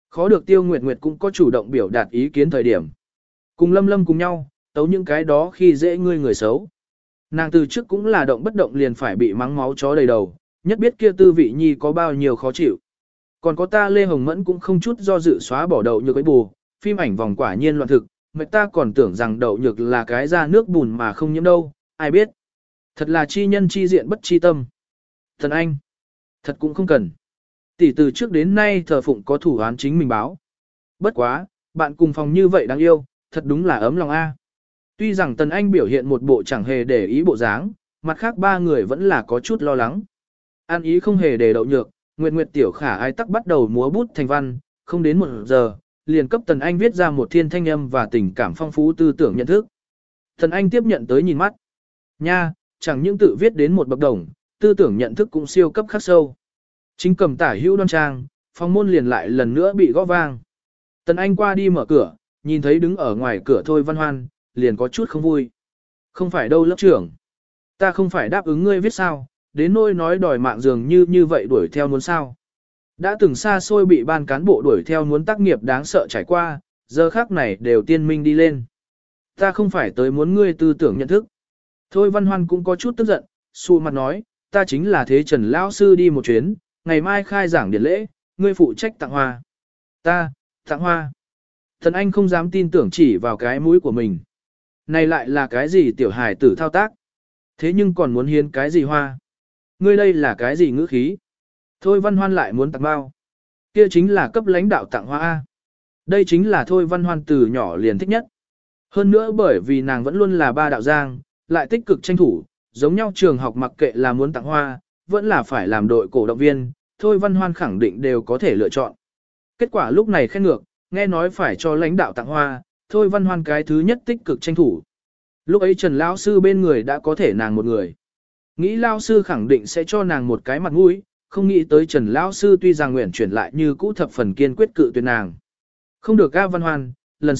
Khó được Tiêu Nguyệt Nguyệt cũng có chủ động biểu đạt ý kiến thời điểm. Cùng Lâm Lâm cùng nhau, tấu những cái đó khi dễ ngươi người xấu. Nàng từ trước cũng là động bất động liền phải bị mắng máu chó đầy đầu, nhất biết kia Tư Vị Nhi có bao nhiêu khó chịu. Còn có ta Lê Hồng Mẫn cũng không chút do dự xóa bỏ đậu nhược ấy bù, phim ảnh vòng quả nhiên loạn thực, mệt ta còn tưởng rằng đậu nhược là cái ra nước bùn mà không nhiễm đâu, ai biết. Thật là chi nhân chi diện bất chi tâm. Thần Anh, thật cũng không cần. Tỷ từ trước đến nay thờ phụng có thủ án chính mình báo. Bất quá, bạn cùng phòng như vậy đáng yêu, thật đúng là ấm lòng a. Tuy rằng Tần Anh biểu hiện một bộ chẳng hề để ý bộ dáng, mặt khác ba người vẫn là có chút lo lắng. An ý không hề để đậu nhược, Nguyệt Nguyệt tiểu khả ai tắc bắt đầu múa bút thành văn, không đến 1 giờ, liền cấp Tần Anh viết ra một thiên thanh âm và tình cảm phong phú tư tưởng nhận thức. Tần Anh tiếp nhận tới nhìn mắt. Nha, chẳng những tự viết đến một bậc đồng, tư tưởng nhận thức cũng siêu cấp khắc sâu. Chính cầm tả hữu đoan trang, phòng môn liền lại lần nữa bị gõ vang. Tần Anh qua đi mở cửa, nhìn thấy đứng ở ngoài cửa Thôi Văn Hoan, liền có chút không vui. Không phải đâu lớp trưởng. Ta không phải đáp ứng ngươi viết sao, đến nỗi nói đòi mạng dường như vậy đuổi theo muốn sao. Đã từng xa xôi bị ban cán bộ đuổi theo muốn tác nghiệp đáng sợ trải qua, giờ khác này đều tiên minh đi lên. Ta không phải tới muốn ngươi tư tưởng nhận thức. Thôi Văn Hoan cũng có chút tức giận, xù mặt nói, ta chính là thế Trần Lão Sư đi một chuyến, ngày mai khai giảng điển lễ, ngươi phụ trách tặng hoa. Ta, tặng hoa. Thần Anh không dám tin tưởng chỉ vào cái mũi của mình. Này lại là cái gì tiểu hài tử thao tác? Thế nhưng còn muốn hiến cái gì hoa? Ngươi đây là cái gì ngữ khí? Thôi Văn Hoan lại muốn tặng bao. Kia chính là cấp lãnh đạo tặng hoa A. Đây chính là Thôi Văn Hoan từ nhỏ liền thích nhất. Hơn nữa bởi vì nàng vẫn luôn là ba đạo giang, lại tích cực tranh thủ, giống nhau trường học mặc kệ là muốn tặng hoa, vẫn là phải làm đội cổ động viên, Thôi Văn Hoan khẳng định đều có thể lựa chọn. Kết quả lúc này khen ngược, nghe nói phải cho lãnh đạo tặng hoa, Thôi Văn Hoan cái thứ nhất tích cực tranh thủ. Lúc ấy Trần Lão Sư bên người đã có thể nàng một người. Nghĩ Lão Sư khẳng định sẽ cho nàng một cái mặt mũi, không nghĩ tới Trần Lão Sư tuy rằng nguyện chuyển lại như cũ thập phần kiên quyết cự tuyệt nàng. Không được A Văn Hoan,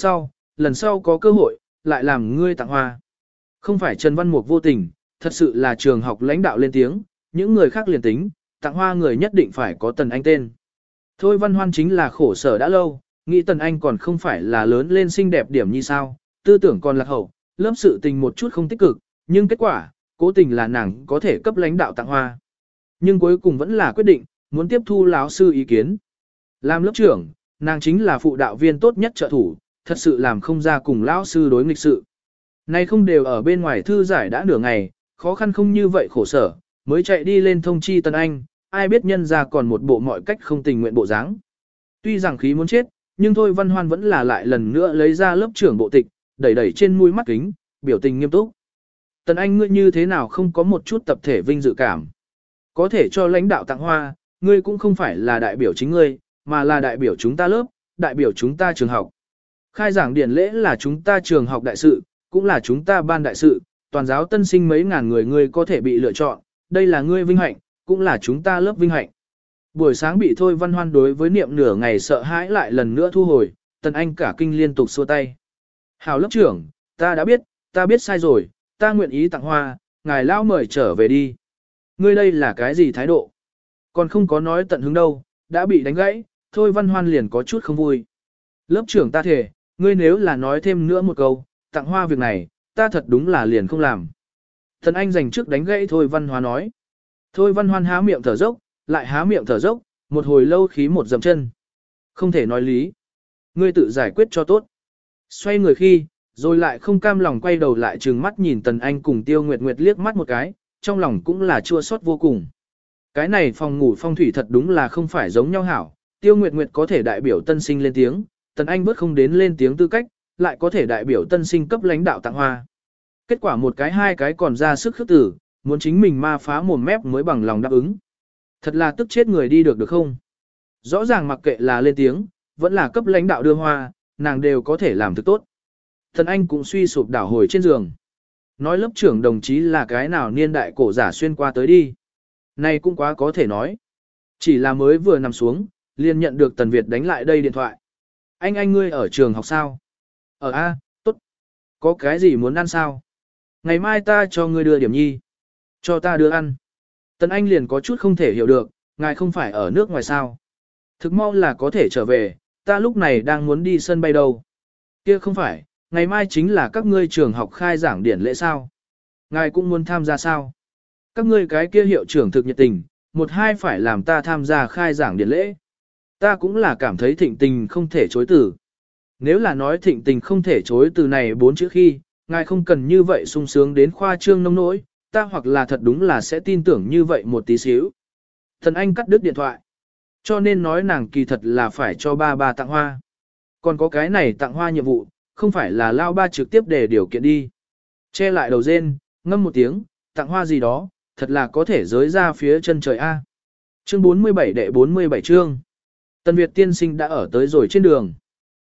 lần sau có cơ hội, lại làm ngươi tặng hoa. Không phải Trần Văn Mục vô tình, thật sự là trường học lãnh đạo lên tiếng, những người khác liền tính, tặng hoa người nhất định phải có Tần Anh tên. Thôi Văn Hoan chính là khổ sở đã lâu, nghĩ Tần Anh còn không phải là lớn lên xinh đẹp điểm như sao, tư tưởng còn lạc hậu, lớp sự tình một chút không tích cực, nhưng kết quả, cố tình là nàng có thể cấp lãnh đạo tặng hoa. Nhưng cuối cùng vẫn là quyết định, muốn tiếp thu lão sư ý kiến. Làm lớp trưởng, nàng chính là phụ đạo viên tốt nhất trợ thủ, thật sự làm không ra cùng lão sư đối nghịch sự. Nay không đều ở bên ngoài thư giải đã nửa ngày, khó khăn không như vậy khổ sở, mới chạy đi lên thông chi Tần Anh, ai biết nhân ra còn một bộ mọi cách không tình nguyện bộ dáng. Tuy rằng khí muốn chết, nhưng Thôi Văn Hoan vẫn là lại lần nữa lấy ra lớp trưởng bộ tịch, đẩy trên mũi mắt kính, biểu tình nghiêm túc. Tần Anh ngươi như thế nào không có một chút tập thể vinh dự cảm. Có thể cho lãnh đạo tặng hoa, ngươi cũng không phải là đại biểu chính ngươi, mà là đại biểu chúng ta lớp, đại biểu chúng ta trường học. Khai giảng điển lễ là chúng ta trường học đại sự, cũng là chúng ta ban đại sự, toàn giáo tân sinh mấy ngàn người ngươi có thể bị lựa chọn, đây là ngươi vinh hạnh, cũng là chúng ta lớp vinh hạnh. Buổi sáng bị Thôi Văn Hoan đối với niệm nửa ngày sợ hãi lại lần nữa thu hồi, Tần Anh cả kinh liên tục xua tay. Hảo lớp trưởng, ta biết sai rồi, ta nguyện ý tặng hoa, ngài lão mời trở về đi. Ngươi đây là cái gì thái độ? Còn không có nói tận hứng đâu, đã bị đánh gãy, Thôi Văn Hoan liền có chút không vui. Lớp trưởng ta thề, ngươi nếu là nói thêm nữa một câu, tặng hoa việc này, ta thật đúng là liền không làm. Tần Anh dành trước đánh gãy Thôi Văn Hoan nói. Thôi Văn Hoan há miệng thở dốc, lại há miệng thở dốc, một hồi lâu khí một dầm chân. Không thể nói lý. Ngươi tự giải quyết cho tốt. Xoay người khi, rồi lại không cam lòng quay đầu lại trừng mắt nhìn Tần Anh cùng Tiêu Nguyệt Nguyệt liếc mắt một cái, trong lòng cũng là chua xót vô cùng. Cái này phòng ngủ phong thủy thật đúng là không phải giống nhau hảo, Tiêu Nguyệt Nguyệt có thể đại biểu tân sinh lên tiếng, Tần Anh bớt không đến lên tiếng tư cách, lại có thể đại biểu tân sinh cấp lãnh đạo tặng hoa. Kết quả một cái hai cái còn ra sức khước tử, muốn chính mình ma phá mồm mép mới bằng lòng đáp ứng. Thật là tức chết người đi được không? Rõ ràng mặc kệ là lên tiếng, vẫn là cấp lãnh đạo đưa hoa, nàng đều có thể làm thực tốt. Tần Anh cũng suy sụp đảo hồi trên giường. Nói lớp trưởng đồng chí là cái nào niên đại cổ giả xuyên qua tới đi. Này cũng quá có thể nói. Chỉ là mới vừa nằm xuống, liền nhận được Tần Việt đánh lại đây điện thoại. Anh ngươi ở trường học sao? Ở A, tốt. Có cái gì muốn ăn sao? Ngày mai ta cho ngươi đưa điểm nhi. Cho ta đưa ăn. Tần Anh liền có chút không thể hiểu được, ngài không phải ở nước ngoài sao. Thực mau là có thể trở về, ta lúc này đang muốn đi sân bay đâu. Kia không phải, ngày mai chính là các ngươi trường học khai giảng điển lễ sao. Ngài cũng muốn tham gia sao? Các ngươi cái kia hiệu trưởng thực nhiệt tình, một hai phải làm ta tham gia khai giảng điển lễ. Ta cũng là cảm thấy thịnh tình không thể chối từ. Nếu là nói thịnh tình không thể chối từ này 4 chữ khi, ngài không cần như vậy sung sướng đến khoa trương nông nỗi, ta hoặc là thật đúng là sẽ tin tưởng như vậy một tí xíu. Thần Anh cắt đứt điện thoại. Cho nên nói nàng kỳ thật là phải cho ba tặng hoa. Còn có cái này tặng hoa nhiệm vụ, không phải là lao ba trực tiếp để điều kiện đi. Che lại đầu rên, ngâm một tiếng, tặng hoa gì đó, thật là có thể giới ra phía chân trời A. Chương 47 đệ 47 chương. Tần Việt tiên sinh đã ở tới rồi trên đường.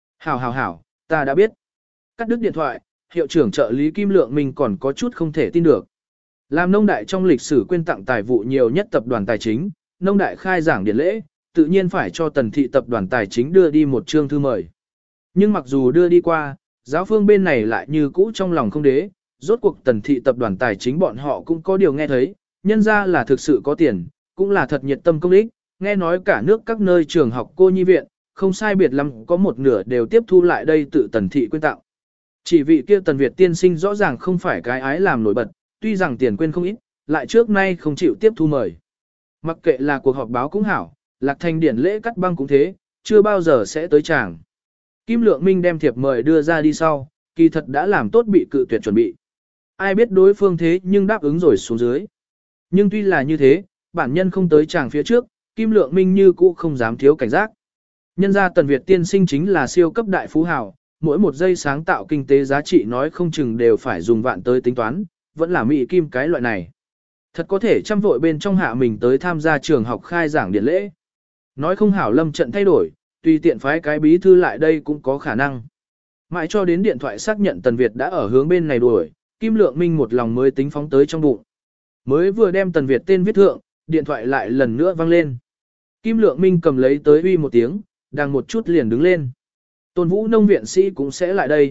Hảo, ta đã biết. Cắt đứt điện thoại, hiệu trưởng trợ lý Kim Lượng mình còn có chút không thể tin được. Làm nông đại trong lịch sử quyên tặng tài vụ nhiều nhất tập đoàn tài chính, nông đại khai giảng điển lễ, tự nhiên phải cho tần thị tập đoàn tài chính đưa đi một chương thư mời. Nhưng mặc dù đưa đi qua, giáo phương bên này lại như cũ trong lòng không đế, rốt cuộc tần thị tập đoàn tài chính bọn họ cũng có điều nghe thấy, nhân ra là thực sự có tiền, cũng là thật nhiệt tâm công ích, nghe nói cả nước các nơi trường học cô nhi viện, không sai biệt lắm có một nửa đều tiếp thu lại đây tự tần thị quyên tặng. Chỉ vị kia tần Việt tiên sinh rõ ràng không phải cái ái làm nổi bật, tuy rằng tiền quên không ít, lại trước nay không chịu tiếp thu mời. Mặc kệ là cuộc họp báo cũng hảo, Lạc Thành điển lễ cắt băng cũng thế, chưa bao giờ sẽ tới chàng. Kim Lượng Minh đem thiệp mời đưa ra đi sau, kỳ thật đã làm tốt bị cự tuyệt chuẩn bị. Ai biết đối phương thế nhưng đáp ứng rồi xuống dưới. Nhưng tuy là như thế, bản nhân không tới chàng phía trước, Kim Lượng Minh như cũ không dám thiếu cảnh giác. Nhân ra Tần Việt tiên sinh chính là siêu cấp đại phú hào, mỗi một giây sáng tạo kinh tế giá trị nói không chừng đều phải dùng vạn tới tính toán, vẫn là mỹ kim cái loại này. Thật có thể chăm vội bên trong hạ mình tới tham gia trường học khai giảng điển lễ. Nói không hảo lâm trận thay đổi, tùy tiện phái cái bí thư lại đây cũng có khả năng. Mãi cho đến điện thoại xác nhận Tần Việt đã ở hướng bên này đuổi, Kim Lượng Minh một lòng mới tính phóng tới trong bụng. Mới vừa đem Tần Việt tên viết thượng, điện thoại lại lần nữa vang lên. Kim Lượng Minh cầm lấy tới uy một tiếng, đang một chút liền đứng lên. Tôn Vũ nông viện sĩ cũng sẽ lại đây.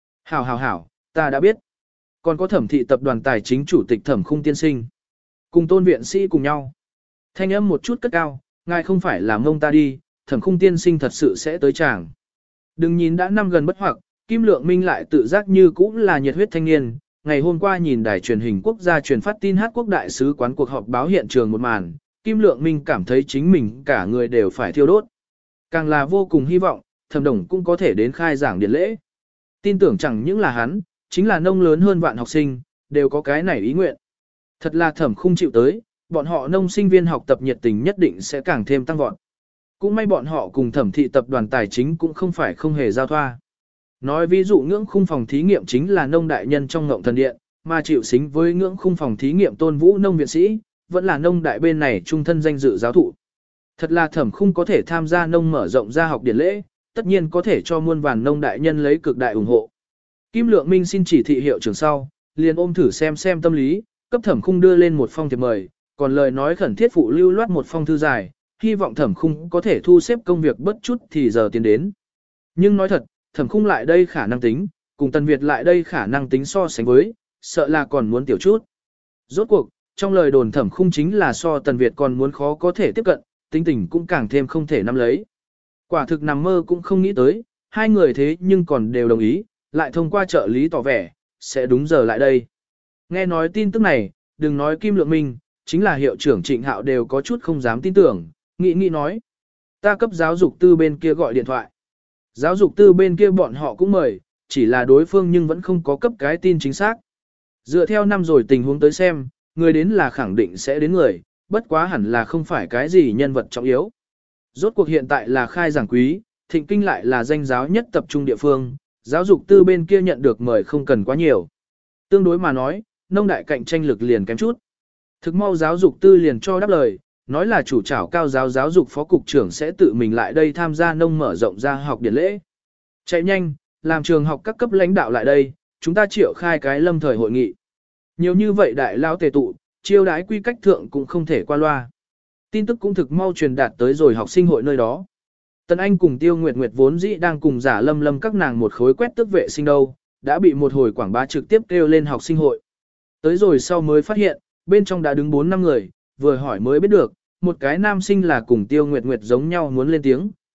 Hảo, ta đã biết. Còn có Thẩm thị tập đoàn tài chính chủ tịch Thẩm Khung tiên sinh. Cùng Tôn viện sĩ cùng nhau. Thanh âm một chút cất cao, ngài không phải là mông ta đi, Thẩm Khung tiên sinh thật sự sẽ tới chàng. Đừng nhìn đã năm gần bất hoặc, Kim Lượng Minh lại tự giác như cũng là nhiệt huyết thanh niên. Ngày hôm qua nhìn đài truyền hình quốc gia truyền phát tin Hát quốc đại sứ quán cuộc họp báo hiện trường một màn, Kim Lượng Minh cảm thấy chính mình cả người đều phải thiêu đốt. Càng là vô cùng hy vọng, Thẩm Đồng cũng có thể đến khai giảng điển lễ. Tin tưởng chẳng những là hắn, chính là nông lớn hơn vạn học sinh, đều có cái này ý nguyện. Thật là Thẩm Khung chịu tới, bọn họ nông sinh viên học tập nhiệt tình nhất định sẽ càng thêm tăng vọt. Cũng may bọn họ cùng Thẩm thị tập đoàn tài chính cũng không phải không hề giao thoa. Nói ví dụ ngưỡng khung phòng thí nghiệm chính là nông đại nhân trong ngộng thần điện, mà chịu xính với ngưỡng khung phòng thí nghiệm Tôn Vũ nông viện sĩ, vẫn là nông đại bên này trung thân danh dự giáo thụ. Thật là Thẩm Khung có thể tham gia nông mở rộng ra học điển lễ, tất nhiên có thể cho muôn vàn nông đại nhân lấy cực đại ủng hộ. Kim Lượng Minh xin chỉ thị hiệu trưởng sau, liền ôm thử xem tâm lý, cấp Thẩm Khung đưa lên một phong thiệp mời, còn lời nói khẩn thiết phụ lưu loát một phong thư dài, hy vọng Thẩm Khung có thể thu xếp công việc bất chút thì giờ tiến đến. Nhưng nói thật, Thẩm Khung lại đây khả năng tính, cùng Tần Việt lại đây khả năng tính so sánh với, sợ là còn muốn tiểu chút. Rốt cuộc, trong lời đồn Thẩm Khung chính là so Tần Việt còn muốn khó có thể tiếp cận, tính tình cũng càng thêm không thể nắm lấy. Quả thực nằm mơ cũng không nghĩ tới, hai người thế nhưng còn đều đồng ý, lại thông qua trợ lý tỏ vẻ, sẽ đúng giờ lại đây. Nghe nói tin tức này, đừng nói Kim Lượng Minh, chính là hiệu trưởng Trịnh Hạo đều có chút không dám tin tưởng, nghĩ nói. Ta cấp giáo dục tư bên kia gọi điện thoại. Giáo dục tư bên kia bọn họ cũng mời, chỉ là đối phương nhưng vẫn không có cấp cái tin chính xác. Dựa theo năm rồi tình huống tới xem, người đến là khẳng định sẽ đến người, bất quá hẳn là không phải cái gì nhân vật trọng yếu. Rốt cuộc hiện tại là khai giảng quý, Thịnh Kinh lại là danh giáo nhất tập trung địa phương, giáo dục tư bên kia nhận được mời không cần quá nhiều. Tương đối mà nói, nông đại cạnh tranh lực liền kém chút. Thực mau giáo dục tư liền cho đáp lời, nói là chủ trảo cao giáo dục phó cục trưởng sẽ tự mình lại đây tham gia nông mở rộng ra học điển lễ. Chạy nhanh, làm trường học các cấp lãnh đạo lại đây, chúng ta triệu khai cái lâm thời hội nghị. Nhiều như vậy đại lao tề tụ, chiêu đái quy cách thượng cũng không thể qua loa. Tin tức cũng thực mau truyền đạt tới rồi học sinh hội nơi đó. Tần Anh cùng Tiêu Nguyệt Nguyệt vốn dĩ đang cùng giả lâm các nàng một khối quét tước vệ sinh đâu, đã bị một hồi quảng bá trực tiếp kêu lên học sinh hội. Tới rồi sau mới phát hiện, bên trong đã đứng 4-5 người, vừa hỏi mới biết được, một cái nam sinh là cùng Tiêu Nguyệt Nguyệt giống nhau muốn lên tiếng,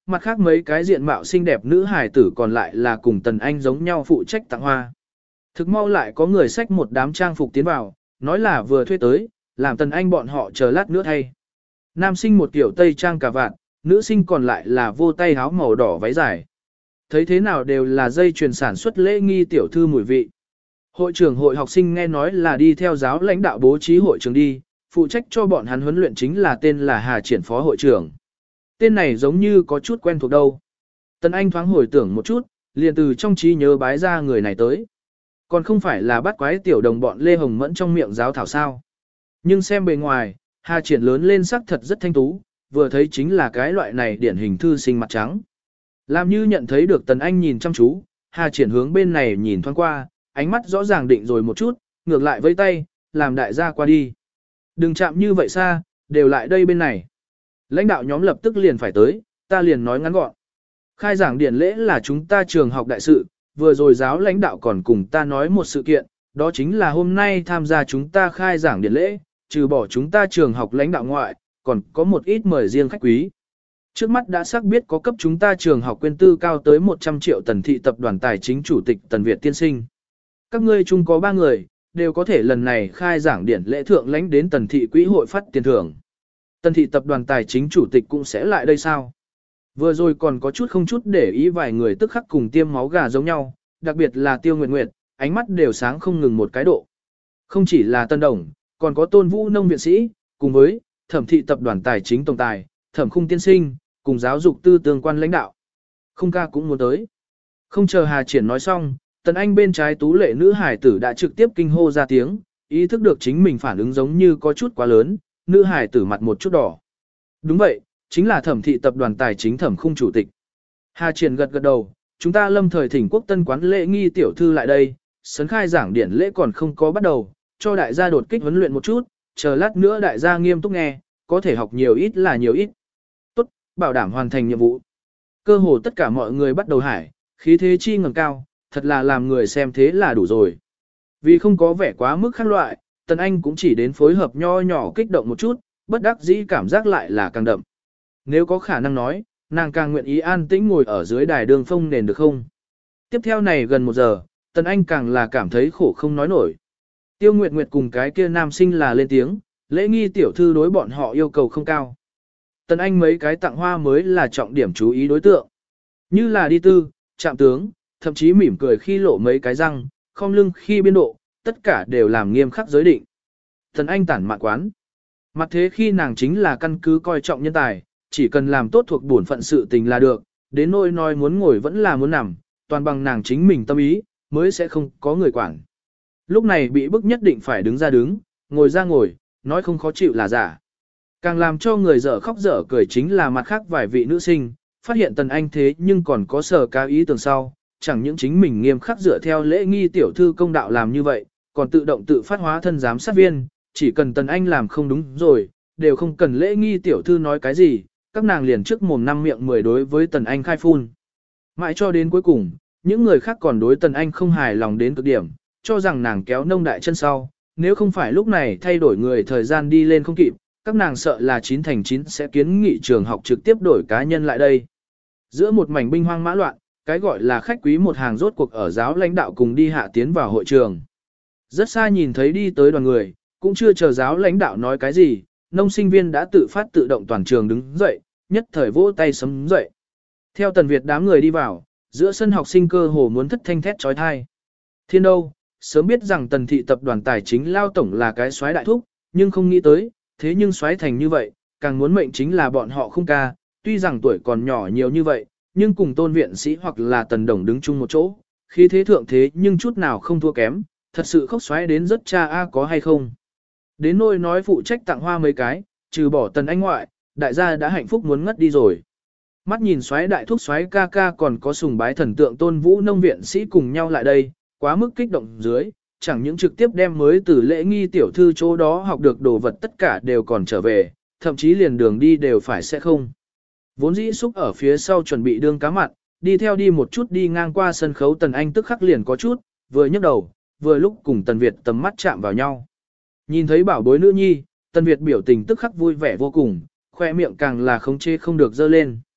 mặt khác mấy cái diện mạo xinh đẹp nữ hài tử còn lại là cùng Tần Anh giống nhau phụ trách tặng hoa. Thực mau lại có người xách một đám trang phục tiến vào, nói là vừa thuê tới, làm Tần Anh bọn họ chờ lát nữa thay. Nam sinh một kiểu tây trang cà vạt, nữ sinh còn lại là vô tay áo màu đỏ váy dài. Thấy thế nào đều là dây chuyền sản xuất lễ nghi tiểu thư mùi vị. Hội trưởng hội học sinh nghe nói là đi theo giáo lãnh đạo bố trí hội trường đi, phụ trách cho bọn hắn huấn luyện chính là tên là Hà Triển phó hội trưởng. Tên này giống như có chút quen thuộc đâu. Tần Anh thoáng hồi tưởng một chút, liền từ trong trí nhớ bái ra người này tới. Còn không phải là bắt quái tiểu đồng bọn Lê Hồng Mẫn trong miệng giáo thảo sao. Nhưng xem bề ngoài, Hà Triển lớn lên sắc thật rất thanh tú, vừa thấy chính là cái loại này điển hình thư sinh mặt trắng. Làm như nhận thấy được Tần Anh nhìn chăm chú, Hà Triển hướng bên này nhìn thoáng qua, ánh mắt rõ ràng định rồi một chút, ngược lại với tay, làm đại gia qua đi. Đừng chạm như vậy xa, đều lại đây bên này. Lãnh đạo nhóm lập tức liền phải tới, ta liền nói ngắn gọn. Khai giảng điển lễ là chúng ta trường học đại sự, vừa rồi giáo lãnh đạo còn cùng ta nói một sự kiện, đó chính là hôm nay tham gia chúng ta khai giảng điển lễ, trừ bỏ chúng ta trường học lãnh đạo ngoại, còn có một ít mời riêng khách quý. Trước mắt đã xác biết có cấp chúng ta trường học quyên tư cao tới 100 triệu Tần thị tập đoàn tài chính chủ tịch Tần Việt tiên sinh. Các ngươi chung có 3 người, đều có thể lần này khai giảng điển lễ thượng lãnh đến Tần thị quỹ hội phát tiền thưởng. Tần thị tập đoàn tài chính chủ tịch cũng sẽ lại đây sao? Vừa rồi còn có chút không chút để ý vài người tức khắc cùng tiêm máu gà giống nhau, đặc biệt là Tiêu Nguyệt Nguyệt, ánh mắt đều sáng không ngừng một cái độ. Không chỉ là Tân Đồng, còn có Tôn Vũ nông viện sĩ, cùng với Thẩm thị tập đoàn tài chính tổng tài, Thẩm Khung tiên sinh, cùng giáo dục tư tương quan lãnh đạo. Khung ca cũng muốn tới. Không chờ Hà Triển nói xong, Tần Anh bên trái tú lệ nữ hải tử đã trực tiếp kinh hô ra tiếng, ý thức được chính mình phản ứng giống như có chút quá lớn, nữ hải tử mặt một chút đỏ. Đúng vậy, chính là Thẩm thị tập đoàn tài chính Thẩm Khung chủ tịch. Hà Triển gật gật đầu, chúng ta lâm thời thỉnh quốc tân quán lễ nghi tiểu thư lại đây, sấn khai giảng điển lễ còn không có bắt đầu, cho đại gia đột kích huấn luyện một chút, chờ lát nữa đại gia nghiêm túc nghe, có thể học nhiều ít là nhiều ít. Tốt, bảo đảm hoàn thành nhiệm vụ. Cơ hồ tất cả mọi người bắt đầu hải, khí thế chi ngẩng cao, thật là làm người xem thế là đủ rồi. Vì không có vẻ quá mức khác loại, Tần Anh cũng chỉ đến phối hợp nho nhỏ kích động một chút, bất đắc dĩ cảm giác lại là càng đậm. Nếu có khả năng nói, nàng càng nguyện ý an tĩnh ngồi ở dưới đài đường phông nền được không? Tiếp theo này gần 1 giờ, Tần Anh càng là cảm thấy khổ không nói nổi. Tiêu Nguyệt Nguyệt cùng cái kia nam sinh là lên tiếng, lễ nghi tiểu thư đối bọn họ yêu cầu không cao. Tần Anh mấy cái tặng hoa mới là trọng điểm chú ý đối tượng. Như là đi tư, chạm tướng, thậm chí mỉm cười khi lộ mấy cái răng, khom lưng khi biên độ, tất cả đều làm nghiêm khắc giới định. Tần Anh tản mạn quán. Mặt thế khi nàng chính là căn cứ coi trọng nhân tài, chỉ cần làm tốt thuộc bổn phận sự tình là được, đến nỗi nói muốn ngồi vẫn là muốn nằm, toàn bằng nàng chính mình tâm ý, mới sẽ không có người quản. Lúc này bị bức nhất định phải đứng ra đứng, ngồi ra ngồi, nói không khó chịu là giả. Càng làm cho người dở khóc dở cười chính là mặt khác vài vị nữ sinh, phát hiện Tần Anh thế nhưng còn có sở cá ý tưởng sau, chẳng những chính mình nghiêm khắc dựa theo lễ nghi tiểu thư công đạo làm như vậy, còn tự động tự phát hóa thân giám sát viên, chỉ cần Tần Anh làm không đúng rồi, đều không cần lễ nghi tiểu thư nói cái gì, các nàng liền trước mồm năm miệng 10 đối với Tần Anh khai phun. Mãi cho đến cuối cùng, những người khác còn đối Tần Anh không hài lòng đến cực điểm, cho rằng nàng kéo nông đại chân sau, nếu không phải lúc này thay đổi người thời gian đi lên không kịp, các nàng sợ là 9 thành 9 sẽ kiến nghị trường học trực tiếp đổi cá nhân lại đây. Giữa một mảnh binh hoang mã loạn, cái gọi là khách quý một hàng rốt cuộc ở giáo lãnh đạo cùng đi hạ tiến vào hội trường. Rất xa nhìn thấy đi tới đoàn người, cũng chưa chờ giáo lãnh đạo nói cái gì, nông sinh viên đã tự phát tự động toàn trường đứng dậy, nhất thời vỗ tay sấm dậy. Theo Tần Việt đám người đi vào, giữa sân học sinh cơ hồ muốn thất thanh thét trói thai. Thiên đâu, sớm biết rằng Tần thị tập đoàn tài chính lao tổng là cái soái đại thúc, nhưng không nghĩ tới, thế nhưng soái thành như vậy, càng muốn mệnh chính là bọn họ không ca, tuy rằng tuổi còn nhỏ nhiều như vậy, nhưng cùng Tôn viện sĩ hoặc là Tần Đồng đứng chung một chỗ, khi thế thượng thế nhưng chút nào không thua kém, thật sự khóc xoáy đến rất cha a có hay không. Đến nôi nói phụ trách tặng hoa mấy cái, trừ bỏ Tần Anh ngoại, đại gia đã hạnh phúc muốn ngất đi rồi. Mắt nhìn xoáy đại thúc xoáy ca ca còn có sùng bái thần tượng Tôn Vũ nông viện sĩ cùng nhau lại đây, quá mức kích động dưới, chẳng những trực tiếp đem mới từ lễ nghi tiểu thư chỗ đó học được đồ vật tất cả đều còn trở về, thậm chí liền đường đi đều phải sẽ không. Vốn dĩ xúc ở phía sau chuẩn bị đương cá mặn, đi theo đi một chút đi ngang qua sân khấu Tần Anh tức khắc liền có chút, vừa nhấc đầu, vừa lúc cùng Tần Việt tầm mắt chạm vào nhau. Nhìn thấy bảo bối nữ nhi, Tần Việt biểu tình tức khắc vui vẻ vô cùng, khoe miệng càng là khống chế không được dơ lên.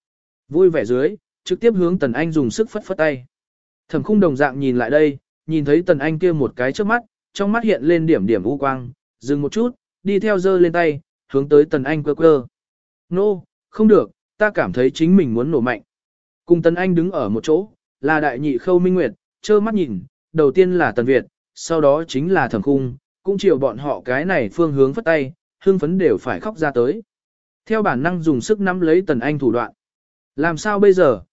Vui vẻ dưới, trực tiếp hướng Tần Anh dùng sức phất phất tay. Thẩm Khung đồng dạng nhìn lại đây, nhìn thấy Tần Anh kia một cái trước mắt, trong mắt hiện lên điểm điểm u quang, dừng một chút, đi theo giơ lên tay, hướng tới Tần Anh cơ cơ. Nô, không được, ta cảm thấy chính mình muốn nổ mạnh. Cùng Tần Anh đứng ở một chỗ, là đại nhị Khâu Minh Nguyệt, trơ mắt nhìn, đầu tiên là Tần Việt, sau đó chính là Thẩm Khung, cũng chiều bọn họ cái này phương hướng phất tay, hưng phấn đều phải khóc ra tới. Theo bản năng dùng sức nắm lấy Tần Anh thủ đoạn. Làm sao bây giờ,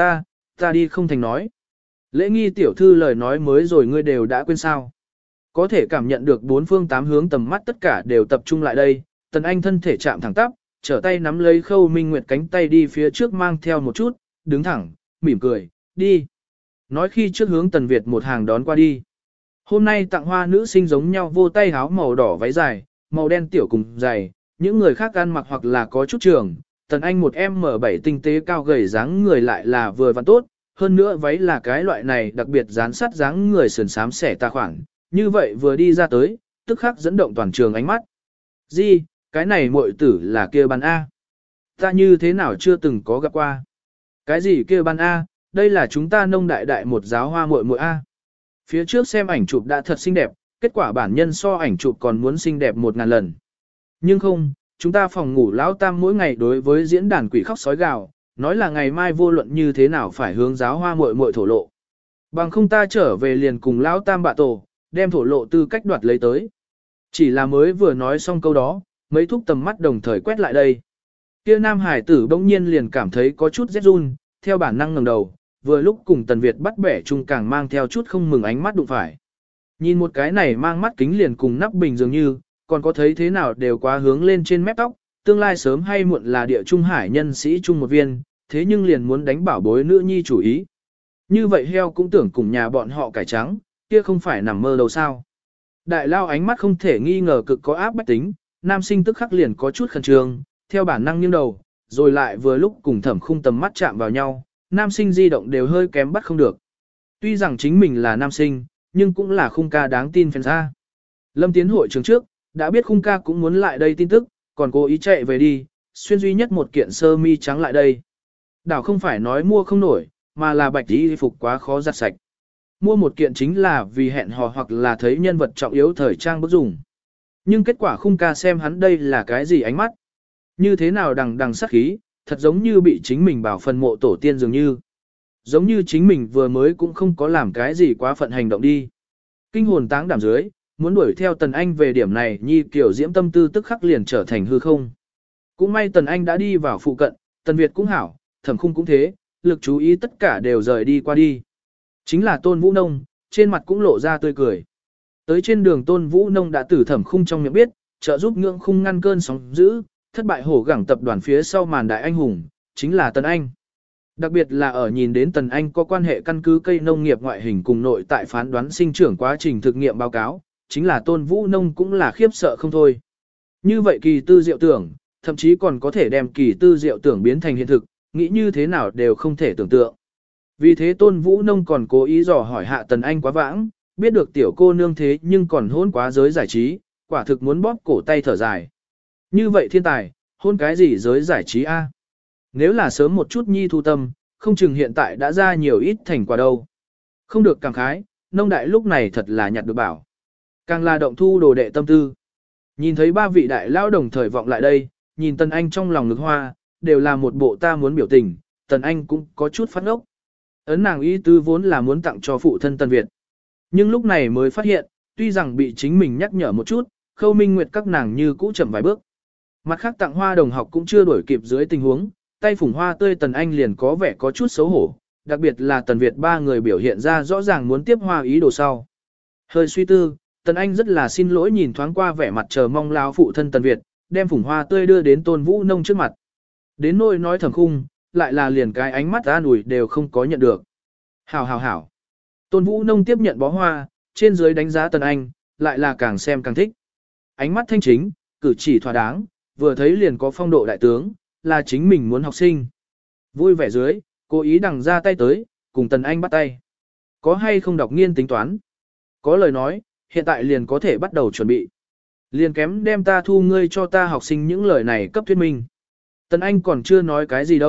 ta đi không thành nói. Lễ Nghi tiểu thư lời nói mới rồi ngươi đều đã quên sao. Có thể cảm nhận được bốn phương tám hướng tầm mắt tất cả đều tập trung lại đây, Tần Anh thân thể chạm thẳng tắp, trở tay nắm lấy Khâu Minh Nguyệt cánh tay đi phía trước mang theo một chút, đứng thẳng, mỉm cười, đi. Nói khi trước hướng Tần Việt một hàng đón qua đi. Hôm nay tặng hoa nữ sinh giống nhau vô tay áo màu đỏ váy dài, màu đen tiểu cùng dày, những người khác ăn mặc hoặc là có chút trường. Tần Anh một M7 tinh tế cao gầy dáng người lại là vừa và tốt, hơn nữa váy là cái loại này đặc biệt dán sát dáng người sườn xám xẻ ta khoảng, như vậy vừa đi ra tới, tức khắc dẫn động toàn trường ánh mắt. Di, cái này muội tử là kia ban A. Ta như thế nào chưa từng có gặp qua. Cái gì kia ban A, đây là chúng ta nông đại đại một giáo hoa muội muội A. Phía trước xem ảnh chụp đã thật xinh đẹp, kết quả bản nhân so ảnh chụp còn muốn xinh đẹp 1000 lần. Nhưng không, chúng ta phòng ngủ lão tam mỗi ngày đối với diễn đàn quỷ khóc sói gào, nói là ngày mai vô luận như thế nào phải hướng giáo hoa muội muội thổ lộ. Bằng không ta trở về liền cùng lão tam bạ tổ, đem thổ lộ tư cách đoạt lấy tới. Chỉ là mới vừa nói xong câu đó, mấy thúc tầm mắt đồng thời quét lại đây. Kia nam hải tử bỗng nhiên liền cảm thấy có chút rét run, theo bản năng ngẩng đầu, vừa lúc cùng Tần Việt bắt bẻ chung càng mang theo chút không mừng ánh mắt đụng phải. Nhìn một cái này mang mắt kính liền cùng nắp bình dường như, còn có thấy thế nào đều quá hướng lên trên mép tóc, tương lai sớm hay muộn là địa trung hải nhân sĩ chung một viên, thế nhưng liền muốn đánh bảo bối nữ nhi chủ ý. Như vậy heo cũng tưởng cùng nhà bọn họ cải trắng, kia không phải nằm mơ đâu sao. Đại lao ánh mắt không thể nghi ngờ cực có áp bách tính, nam sinh tức khắc liền có chút khẩn trương, theo bản năng nghiêng đầu, rồi lại vừa lúc cùng Thẩm Khung tầm mắt chạm vào nhau, nam sinh di động đều hơi kém bắt không được. Tuy rằng chính mình là nam sinh, nhưng cũng là Khung ca đáng tin fan ra. Lâm tiến hội trường trước, đã biết Khung ca cũng muốn lại đây tin tức, còn cố ý chạy về đi, xuyên duy nhất một kiện sơ mi trắng lại đây. Đảo không phải nói mua không nổi, mà là bạch y phục quá khó giặt sạch. Mua một kiện chính là vì hẹn hò hoặc là thấy nhân vật trọng yếu thời trang bức dùng. Nhưng kết quả Khung ca xem hắn đây là cái gì ánh mắt. Như thế nào đằng đằng sát khí, thật giống như bị chính mình bảo phần mộ tổ tiên dường như. Giống như chính mình vừa mới cũng không có làm cái gì quá phận hành động đi. Kinh hồn táng đảm dưới, muốn đuổi theo Tần Anh về điểm này nhi kiểu diễm tâm tư tức khắc liền trở thành hư không. Cũng may Tần Anh đã đi vào phụ cận, Tần Việt cũng hảo, Thẩm Khung cũng thế, lực chú ý tất cả đều rời đi qua đi. Chính là Tôn Vũ Nông, trên mặt cũng lộ ra tươi cười. Tới trên đường Tôn Vũ Nông đã từ Thẩm Khung trong miệng biết, trợ giúp Ngưỡng Khung ngăn cơn sóng dữ, thất bại hổ gẳng tập đoàn phía sau màn đại anh hùng, chính là Tần Anh. Đặc biệt là ở nhìn đến Tần Anh có quan hệ căn cứ cây nông nghiệp ngoại hình cùng nội tại phán đoán sinh trưởng quá trình thực nghiệm báo cáo, chính là Tôn Vũ Nông cũng là khiếp sợ không thôi. Như vậy kỳ tư diệu tưởng, thậm chí còn có thể đem kỳ tư diệu tưởng biến thành hiện thực, nghĩ như thế nào đều không thể tưởng tượng. Vì thế Tôn Vũ Nông còn cố ý dò hỏi hạ Tần Anh quá vãng, biết được tiểu cô nương thế nhưng còn hôn quá giới giải trí, quả thực muốn bóp cổ tay thở dài. Như vậy thiên tài, hôn cái gì giới giải trí a? Nếu là sớm một chút nhi thu tâm, không chừng hiện tại đã ra nhiều ít thành quả đâu. Không được cảm khái, nông đại lúc này thật là nhặt được bảo. Càng là động thu đồ đệ tâm tư. Nhìn thấy ba vị đại lao đồng thời vọng lại đây, nhìn Tần Anh trong lòng ngực hoa, đều là một bộ ta muốn biểu tình, Tần Anh cũng có chút phát ngốc. Ấn nàng ý tứ vốn là muốn tặng cho phụ thân Tần Việt. Nhưng lúc này mới phát hiện, tuy rằng bị chính mình nhắc nhở một chút, Khâu Minh Nguyệt các nàng như cũ chậm vài bước. Mặt khác tặng hoa đồng học cũng chưa đuổi kịp dưới tình huống, tay phủng hoa tươi Tần Anh liền có vẻ có chút xấu hổ, đặc biệt là Tần Việt ba người biểu hiện ra rõ ràng muốn tiếp hoa ý đồ sau. Hơi suy tư, Tần Anh rất là xin lỗi nhìn thoáng qua vẻ mặt chờ mong lao phụ thân Tần Việt, đem phủng hoa tươi đưa đến Tôn Vũ Nông trước mặt. Đến nỗi nói Thẩm Khung, lại là liền cái ánh mắt an ủi đều không có nhận được. Hảo hảo hảo. Tôn Vũ Nông tiếp nhận bó hoa, trên dưới đánh giá Tần Anh, lại là càng xem càng thích. Ánh mắt thanh chính, cử chỉ thỏa đáng, vừa thấy liền có phong độ đại tướng, là chính mình muốn học sinh. Vui vẻ dưới, cố ý đằng ra tay tới, cùng Tần Anh bắt tay. Có hay không đọc nghiên tính toán? Có lời nói, hiện tại liền có thể bắt đầu chuẩn bị. Liền kém đem ta thu ngươi cho ta học sinh những lời này cấp thuyết minh. Tần Anh còn chưa nói cái gì đâu,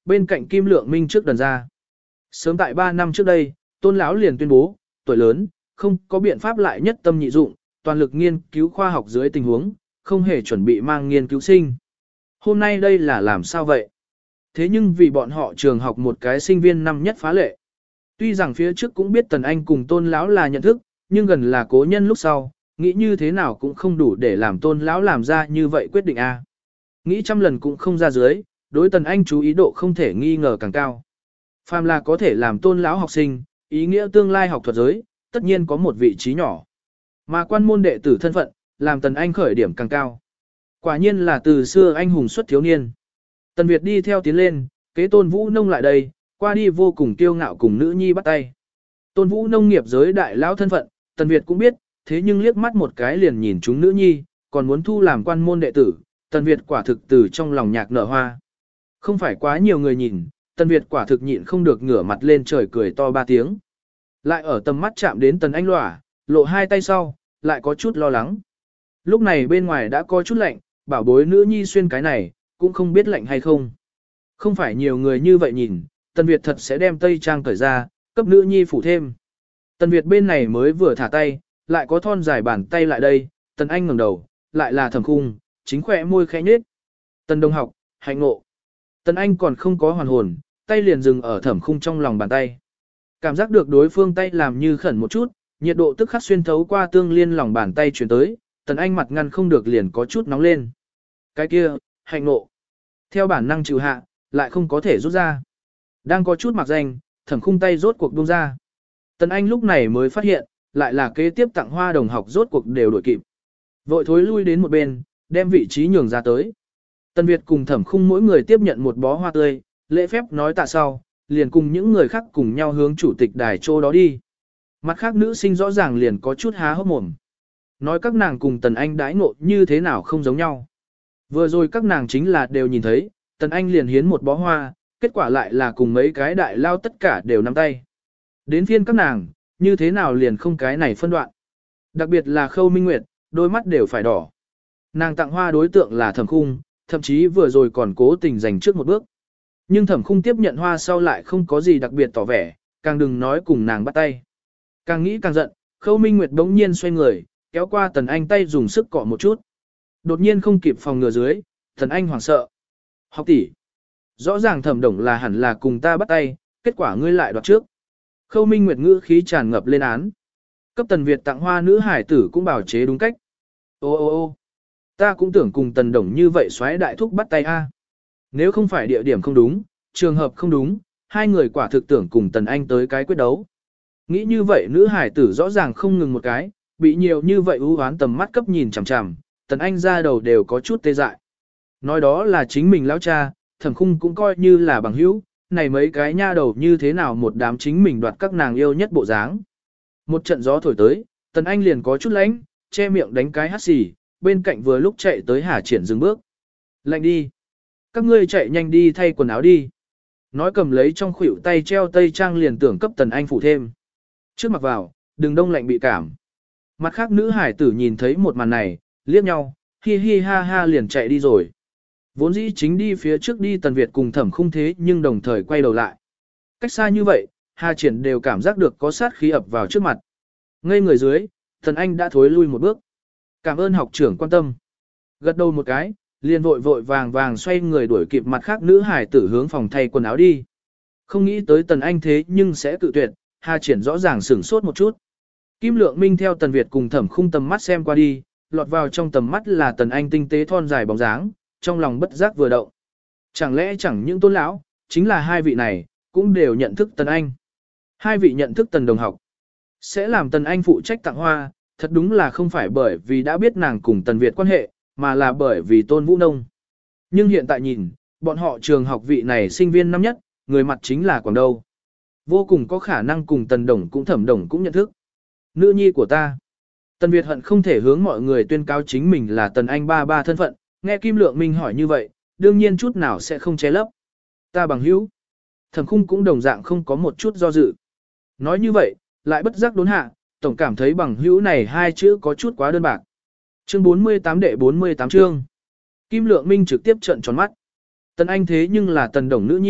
bên cạnh Kim Lượng Minh trước đần ra. Sớm tại 3 năm trước đây, Tôn lão liền tuyên bố, tuổi lớn, không có biện pháp lại nhất tâm nhị dụng, toàn lực nghiên cứu khoa học dưới tình huống, không hề chuẩn bị mang nghiên cứu sinh. Hôm nay đây là làm sao vậy? Thế nhưng vì bọn họ trường học một cái sinh viên năm nhất phá lệ. Tuy rằng phía trước cũng biết Tần Anh cùng Tôn lão là nhận thức, nhưng gần là cố nhân lúc sau, nghĩ như thế nào cũng không đủ để làm Tôn lão làm ra như vậy quyết định a. Nghĩ trăm lần cũng không ra dưới, đối Tần Anh chú ý độ không thể nghi ngờ càng cao. Phàm là có thể làm Tôn lão học sinh, ý nghĩa tương lai học thuật giới, tất nhiên có một vị trí nhỏ. Mà quan môn đệ tử thân phận, làm Tần Anh khởi điểm càng cao. Quả nhiên là từ xưa anh hùng xuất thiếu niên. Tần Việt đi theo tiến lên, kế Tôn Vũ Nông lại đây, qua đi vô cùng kiêu ngạo cùng nữ nhi bắt tay. Tôn Vũ Nông nghiệp giới đại lão thân phận, Tần Việt cũng biết, thế nhưng liếc mắt một cái liền nhìn chúng nữ nhi, còn muốn thu làm quan môn đệ tử, Tần Việt quả thực từ trong lòng nhạc nở hoa. Không phải quá nhiều người nhìn, Tần Việt quả thực nhịn không được ngửa mặt lên trời cười to 3 tiếng. Lại ở tầm mắt chạm đến Tần Anh lỏa, lộ hai tay sau, lại có chút lo lắng. Lúc này bên ngoài đã có chút lạnh, bảo bối nữ nhi xuyên cái này, cũng không biết lạnh hay không. Không phải nhiều người như vậy nhìn, Tần Việt thật sẽ đem tây trang cởi ra, cấp nữ nhi phủ thêm. Tần Việt bên này mới vừa thả tay, lại có thon dài bàn tay lại đây, Tần Anh ngẩng đầu, lại là Thẩm Khung, chính khỏe môi khẽ nhếch. Tần đồng học, hạnh ngộ. Tần Anh còn không có hoàn hồn, tay liền dừng ở Thẩm Khung trong lòng bàn tay. Cảm giác được đối phương tay làm như khẩn một chút, nhiệt độ tức khắc xuyên thấu qua tương liên lòng bàn tay chuyển tới, Tần Anh mặt ngăn không được liền có chút nóng lên. Cái kia, hạnh ngộ. Theo bản năng chịu hạ, lại không có thể rút ra. Đang có chút mặc danh, Thẩm Khung tay rốt cuộc buông ra. Tần Anh lúc này mới phát hiện, lại là kế tiếp tặng hoa đồng học rốt cuộc đều đổi kịp. Vội thối lui đến một bên, đem vị trí nhường ra tới. Tần Việt cùng Thẩm Khung mỗi người tiếp nhận một bó hoa tươi, lễ phép nói tạ sau, liền cùng những người khác cùng nhau hướng chủ tịch đài chỗ đó đi. Mặt khác nữ sinh rõ ràng liền có chút há hốc mồm. Nói các nàng cùng Tần Anh đãi ngộ như thế nào không giống nhau. Vừa rồi các nàng chính là đều nhìn thấy, Tần Anh liền hiến một bó hoa, kết quả lại là cùng mấy cái đại lao tất cả đều nắm tay. Đến phiên các nàng, như thế nào liền không cái này phân đoạn. Đặc biệt là Khâu Minh Nguyệt, đôi mắt đều phải đỏ. Nàng tặng hoa đối tượng là Thẩm Khung, thậm chí vừa rồi còn cố tình giành trước một bước. Nhưng Thẩm Khung tiếp nhận hoa sau lại không có gì đặc biệt tỏ vẻ, càng đừng nói cùng nàng bắt tay. Càng nghĩ càng giận, Khâu Minh Nguyệt bỗng nhiên xoay người, kéo qua Tần Anh tay dùng sức cọ một chút. Đột nhiên không kịp phòng ngừa dưới, Tần Anh hoảng sợ. Học tỷ, rõ ràng Thẩm Đồng là hẳn là cùng ta bắt tay, kết quả ngươi lại đoạt trước. Khâu Minh Nguyệt ngữ khí tràn ngập lên án. Cấp Tần Việt tặng hoa nữ hải tử cũng bảo chế đúng cách. Ô ô ô, ta cũng tưởng cùng Tần Đồng như vậy xoáy đại thúc bắt tay a. Nếu không phải địa điểm không đúng, trường hợp không đúng, hai người quả thực tưởng cùng Tần Anh tới cái quyết đấu. Nghĩ như vậy nữ hải tử rõ ràng không ngừng một cái, bị nhiều như vậy ưu hoán tầm mắt cấp nhìn chằm chằm, Tần Anh ra đầu đều có chút tê dại. Nói đó là chính mình lão cha, Thẩm Khung cũng coi như là bằng hữu, này mấy cái nha đầu như thế nào một đám chính mình đoạt các nàng yêu nhất bộ dáng. Một trận gió thổi tới, Tần Anh liền có chút lánh, che miệng đánh cái hắt xì, bên cạnh vừa lúc chạy tới Hà Triển dừng bước. Lạnh đi. Các ngươi chạy nhanh đi thay quần áo đi. Nói cầm lấy trong khuỷu tay treo tây trang liền tưởng cấp Tần Anh phủ thêm. Trước mặc vào, đừng đông lạnh bị cảm. Mặt khác nữ hải tử nhìn thấy một màn này, liếc nhau, hi hi ha ha liền chạy đi rồi. Vốn dĩ chính đi phía trước đi Tần Việt cùng Thẩm Khung thế nhưng đồng thời quay đầu lại. Cách xa như vậy, Hà Triển đều cảm giác được có sát khí ập vào trước mặt. Ngây người dưới, Tần Anh đã thối lui một bước. Cảm ơn học trưởng quan tâm. Gật đầu một cái, liền vội vội vàng vàng xoay người đuổi kịp mặt khác nữ hải tử hướng phòng thay quần áo đi. Không nghĩ tới Tần Anh thế nhưng sẽ cự tuyệt, Hà Triển rõ ràng sửng sốt một chút. Kim Lượng Minh theo Tần Việt cùng Thẩm Khung tầm mắt xem qua đi, lọt vào trong tầm mắt là Tần Anh tinh tế thon dài bóng dáng, trong lòng bất giác vừa động. Chẳng lẽ chẳng những Tôn lão, chính là hai vị này, cũng đều nhận thức Tần Anh. Hai vị nhận thức Tần đồng học. Sẽ làm Tần Anh phụ trách tặng hoa, thật đúng là không phải bởi vì đã biết nàng cùng Tần Việt quan hệ, mà là bởi vì Tôn Vũ Nông. Nhưng hiện tại nhìn, bọn họ trường học vị này sinh viên năm nhất, người mặt chính là Quảng Đâu. Vô cùng có khả năng cùng Tần Đồng cũng Thẩm Đồng cũng nhận thức. Nữ nhi của ta. Tần Việt hận không thể hướng mọi người tuyên cáo chính mình là Tần Anh ba ba thân phận, nghe Kim Lượng Minh hỏi như vậy, đương nhiên chút nào sẽ không che lấp. Ta bằng hữu. Thẩm Khung cũng đồng dạng không có một chút do dự. Nói như vậy, lại bất giác đốn hạ, tổng cảm thấy bằng hữu này hai chữ có chút quá đơn bạc. Chương 48 đệ 48 chương. Kim Lượng Minh trực tiếp trợn tròn mắt. Tần Anh thế nhưng là Tần Đồng nữ nhi,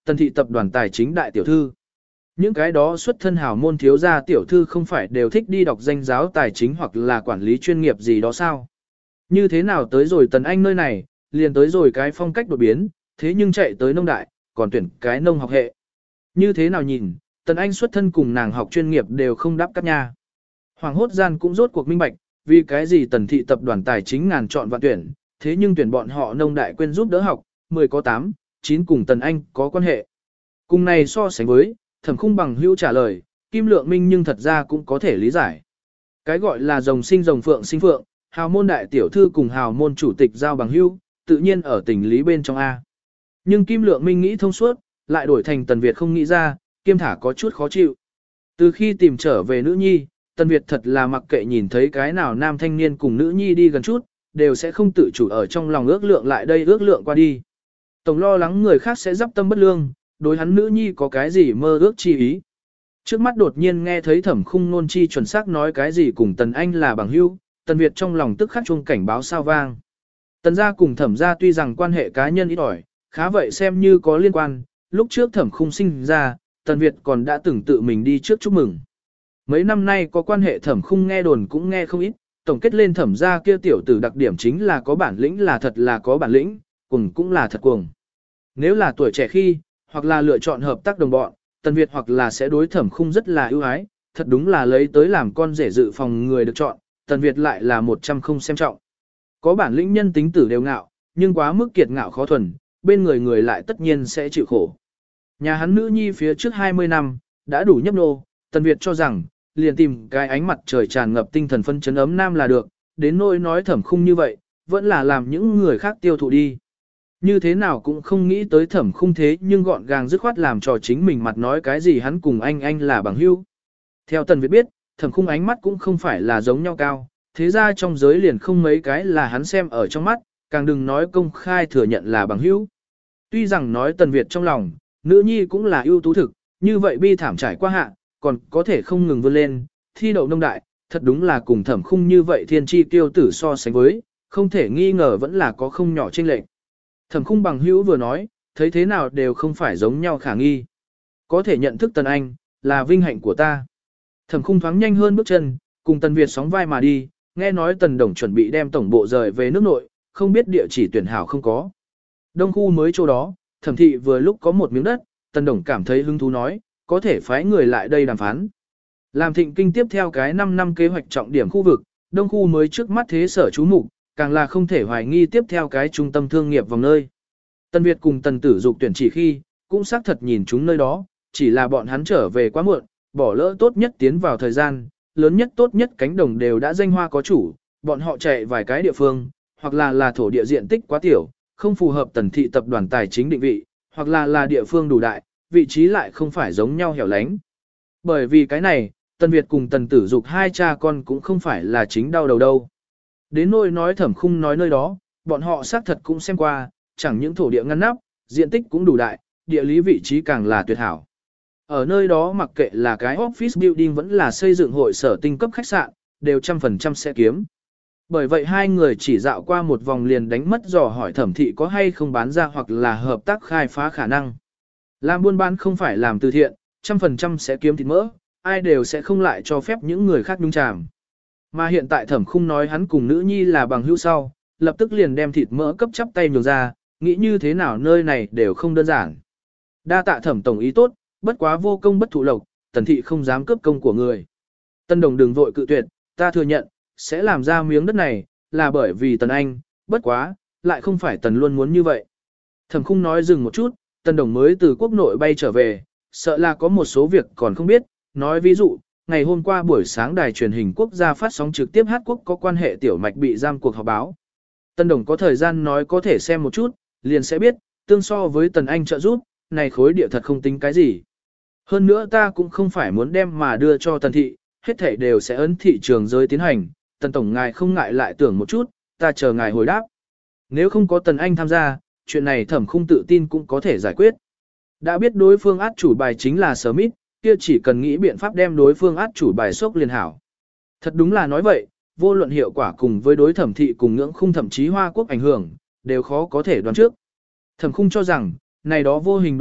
tần thị tập đoàn tài chính đại tiểu thư. Những cái đó xuất thân hào môn thiếu gia tiểu thư không phải đều thích đi đọc danh giáo tài chính hoặc là quản lý chuyên nghiệp gì đó sao? Như thế nào tới rồi Tần Anh nơi này, liền tới rồi cái phong cách đột biến, thế nhưng chạy tới nông đại, còn tuyển cái nông học hệ. Như thế nào nhìn, Tần Anh xuất thân cùng nàng học chuyên nghiệp đều không đáp cấp nha. Hoàng hốt gian cũng rốt cuộc minh bạch, vì cái gì Tần thị tập đoàn tài chính ngàn chọn vạn tuyển, thế nhưng tuyển bọn họ nông đại quên giúp đỡ học, 10 có 8, 9 cùng Tần Anh có quan hệ. Cùng này so sánh với, Thẩm Khung bằng hữu trả lời, Kim Lượng Minh nhưng thật ra cũng có thể lý giải. Cái gọi là rồng sinh rồng phượng sinh phượng, hào môn đại tiểu thư cùng hào môn chủ tịch giao bằng hữu, tự nhiên ở tình lý bên trong A. Nhưng Kim Lượng Minh nghĩ thông suốt, lại đổi thành Tần Việt không nghĩ ra, Kim Thả có chút khó chịu. Từ khi tìm trở về nữ nhi, Tần Việt thật là mặc kệ nhìn thấy cái nào nam thanh niên cùng nữ nhi đi gần chút, đều sẽ không tự chủ ở trong lòng ước lượng lại đây ước lượng qua đi. Tổng lo lắng người khác sẽ dắp tâm bất lương, đối hắn nữ nhi có cái gì mơ ước chi ý. Trước mắt đột nhiên nghe thấy Thẩm Khung nôn chi chuẩn xác nói cái gì cùng Tần Anh là bằng hữu, Tần Việt trong lòng tức khắc chuông cảnh báo sao vang. Tần gia cùng Thẩm gia tuy rằng quan hệ cá nhân ít ỏi, khá vậy xem như có liên quan, lúc trước Thẩm Khung sinh ra, Tần Việt còn đã từng tự mình đi trước chúc mừng. Mấy năm nay có quan hệ Thẩm Khung nghe đồn cũng nghe không ít, tổng kết lên Thẩm gia kia tiểu tử đặc điểm chính là có bản lĩnh là thật là có bản lĩnh, cuồng cũng là thật cuồng. Nếu là tuổi trẻ khi, hoặc là lựa chọn hợp tác đồng bọn, Tần Việt hoặc là sẽ đối Thẩm Khung rất là ưu ái, thật đúng là lấy tới làm con rể dự phòng người được chọn, Tần Việt lại là 100 không xem trọng. Có bản lĩnh nhân tính tử đều ngạo, nhưng quá mức kiệt ngạo khó thuần, bên người người lại tất nhiên sẽ chịu khổ. Nhà hắn nữ nhi phía trước 20 năm, đã đủ nhấp nô, Tần Việt cho rằng, liền tìm cái ánh mặt trời tràn ngập tinh thần phân chấn ấm nam là được, đến nỗi nói Thẩm Khung như vậy, vẫn là làm những người khác tiêu thụ đi. Như thế nào cũng không nghĩ tới Thẩm Khung thế nhưng gọn gàng dứt khoát làm cho chính mình mặt nói cái gì hắn cùng anh là bằng hữu. Theo Tần Việt biết, Thẩm Khung ánh mắt cũng không phải là giống nhau cao, thế ra trong giới liền không mấy cái là hắn xem ở trong mắt, càng đừng nói công khai thừa nhận là bằng hữu. Tuy rằng nói Tần Việt trong lòng, nữ nhi cũng là ưu tú thực, như vậy bi thảm trải qua hạ, còn có thể không ngừng vươn lên, thi đậu nông đại, thật đúng là cùng Thẩm Khung như vậy thiên chi tiêu tử so sánh với, không thể nghi ngờ vẫn là có không nhỏ chênh lệch. Thẩm Khung bằng hữu vừa nói, thấy thế nào đều không phải giống nhau khả nghi. Có thể nhận thức Tần Anh, là vinh hạnh của ta. Thẩm Khung thoáng nhanh hơn bước chân, cùng Tần Việt sóng vai mà đi, nghe nói Tần Đồng chuẩn bị đem tổng bộ rời về nước nội, không biết địa chỉ tuyển hảo không có. Đông khu mới chỗ đó, Thẩm thị vừa lúc có một miếng đất, Tần Đồng cảm thấy hứng thú nói, có thể phái người lại đây đàm phán. Làm Thịnh Kinh tiếp theo cái 5 năm kế hoạch trọng điểm khu vực, Đông khu mới trước mắt thế sở chú mục, càng là không thể hoài nghi tiếp theo cái trung tâm thương nghiệp vòng nơi. Tần Việt cùng Tần Tử Dục tuyển chỉ khi, cũng xác thật nhìn chúng nơi đó, chỉ là bọn hắn trở về quá muộn, bỏ lỡ tốt nhất tiến vào thời gian, lớn nhất tốt nhất cánh đồng đều đã danh hoa có chủ, bọn họ chạy vài cái địa phương, hoặc là thổ địa diện tích quá tiểu, không phù hợp Tần thị tập đoàn tài chính định vị, hoặc là địa phương đủ đại, vị trí lại không phải giống nhau hẻo lánh. Bởi vì cái này, Tần Việt cùng Tần Tử Dục hai cha con cũng không phải là chính đau đầu đâu. Đến nỗi nói Thẩm Khung nói nơi đó, bọn họ xác thật cũng xem qua, chẳng những thổ địa ngăn nắp, diện tích cũng đủ đại, địa lý vị trí càng là tuyệt hảo. Ở nơi đó mặc kệ là cái office building vẫn là xây dựng hội sở tinh cấp khách sạn, đều 100% sẽ kiếm. Bởi vậy hai người chỉ dạo qua một vòng liền đánh mất dò hỏi Thẩm thị có hay không bán ra hoặc là hợp tác khai phá khả năng. Làm buôn bán không phải làm từ thiện, 100% sẽ kiếm thịt mỡ, ai đều sẽ không lại cho phép những người khác nhúng chàm. Mà hiện tại Thẩm Khung nói hắn cùng nữ nhi là bằng hữu sau, lập tức liền đem thịt mỡ cấp chắp tay nhường ra, nghĩ như thế nào nơi này đều không đơn giản. Đa tạ Thẩm tổng ý tốt, bất quá vô công bất thụ lộc, Tần thị không dám cướp công của người. Tân Đồng đừng vội cự tuyệt, ta thừa nhận, sẽ làm ra miếng đất này, là bởi vì Tần Anh, bất quá, lại không phải Tần luôn muốn như vậy. Thẩm Khung nói dừng một chút, Tần Đồng mới từ quốc nội bay trở về, sợ là có một số việc còn không biết, nói ví dụ, ngày hôm qua buổi sáng đài truyền hình quốc gia phát sóng trực tiếp Hát Quốc có quan hệ tiểu mạch bị giam cuộc họp báo. Tân Đồng có thời gian nói có thể xem một chút, liền sẽ biết, tương so với Tần Anh trợ giúp, này khối địa thật không tính cái gì. Hơn nữa ta cũng không phải muốn đem mà đưa cho Tần thị, hết thảy đều sẽ ấn thị trường giới tiến hành, Tần Tổng ngài không ngại lại tưởng một chút, ta chờ ngài hồi đáp. Nếu không có Tần Anh tham gia, chuyện này Thẩm Khung tự tin cũng có thể giải quyết. Đã biết đối phương át chủ bài chính là Smith, kia chỉ cần nghĩ biện pháp đem đối phương át chủ bài sốc liền hảo. Thật đúng là nói vậy, vô luận hiệu quả cùng với đối Thẩm thị cùng Ngưỡng Khung thậm chí Hoa Quốc ảnh hưởng, đều khó có thể đoán trước. Thẩm Khung cho rằng, này đó vô hình đồ vật,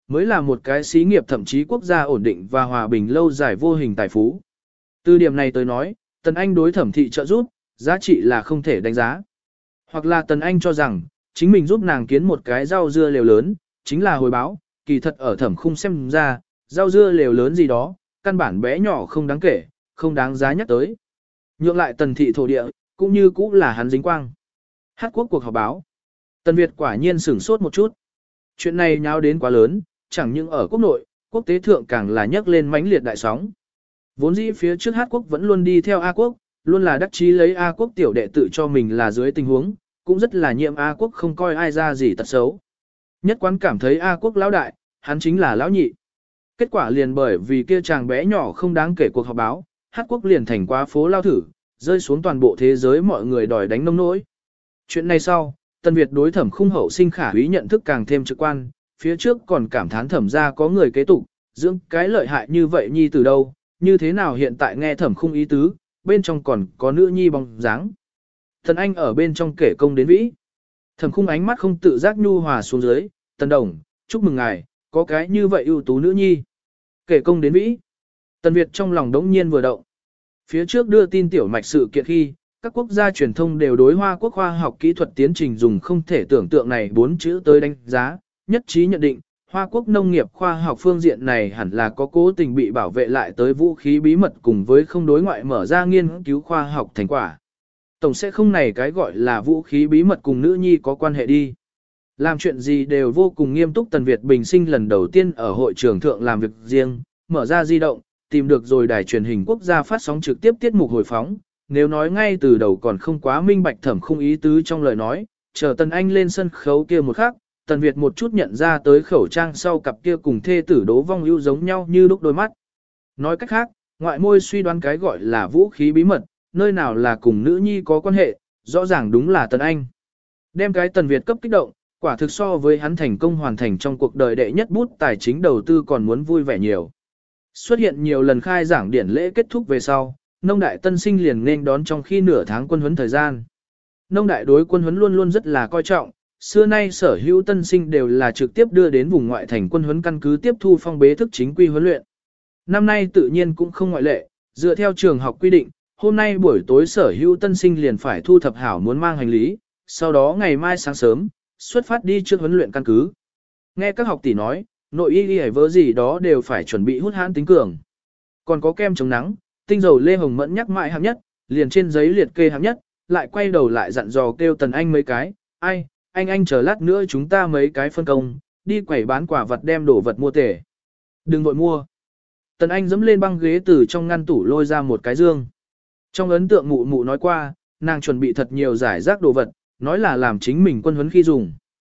mới là một cái xí nghiệp thậm chí quốc gia ổn định và hòa bình lâu dài vô hình tài phú. Từ điểm này tới nói, Tần Anh đối Thẩm thị trợ giúp, giá trị là không thể đánh giá. Hoặc là Tần Anh cho rằng, chính mình giúp nàng kiến một cái rau dưa lều lớn, chính là hồi báo, kỳ thật ở Thẩm Khung xem ra, rau dưa lều lớn gì đó, căn bản bé nhỏ không đáng kể, không đáng giá nhắc tới. Nhượng lại Tần thị thổ địa, cũng như cũ là hắn dính quang. Hát quốc cuộc họp báo. Tần Việt quả nhiên sửng sốt một chút. Chuyện này nháo đến quá lớn, chẳng những ở quốc nội, quốc tế thượng càng là nhấc lên mãnh liệt đại sóng. Vốn dĩ phía trước Hát quốc vẫn luôn đi theo A quốc, luôn là đắc chí lấy A quốc tiểu đệ tự cho mình là dưới tình huống, cũng rất là nhiệm A quốc không coi ai ra gì tật xấu. Nhất quán cảm thấy A quốc lão đại, hắn chính là lão nhị. Kết quả liền bởi vì kia chàng bé nhỏ không đáng kể cuộc họp báo, Hát quốc liền thành quá phố lao thử, rơi xuống toàn bộ thế giới mọi người đòi đánh nông nỗi. Chuyện này sau, Tần Việt đối Thẩm Khung hậu sinh khả úy nhận thức càng thêm trực quan, phía trước còn cảm thán Thẩm ra có người kế tục, dưỡng cái lợi hại như vậy nhi từ đâu, như thế nào hiện tại nghe Thẩm Khung ý tứ, bên trong còn có nữ nhi bóng dáng. Tần Anh ở bên trong kể công đến vĩ. Thẩm Khung ánh mắt không tự giác nhu hòa xuống dưới, Tần Đồng, chúc mừng ngài, có cái như vậy ưu tú nữ nhi. Kể công đến vĩ. Tần Việt trong lòng đống nhiên vừa động. Phía trước đưa tin tiểu mạch sự kiện khi, các quốc gia truyền thông đều đối Hoa quốc khoa học kỹ thuật tiến trình dùng không thể tưởng tượng này 4 chữ tới đánh giá, nhất trí nhận định, Hoa quốc nông nghiệp khoa học phương diện này hẳn là có cố tình bị bảo vệ lại tới vũ khí bí mật cùng với không đối ngoại mở ra nghiên cứu khoa học thành quả. Tổng sẽ không này cái gọi là vũ khí bí mật cùng nữ nhi có quan hệ đi. Làm chuyện gì đều vô cùng nghiêm túc. Tần Việt bình sinh lần đầu tiên ở hội trường thượng làm việc riêng, mở ra di động, tìm được rồi đài truyền hình quốc gia phát sóng trực tiếp tiết mục hồi phóng. Nếu nói ngay từ đầu còn không quá minh bạch Thẩm Khung ý tứ trong lời nói, chờ Tần Anh lên sân khấu kia một khắc, Tần Việt một chút nhận ra tới khẩu trang sau cặp kia cùng thê tử Đỗ Vong Ưu giống nhau như lúc đôi mắt. Nói cách khác, ngoại môi suy đoán cái gọi là vũ khí bí mật, nơi nào là cùng nữ nhi có quan hệ, rõ ràng đúng là Tần Anh. Đem cái Tần Việt cấp kích động, quả thực so với hắn thành công hoàn thành trong cuộc đời đệ nhất bút tài chính đầu tư còn muốn vui vẻ nhiều. Xuất hiện nhiều lần khai giảng điển lễ kết thúc về sau, nông đại tân sinh liền nên đón trong khi nửa tháng quân huấn thời gian. Nông đại đối quân huấn luôn luôn rất là coi trọng, xưa nay sở hữu tân sinh đều là trực tiếp đưa đến vùng ngoại thành quân huấn căn cứ tiếp thu phong bế thức chính quy huấn luyện. Năm nay tự nhiên cũng không ngoại lệ, dựa theo trường học quy định, hôm nay buổi tối sở hữu tân sinh liền phải thu thập hảo muốn mang hành lý, sau đó ngày mai sáng sớm, xuất phát đi trước huấn luyện căn cứ. Nghe các học tỷ nói, nội y hay vớ gì đó đều phải chuẩn bị hút hãn tính cường. Còn có kem chống nắng, tinh dầu Lê Hồng Mẫn nhắc mãi hạng nhất, liền trên giấy liệt kê hạng nhất, lại quay đầu lại dặn dò kêu Tần Anh mấy cái, ai, anh chờ lát nữa chúng ta mấy cái phân công, đi quẩy bán quả vật đem đồ vật mua tể. Đừng vội mua. Tần Anh dẫm lên băng ghế từ trong ngăn tủ lôi ra một cái dương. Trong ấn tượng mụ mụ nói qua, nàng chuẩn bị thật nhiều giải rác đồ vật, nói là làm chính mình quân huấn khi dùng.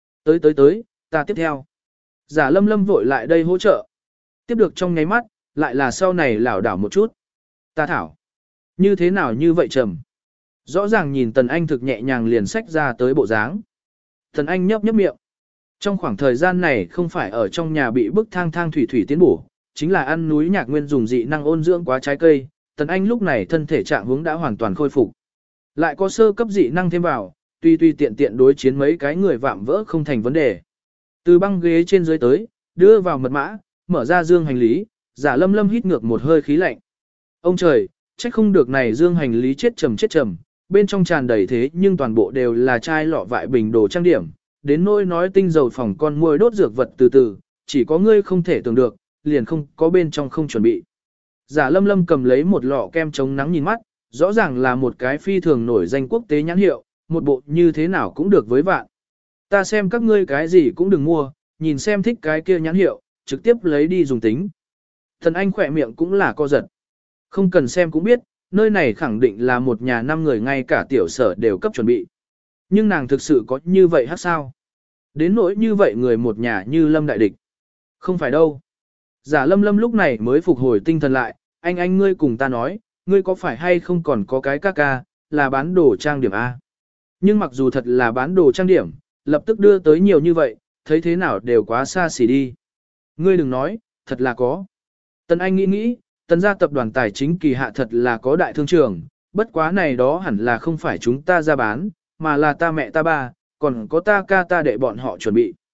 Tới, ta tiếp theo. Giả Lâm Lâm vội lại đây hỗ trợ. Tiếp được trong nháy mắt, lại là sau này lảo đảo một chút. Ta thảo. Như thế nào như vậy trầm. Rõ ràng nhìn Tần Anh thực nhẹ nhàng liền xách ra tới bộ dáng. Tần Anh nhấp miệng. Trong khoảng thời gian này không phải ở trong nhà bị bức thang thủy tiến bổ, chính là ăn núi nhạc nguyên dùng dị năng ôn dưỡng quá trái cây. Tần Anh lúc này thân thể trạng huống đã hoàn toàn khôi phục. Lại có sơ cấp dị năng thêm vào, tuy tiện đối chiến mấy cái người vạm vỡ không thành vấn đề. Từ băng ghế trên dưới tới, đưa vào mật mã, mở ra dương hành lý, Giả Lâm Lâm hít ngược một hơi khí lạnh. Ông trời, trách không được này dương hành lý chết trầm, bên trong tràn đầy thế nhưng toàn bộ đều là chai lọ vại bình đồ trang điểm, đến nỗi nói tinh dầu phòng con muôi đốt dược vật từ, chỉ có ngươi không thể tưởng được, liền không có bên trong không chuẩn bị. Giả Lâm Lâm cầm lấy một lọ kem chống nắng nhìn mắt, rõ ràng là một cái phi thường nổi danh quốc tế nhãn hiệu, một bộ như thế nào cũng được với vạn. Ta xem các ngươi cái gì cũng đừng mua, nhìn xem thích cái kia nhãn hiệu, trực tiếp lấy đi dùng tính. Thần Anh khỏe miệng cũng là co giật. Không cần xem cũng biết, nơi này khẳng định là một nhà 5 người ngay cả tiểu sở đều cấp chuẩn bị. Nhưng nàng thực sự có như vậy hát sao? Đến nỗi như vậy người một nhà như Lâm đại địch. Không phải đâu. Giả Lâm Lâm lúc này mới phục hồi tinh thần lại, anh ngươi cùng ta nói, ngươi có phải hay không còn có cái ca là bán đồ trang điểm A. Nhưng mặc dù thật là bán đồ trang điểm, lập tức đưa tới nhiều như vậy, thấy thế nào đều quá xa xỉ đi. Ngươi đừng nói, thật là có. Tần Anh nghĩ, Tần gia tập đoàn tài chính kỳ hạ thật là có đại thương trường, bất quá này đó hẳn là không phải chúng ta ra bán, mà là ta mẹ ta ba, còn có ta ca ta đệ bọn họ chuẩn bị.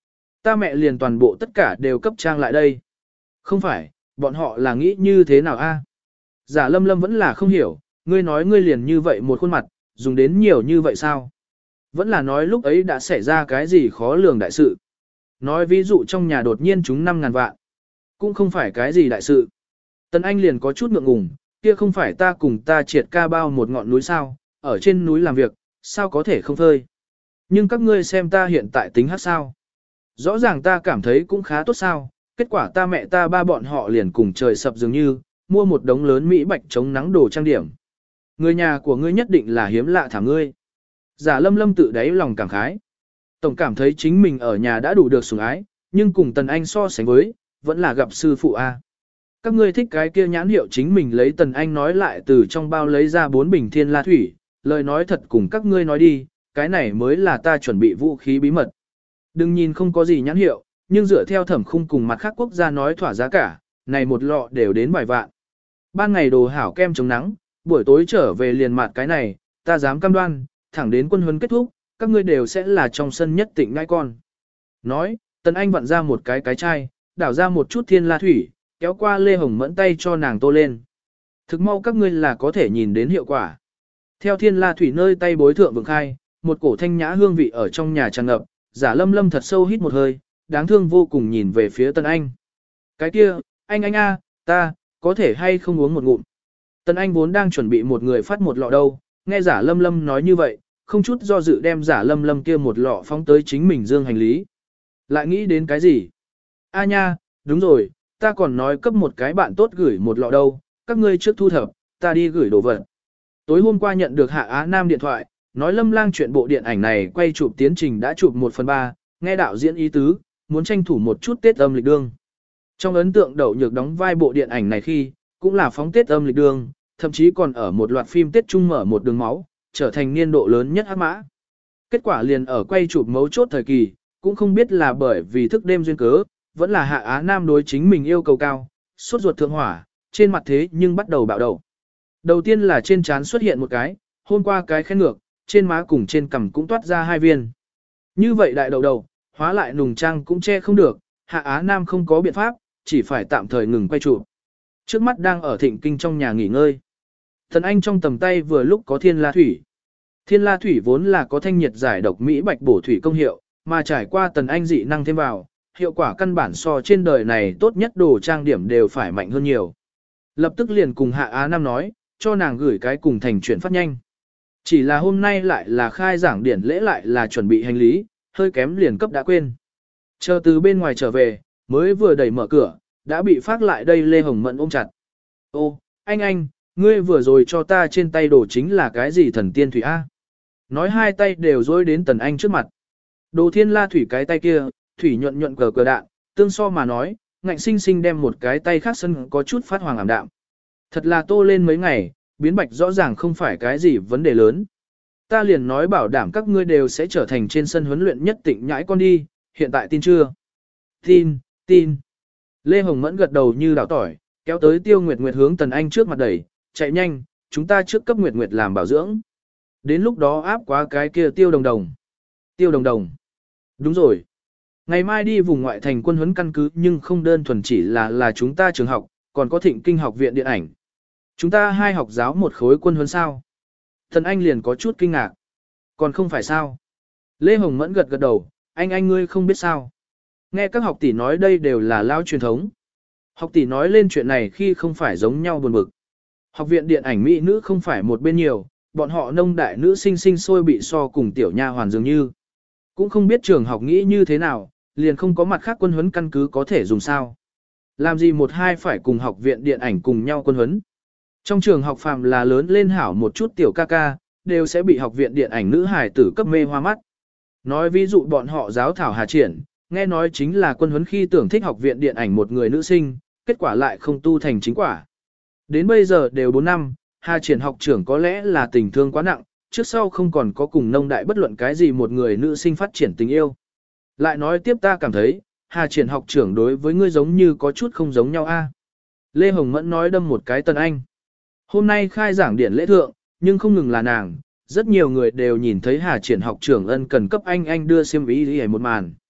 Ta mẹ liền toàn bộ tất cả đều cấp trang lại đây. Không phải, bọn họ là nghĩ như thế nào a? Giả Lâm Lâm vẫn là không hiểu, ngươi nói ngươi liền như vậy một khuôn mặt, dùng đến nhiều như vậy sao? Vẫn là nói lúc ấy đã xảy ra cái gì khó lường đại sự. Nói ví dụ trong nhà đột nhiên trúng 5.000 vạn. Cũng không phải cái gì đại sự. Tần Anh liền có chút ngượng ngùng, kia không phải ta cùng ta triệt ca bao một ngọn núi sao, ở trên núi làm việc, sao có thể không phơi. Nhưng các ngươi xem ta hiện tại tính hát sao. Rõ ràng ta cảm thấy cũng khá tốt sao, kết quả ta mẹ ta ba bọn họ liền cùng trời sập dường như, mua một đống lớn Mỹ bạch chống nắng đồ trang điểm. Người nhà của ngươi nhất định là hiếm lạ thả ngươi. Giả Lâm Lâm tự đáy lòng cảm khái. Tổng cảm thấy chính mình ở nhà đã đủ được sủng ái, nhưng cùng Tần Anh so sánh với, vẫn là gặp sư phụ A. Các ngươi thích cái kia nhãn hiệu chính mình lấy Tần Anh nói lại từ trong bao lấy ra 4 bình thiên la thủy, lời nói thật cùng các ngươi nói đi, cái này mới là ta chuẩn bị vũ khí bí mật. Đừng nhìn không có gì nhãn hiệu, nhưng dựa theo thẩm khung cùng mặt khác quốc gia nói thỏa giá cả, này một lọ đều đến vài vạn. Ban ngày đồ hảo kem chống nắng, buổi tối trở về liền mặt cái này, ta dám cam đoan, thẳng đến quân huấn kết thúc, các ngươi đều sẽ là trong sân nhất tịnh ngai con. Nói, Tần Anh vặn ra một cái chai, đảo ra một chút thiên la thủy, kéo qua Lê Hồng Mẫn tay cho nàng tô lên. Thực mau các ngươi là có thể nhìn đến hiệu quả. Theo thiên la thủy nơi tay bối thượng vượng khai, một cổ thanh nhã hương vị ở trong nhà tràn ngập, Giả Lâm Lâm thật sâu hít một hơi, đáng thương vô cùng nhìn về phía Tần Anh. Cái kia, anh a, ta, có thể hay không uống một ngụm. Tần Anh vốn đang chuẩn bị một người phát một lọ đâu, nghe Giả Lâm Lâm nói như vậy, không chút do dự đem Giả Lâm Lâm kia một lọ phóng tới chính mình dương hành lý. Lại nghĩ đến cái gì? A nha, đúng rồi, ta còn nói cấp một cái bạn tốt gửi một lọ đâu, các ngươi trước thu thập, ta đi gửi đồ vật. Tối hôm qua nhận được Hạ Á Nam điện thoại, nói Lâm Lang chuyện bộ điện ảnh này quay chụp tiến trình đã chụp 1/3, nghe đạo diễn ý tứ, muốn tranh thủ một chút Tết âm lịch đương. Trong ấn tượng Đậu Nhược đóng vai bộ điện ảnh này khi, cũng là phóng Tết âm lịch đương, thậm chí còn ở một loạt phim Tết Trung mở một đường máu, trở thành niên độ lớn nhất hắc mã. Kết quả liền ở quay chụp mấu chốt thời kỳ, cũng không biết là bởi vì thức đêm duyên cớ, vẫn là Hạ Á Nam đối chính mình yêu cầu cao, sốt ruột thượng hỏa, trên mặt thế nhưng bắt đầu bạo đầu. Đầu tiên là trên trán xuất hiện một cái, hôm qua cái khen ngược, trên má cùng trên cằm cũng toát ra 2 viên. Như vậy đại đầu, hóa lại nùng trang cũng che không được, Hạ Á Nam không có biện pháp, chỉ phải tạm thời ngừng quay chụp. Trước mắt đang ở Thịnh Kinh trong nhà nghỉ ngơi. Thần Anh trong tầm tay vừa lúc có thiên la thủy. Thiên la thủy vốn là có thanh nhiệt giải độc mỹ bạch bổ thủy công hiệu, mà trải qua Tần Anh dị năng thêm vào, hiệu quả căn bản so trên đời này tốt nhất đồ trang điểm đều phải mạnh hơn nhiều. Lập tức liền cùng Hạ Á Nam nói, cho nàng gửi cái cùng thành chuyển phát nhanh. Chỉ là hôm nay lại là khai giảng điển lễ lại là chuẩn bị hành lý, hơi kém liền cấp đã quên. Chờ từ bên ngoài trở về, mới vừa đẩy mở cửa, đã bị phát lại đây Lê Hồng Mẫn ôm chặt. Ô, anh, ngươi vừa rồi cho ta trên tay đồ chính là cái gì thần tiên thủy A? Nói hai tay đều dối đến Tần Anh trước mặt. Đồ thiên la thủy cái tay kia, thủy nhuận nhuận cờ đạn, tương so mà nói, ngạnh sinh sinh đem một cái tay khác sân có chút phát hoàng ảm đạm. Thật là tô lên mấy ngày, biến bạch rõ ràng không phải cái gì vấn đề lớn. Ta liền nói bảo đảm các ngươi đều sẽ trở thành trên sân huấn luyện nhất tịnh nhãi con đi, hiện tại tin chưa? Tin. Lê Hồng Mẫn gật đầu như đảo tỏi, kéo tới Tiêu Nguyệt Nguyệt hướng Tần Anh trước mặt đẩy, chạy nhanh, chúng ta trước cấp Nguyệt Nguyệt làm bảo dưỡng. Đến lúc đó áp quá cái kia Tiêu Đồng Đồng. Tiêu Đồng Đồng. Đúng rồi. Ngày mai đi vùng ngoại thành quân huấn căn cứ nhưng không đơn thuần chỉ là chúng ta trường học, còn có Thịnh Kinh học viện điện ảnh. Chúng ta hai học giáo một khối quân huấn sao? Tần Anh liền có chút kinh ngạc. Còn không phải sao? Lê Hồng Mẫn gật đầu, anh ngươi không biết sao. Nghe các học tỷ nói đây đều là lao truyền thống. Học tỷ nói lên chuyện này khi không phải giống nhau buồn bực. Học viện điện ảnh mỹ nữ không phải một bên nhiều, bọn họ nông đại nữ sinh sôi bị so cùng tiểu nha hoàn dường như. Cũng không biết trường học nghĩ như thế nào, liền không có mặt khác quân huấn căn cứ có thể dùng sao. Làm gì một hai phải cùng học viện điện ảnh cùng nhau quân huấn. Trong trường học phàm là lớn lên hảo một chút tiểu ca ca, đều sẽ bị học viện điện ảnh nữ hài tử cấp mê hoa mắt. Nói ví dụ bọn họ giáo thảo Hà Triển, nghe nói chính là quân huấn khi tưởng thích học viện điện ảnh một người nữ sinh, kết quả lại không tu thành chính quả. Đến bây giờ đều 4 năm, Hà Triển học trưởng có lẽ là tình thương quá nặng, trước sau không còn có cùng nông đại bất luận cái gì một người nữ sinh phát triển tình yêu. Lại nói tiếp ta cảm thấy, Hà Triển học trưởng đối với ngươi giống như có chút không giống nhau a. Lê Hồng Mẫn nói đâm một cái Tần Anh. Hôm nay khai giảng điển lễ thượng, nhưng không ngừng là nàng, rất nhiều người đều nhìn thấy Hà Triển học trưởng ân cần cấp anh đưa xiêm y đi một màn.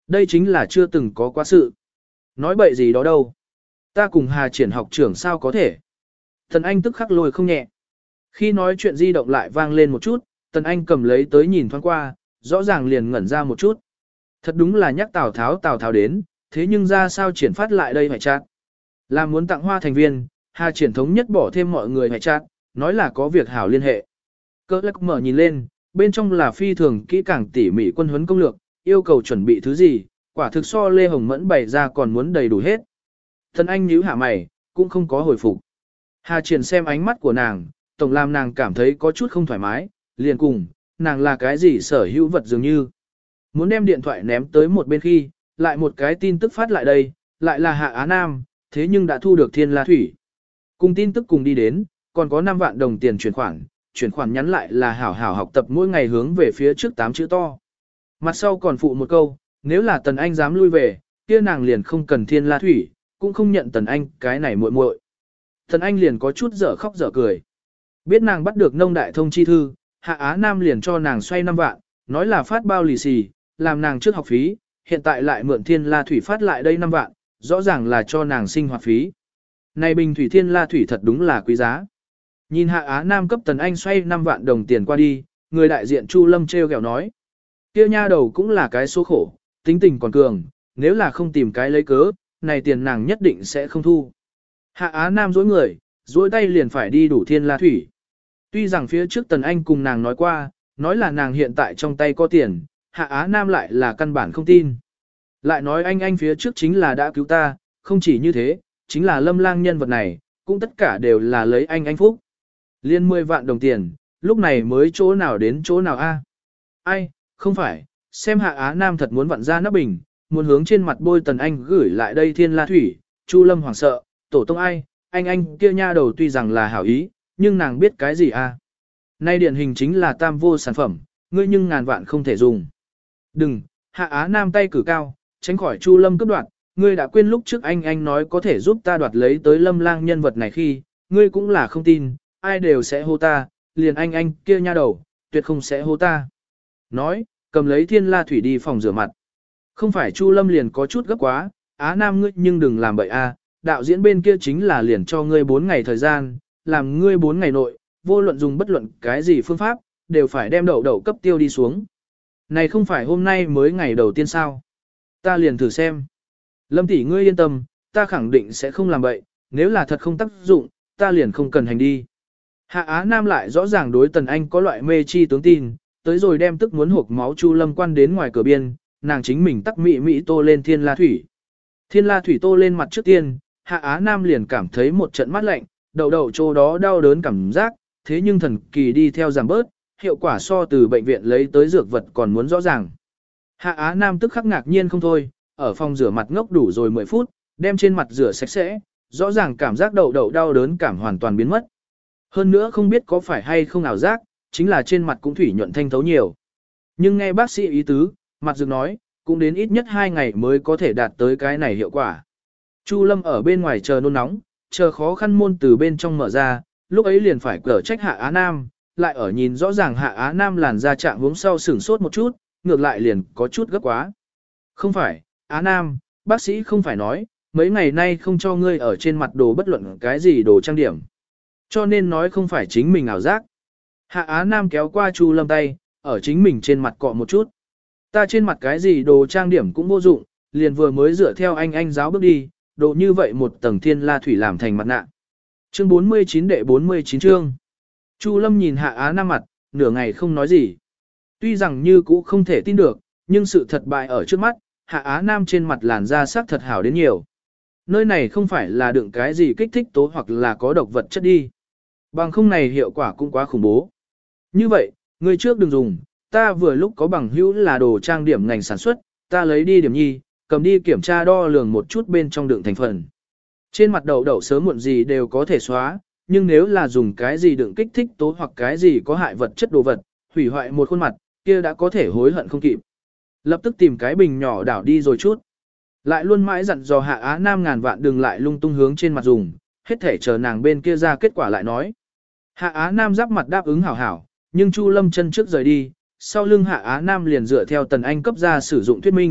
Đây chính là chưa từng có quá sự. Nói bậy gì đó đâu. Ta cùng Hà Triển học trưởng sao có thể. Tần Anh tức khắc lôi không nhẹ. Khi nói chuyện di động lại vang lên một chút, Tần Anh cầm lấy tới nhìn thoáng qua, rõ ràng liền ngẩn ra một chút. Thật đúng là nhắc Tào Tháo đến, thế nhưng ra sao Triển phát lại đây phải chát. Là muốn tặng hoa thành viên, Hà Triển thống nhất bỏ thêm mọi người phải chát, nói là có việc hảo liên hệ. Cơ lắc mở nhìn lên, bên trong là phi thường kỹ càng tỉ mỉ quân huấn công lược, yêu cầu chuẩn bị thứ gì, quả thực so Lê Hồng Mẫn bày ra còn muốn đầy đủ hết. Tần Anh nhíu hạ mày, cũng không có hồi phục. Hà Triển xem ánh mắt của nàng, tổng làm nàng cảm thấy có chút không thoải mái, liền cùng, nàng là cái gì sở hữu vật dường như. Muốn đem điện thoại ném tới một bên khi, lại một cái tin tức phát lại đây, lại là Hạ Á Nam, thế nhưng đã thu được Thiên La Thủy. Cùng tin tức cùng đi đến, còn có 5 vạn đồng tiền chuyển khoản nhắn lại là hảo hảo học tập mỗi ngày hướng về phía trước 8 chữ to. Mặt sau còn phụ một câu, nếu là Tần Anh dám lui về, kia nàng liền không cần Thiên La Thủy, cũng không nhận Tần Anh cái này muội muội. Tần Anh liền có chút dở khóc dở cười. Biết nàng bắt được nông đại thông chi thư, Hạ Á Nam liền cho nàng xoay 5 vạn, nói là phát bao lì xì, làm nàng trước học phí, hiện tại lại mượn Thiên La Thủy phát lại đây 5 vạn, rõ ràng là cho nàng sinh hoạt phí. Này bình thủy Thiên La Thủy thật đúng là quý giá. Nhìn Hạ Á Nam cấp Tần Anh xoay 5 vạn đồng tiền qua đi, người đại diện Chu Lâm treo kẹo nói. Kia nha đầu cũng là cái số khổ, tính tình còn cường, nếu là không tìm cái lấy cớ, này tiền nàng nhất định sẽ không thu. Hạ Á Nam dối người, dối tay liền phải đi đủ Thiên La Thủy. Tuy rằng phía trước Tần Anh cùng nàng nói qua, nói là nàng hiện tại trong tay có tiền, Hạ Á Nam lại là căn bản không tin. Lại nói anh phía trước chính là đã cứu ta, không chỉ như thế, chính là Lâm Lang nhân vật này, cũng tất cả đều là lấy anh phúc. Liên 10 vạn đồng tiền, lúc này mới chỗ nào đến chỗ nào a? Ai, không phải, xem Hạ Á Nam thật muốn vặn ra nắp bình, muốn hướng trên mặt bôi Tần Anh gửi lại đây Thiên La Thủy, Chu Lâm hoảng sợ, tổ tông ai, anh kia nha đầu tuy rằng là hảo ý, nhưng nàng biết cái gì a? Nay điển hình chính là tam vô sản phẩm, ngươi nhưng ngàn vạn không thể dùng. Đừng, Hạ Á Nam tay cử cao, tránh khỏi Chu Lâm cướp đoạt, ngươi đã quên lúc trước anh nói có thể giúp ta đoạt lấy tới Lâm Lang nhân vật này khi, ngươi cũng là không tin, ai đều sẽ hô ta, liền anh kia nha đầu, tuyệt không sẽ hô ta. Nói, cầm lấy Thiên La Thủy đi phòng rửa mặt. Không phải Chu Lâm liền có chút gấp quá, Á Nam ngươi nhưng đừng làm bậy a, đạo diễn bên kia chính là liền cho ngươi 4 ngày thời gian, làm ngươi 4 ngày nội, vô luận dùng bất luận cái gì phương pháp, đều phải đem đậu cấp tiêu đi xuống. Này không phải hôm nay mới ngày đầu tiên sao? Ta liền thử xem. Lâm tỷ ngươi yên tâm, ta khẳng định sẽ không làm bậy, nếu là thật không tác dụng, ta liền không cần hành đi. Hạ Á Nam lại rõ ràng đối Tần Anh có loại mê chi tướng tin, tới rồi đem tức muốn hộp máu Chu Lâm quan đến ngoài cửa biên, nàng chính mình tắc mị tô lên Thiên La Thủy. Thiên La Thủy tô lên mặt trước tiên, Hạ Á Nam liền cảm thấy một trận mát lạnh, đầu chỗ đó đau đớn cảm giác, thế nhưng thần kỳ đi theo giảm bớt, hiệu quả so từ bệnh viện lấy tới dược vật còn muốn rõ ràng. Hạ Á Nam tức khắc ngạc nhiên không thôi, ở phòng rửa mặt ngốc đủ rồi 10 phút, đem trên mặt rửa sạch sẽ, rõ ràng cảm giác đầu đau đớn cảm hoàn toàn biến mất. Hơn nữa không biết có phải hay không ảo giác, chính là trên mặt cũng thủy nhuận thanh thấu nhiều. Nhưng nghe bác sĩ ý tứ, mặt dược nói, cũng đến ít nhất 2 ngày mới có thể đạt tới cái này hiệu quả. Chu Lâm ở bên ngoài chờ nôn nóng, chờ khó khăn môn từ bên trong mở ra, lúc ấy liền phải cở trách Hạ Á Nam, lại ở nhìn rõ ràng Hạ Á Nam làn da trạng hướng sau sửng sốt một chút, ngược lại liền có chút gấp quá. Không phải, Á Nam, bác sĩ không phải nói, mấy ngày nay không cho ngươi ở trên mặt đồ bất luận cái gì đồ trang điểm. Cho nên nói không phải chính mình ảo giác. Hạ Á Nam kéo qua Chu Lâm tay, ở chính mình trên mặt cọ một chút. Ta trên mặt cái gì đồ trang điểm cũng vô dụng, liền vừa mới dựa theo anh giáo bước đi, đồ như vậy một tầng Thiên La Thủy làm thành mặt nạ. Chương 49 đệ 49 chương. Chu Lâm nhìn Hạ Á Nam mặt, nửa ngày không nói gì. Tuy rằng như cũ không thể tin được, nhưng sự thật bại ở trước mắt, Hạ Á Nam trên mặt làn da sắc thật hảo đến nhiều. Nơi này không phải là đựng cái gì kích thích tố hoặc là có độc vật chất đi. Bằng không này hiệu quả cũng quá khủng bố. Như vậy, người trước đừng dùng, ta vừa lúc có bằng hữu là đồ trang điểm ngành sản xuất, ta lấy đi điểm nhi, cầm đi kiểm tra đo lường một chút bên trong đựng thành phần. Trên mặt đậu sớm muộn gì đều có thể xóa, nhưng nếu là dùng cái gì đựng kích thích tố hoặc cái gì có hại vật chất đồ vật, hủy hoại một khuôn mặt, kia đã có thể hối hận không kịp. Lập tức tìm cái bình nhỏ đảo đi rồi chút. Lại luôn mãi dặn dò Hạ Á Nam ngàn vạn đừng lại lung tung hướng trên mặt dùng, hết thể chờ nàng bên kia ra kết quả lại nói. Hạ Á Nam giáp mặt đáp ứng hảo hảo, nhưng Chu Lâm chân trước rời đi, sau lưng Hạ Á Nam liền dựa theo Tần Anh cấp ra sử dụng thuyết minh,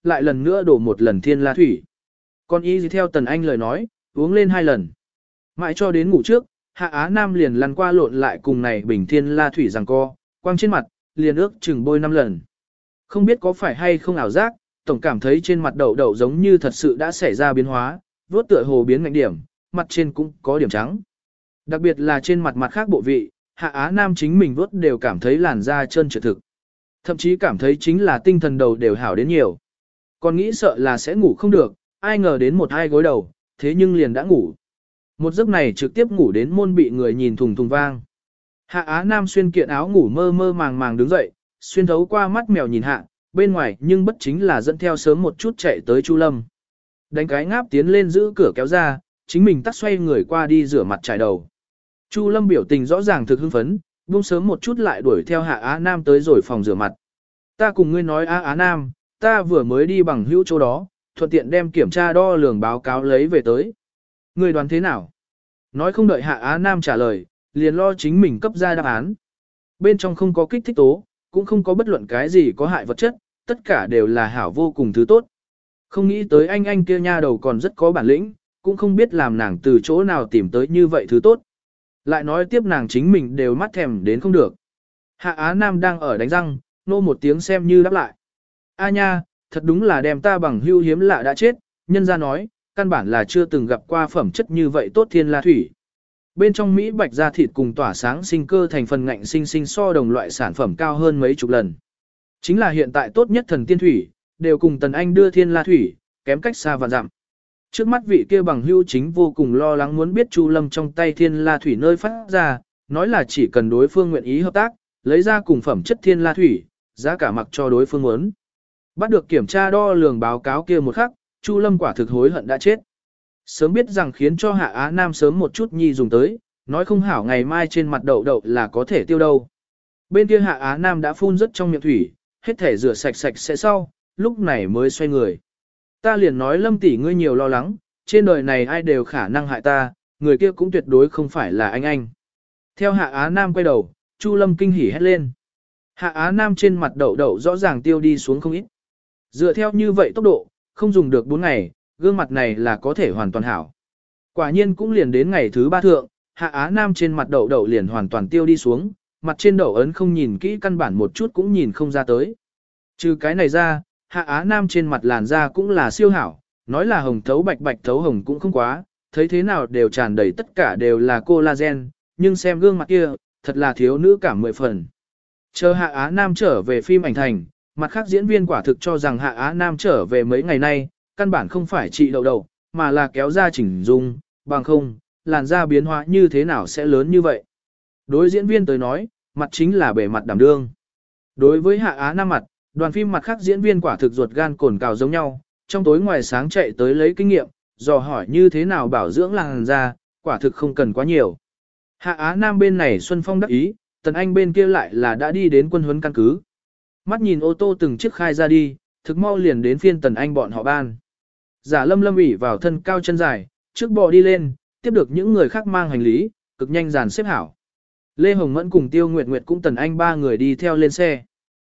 lại lần nữa đổ một lần thiên la thủy. Còn y theo Tần Anh lời nói, uống lên 2 lần. Mãi cho đến ngủ trước, Hạ Á Nam liền lăn qua lộn lại cùng này bình thiên la thủy giằng co, quăng trên mặt, liền ước chừng bôi 5 lần. Không biết có phải hay không ảo giác, tổng cảm thấy trên mặt đậu đậu giống như thật sự đã xảy ra biến hóa, vuốt tựa hồ biến ngạnh điểm, mặt trên cũng có điểm trắng. Đặc biệt là trên mặt mặt khác bộ vị, Hạ Á Nam chính mình vuốt đều cảm thấy làn da trơn trượt thực. Thậm chí cảm thấy chính là tinh thần đầu đều hảo đến nhiều. Còn nghĩ sợ là sẽ ngủ không được, ai ngờ đến một hai gối đầu, thế nhưng liền đã ngủ. Một giấc này trực tiếp ngủ đến môn bị người nhìn thùng thùng vang. Hạ Á Nam xuyên kiện áo ngủ mơ mơ màng màng đứng dậy, xuyên thấu qua mắt mèo nhìn hạ, bên ngoài nhưng bất chính là dẫn theo sớm một chút chạy tới Chu Lâm. Đánh cái ngáp tiến lên giữ cửa kéo ra, chính mình tắt xoay người qua đi rửa mặt trải đầu. Chu Lâm biểu tình rõ ràng thực hưng phấn, buông sớm một chút lại đuổi theo Hạ Á Nam tới rồi phòng rửa mặt. Ta cùng ngươi nói Á Nam, ta vừa mới đi bằng hữu chỗ đó, thuận tiện đem kiểm tra đo lường báo cáo lấy về tới. Ngươi đoán thế nào? Nói không đợi Hạ Á Nam trả lời, liền lo chính mình cấp ra đáp án. Bên trong không có kích thích tố, cũng không có bất luận cái gì có hại vật chất, tất cả đều là hảo vô cùng thứ tốt. Không nghĩ tới anh kia nha đầu còn rất có bản lĩnh, cũng không biết làm nàng từ chỗ nào tìm tới như vậy thứ tốt. Lại nói tiếp nàng chính mình đều mắt thèm đến không được. Hạ Á Nam đang ở đánh răng, nô một tiếng xem như đáp lại. A nha, thật đúng là đem ta bằng hưu hiếm lạ đã chết, nhân ra nói, căn bản là chưa từng gặp qua phẩm chất như vậy tốt thiên la thủy. Bên trong Mỹ bạch da thịt cùng tỏa sáng sinh cơ thành phần ngạnh sinh sinh so đồng loại sản phẩm cao hơn mấy chục lần. Chính là hiện tại tốt nhất thần tiên thủy, đều cùng Tần Anh đưa thiên la thủy, kém cách xa vạn dặm. Trước mắt vị kia bằng hưu chính vô cùng lo lắng muốn biết Chu Lâm trong tay thiên la thủy nơi phát ra, nói là chỉ cần đối phương nguyện ý hợp tác, lấy ra cùng phẩm chất thiên la thủy, giá cả mặc cho đối phương muốn. Bắt được kiểm tra đo lường báo cáo kia một khắc, Chu Lâm quả thực hối hận đã chết. Sớm biết rằng khiến cho Hạ Á Nam sớm một chút nhi dùng tới, nói không hảo ngày mai trên mặt đậu đậu là có thể tiêu đâu. Bên kia Hạ Á Nam đã phun rất trong miệng thủy, hết thể rửa sạch sạch sẽ sau, lúc này mới xoay người. Ta liền nói Lâm tỷ ngươi nhiều lo lắng, trên đời này ai đều khả năng hại ta, người kia cũng tuyệt đối không phải là anh. Theo Hạ Á Nam quay đầu, Chu Lâm kinh hỉ hét lên. Hạ Á Nam trên mặt đậu đậu rõ ràng tiêu đi xuống không ít. Dựa theo như vậy tốc độ, không dùng được 4 ngày, gương mặt này là có thể hoàn toàn hảo. Quả nhiên cũng liền đến ngày thứ 3 thượng, Hạ Á Nam trên mặt đậu đậu liền hoàn toàn tiêu đi xuống, mặt trên đậu ấn không nhìn kỹ căn bản một chút cũng nhìn không ra tới. Trừ cái này ra, Hạ Á Nam trên mặt làn da cũng là siêu hảo, nói là hồng thấu bạch bạch thấu hồng cũng không quá, thấy thế nào đều tràn đầy tất cả đều là collagen, nhưng xem gương mặt kia, thật là thiếu nữ cảm 10 phần. Chờ Hạ Á Nam trở về phim ảnh thành, mặt khác diễn viên quả thực cho rằng Hạ Á Nam trở về mấy ngày nay, căn bản không phải trị đậu đậu, mà là kéo ra chỉnh dung, bằng không, làn da biến hóa như thế nào sẽ lớn như vậy. Đối diễn viên tới nói, mặt chính là bề mặt đảm đương. Đối với Hạ Á Nam mặt, đoàn phim mặt khác diễn viên quả thực ruột gan cồn cào giống nhau, trong tối ngoài sáng chạy tới lấy kinh nghiệm, dò hỏi như thế nào bảo dưỡng làn da, quả thực không cần quá nhiều. Hạ Á Nam bên này Xuân Phong đắc ý, Tần Anh bên kia lại là đã đi đến quân huấn căn cứ. Mắt nhìn ô tô từng chiếc khai ra đi, thực mau liền đến phiên Tần Anh bọn họ ban. Giả Lâm Lâm ủy vào thân cao chân dài, trước bò đi lên, tiếp được những người khác mang hành lý, cực nhanh dàn xếp hảo. Lê Hồng Mẫn cùng Tiêu Nguyệt Nguyệt cũng Tần Anh 3 người đi theo lên xe.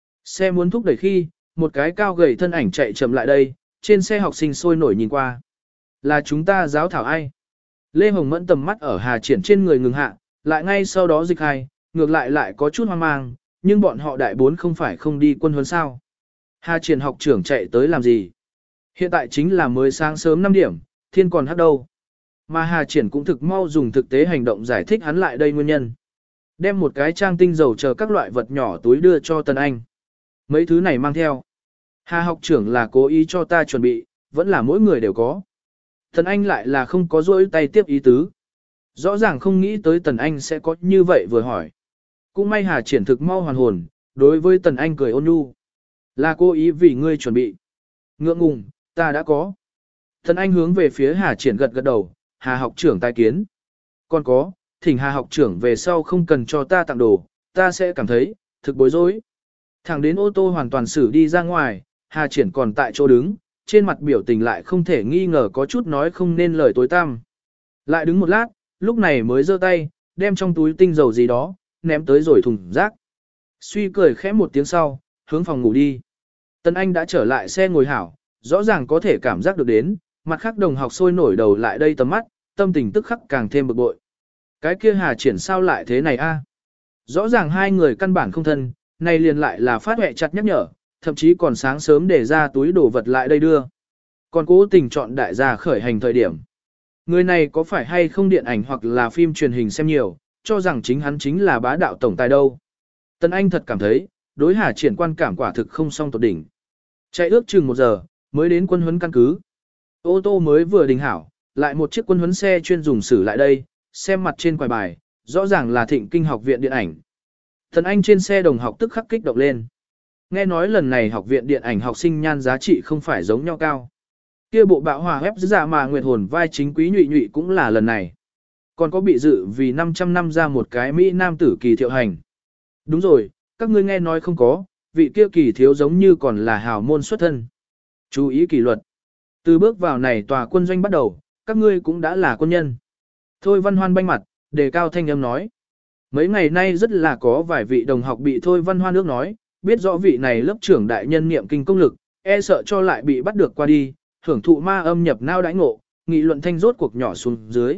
Xe muốn thúc đẩy khi, một cái cao gầy thân ảnh chạy chậm lại đây, trên xe học sinh sôi nổi nhìn qua. Là chúng ta giáo thảo ai? Lê Hồng Mẫn tầm mắt ở Hà Triển trên người ngừng hạ, lại ngay sau đó dịch hai, ngược lại có chút hoang mang, nhưng bọn họ đại 4 không phải không đi quân huấn sao. Hà Triển học trưởng chạy tới làm gì? Hiện tại chính là mới sáng sớm 5 điểm, thiên còn hắt đâu. Mà Hà Triển cũng thực mau dùng thực tế hành động giải thích hắn lại đây nguyên nhân. Đem một cái trang tinh dầu chờ các loại vật nhỏ túi đưa cho Tần Anh. Mấy thứ này mang theo. Hà học trưởng là cố ý cho ta chuẩn bị, vẫn là mỗi người đều có. Tần Anh lại là không có rỗi tay tiếp ý tứ. Rõ ràng không nghĩ tới Tần Anh sẽ có như vậy vừa hỏi. Cũng may Hà Triển thực mau hoàn hồn, đối với Tần Anh cười ôn nhu. Là cố ý vì ngươi chuẩn bị. Ngượng ngùng, ta đã có. Tần Anh hướng về phía Hà Triển gật gật đầu, Hà học trưởng tai kiến. Còn có, thỉnh Hà học trưởng về sau không cần cho ta tặng đồ, ta sẽ cảm thấy, thực bối rối. Thẳng đến ô tô hoàn toàn xử đi ra ngoài, Hà Triển còn tại chỗ đứng, trên mặt biểu tình lại không thể nghi ngờ có chút nói không nên lời tối tăm. Lại đứng một lát, lúc này mới giơ tay, đem trong túi tinh dầu gì đó, ném tới rồi thùng rác. Suy cười khẽ một tiếng sau, hướng phòng ngủ đi. Tần Anh đã trở lại xe ngồi hảo, rõ ràng có thể cảm giác được đến, mặt khác đồng học sôi nổi đầu lại đây tầm mắt, tâm tình tức khắc càng thêm bực bội. Cái kia Hà Triển sao lại thế này a? Rõ ràng hai người căn bản không thân, này liền lại là phát huệ chặt nhắc nhở, thậm chí còn sáng sớm để ra túi đồ vật lại đây đưa. Còn cố tình chọn đại gia khởi hành thời điểm. Người này có phải hay không điện ảnh hoặc là phim truyền hình xem nhiều, cho rằng chính hắn chính là bá đạo tổng tài đâu. Tần Anh thật cảm thấy, đối Hà Triển quan cảm quả thực không song tột đỉnh. Chạy ước chừng 1 giờ, mới đến quân huấn căn cứ. Ô tô mới vừa đình hảo, lại một chiếc quân huấn xe chuyên dùng xử lại đây, xem mặt trên quài bài, rõ ràng là Thịnh Kinh học viện điện ảnh. Tần Anh trên xe đồng học tức khắc kích động lên. Nghe nói lần này học viện điện ảnh học sinh nhan giá trị không phải giống nhau cao. Kia bộ bạo hòa ép giả mà nguyệt hồn vai chính quý nhụy nhụy cũng là lần này. Còn có bị dự vì 500 năm ra một cái Mỹ nam tử Kỳ Thiệu Hành. Đúng rồi, các ngươi nghe nói không có, vị kia Kỳ thiếu giống như còn là hào môn xuất thân. Chú ý kỷ luật. Từ bước vào này tòa quân doanh bắt đầu, các ngươi cũng đã là quân nhân. Thôi Văn Hoan banh mặt, đề cao thanh âm nói. Mấy ngày nay rất là có vài vị đồng học bị Thôi Văn Hoan nước nói, biết rõ vị này lớp trưởng đại nhân niệm kinh công lực, e sợ cho lại bị bắt được qua đi, hưởng thụ ma âm nhập nao đãi ngộ, nghị luận thanh rốt cuộc nhỏ xuống dưới.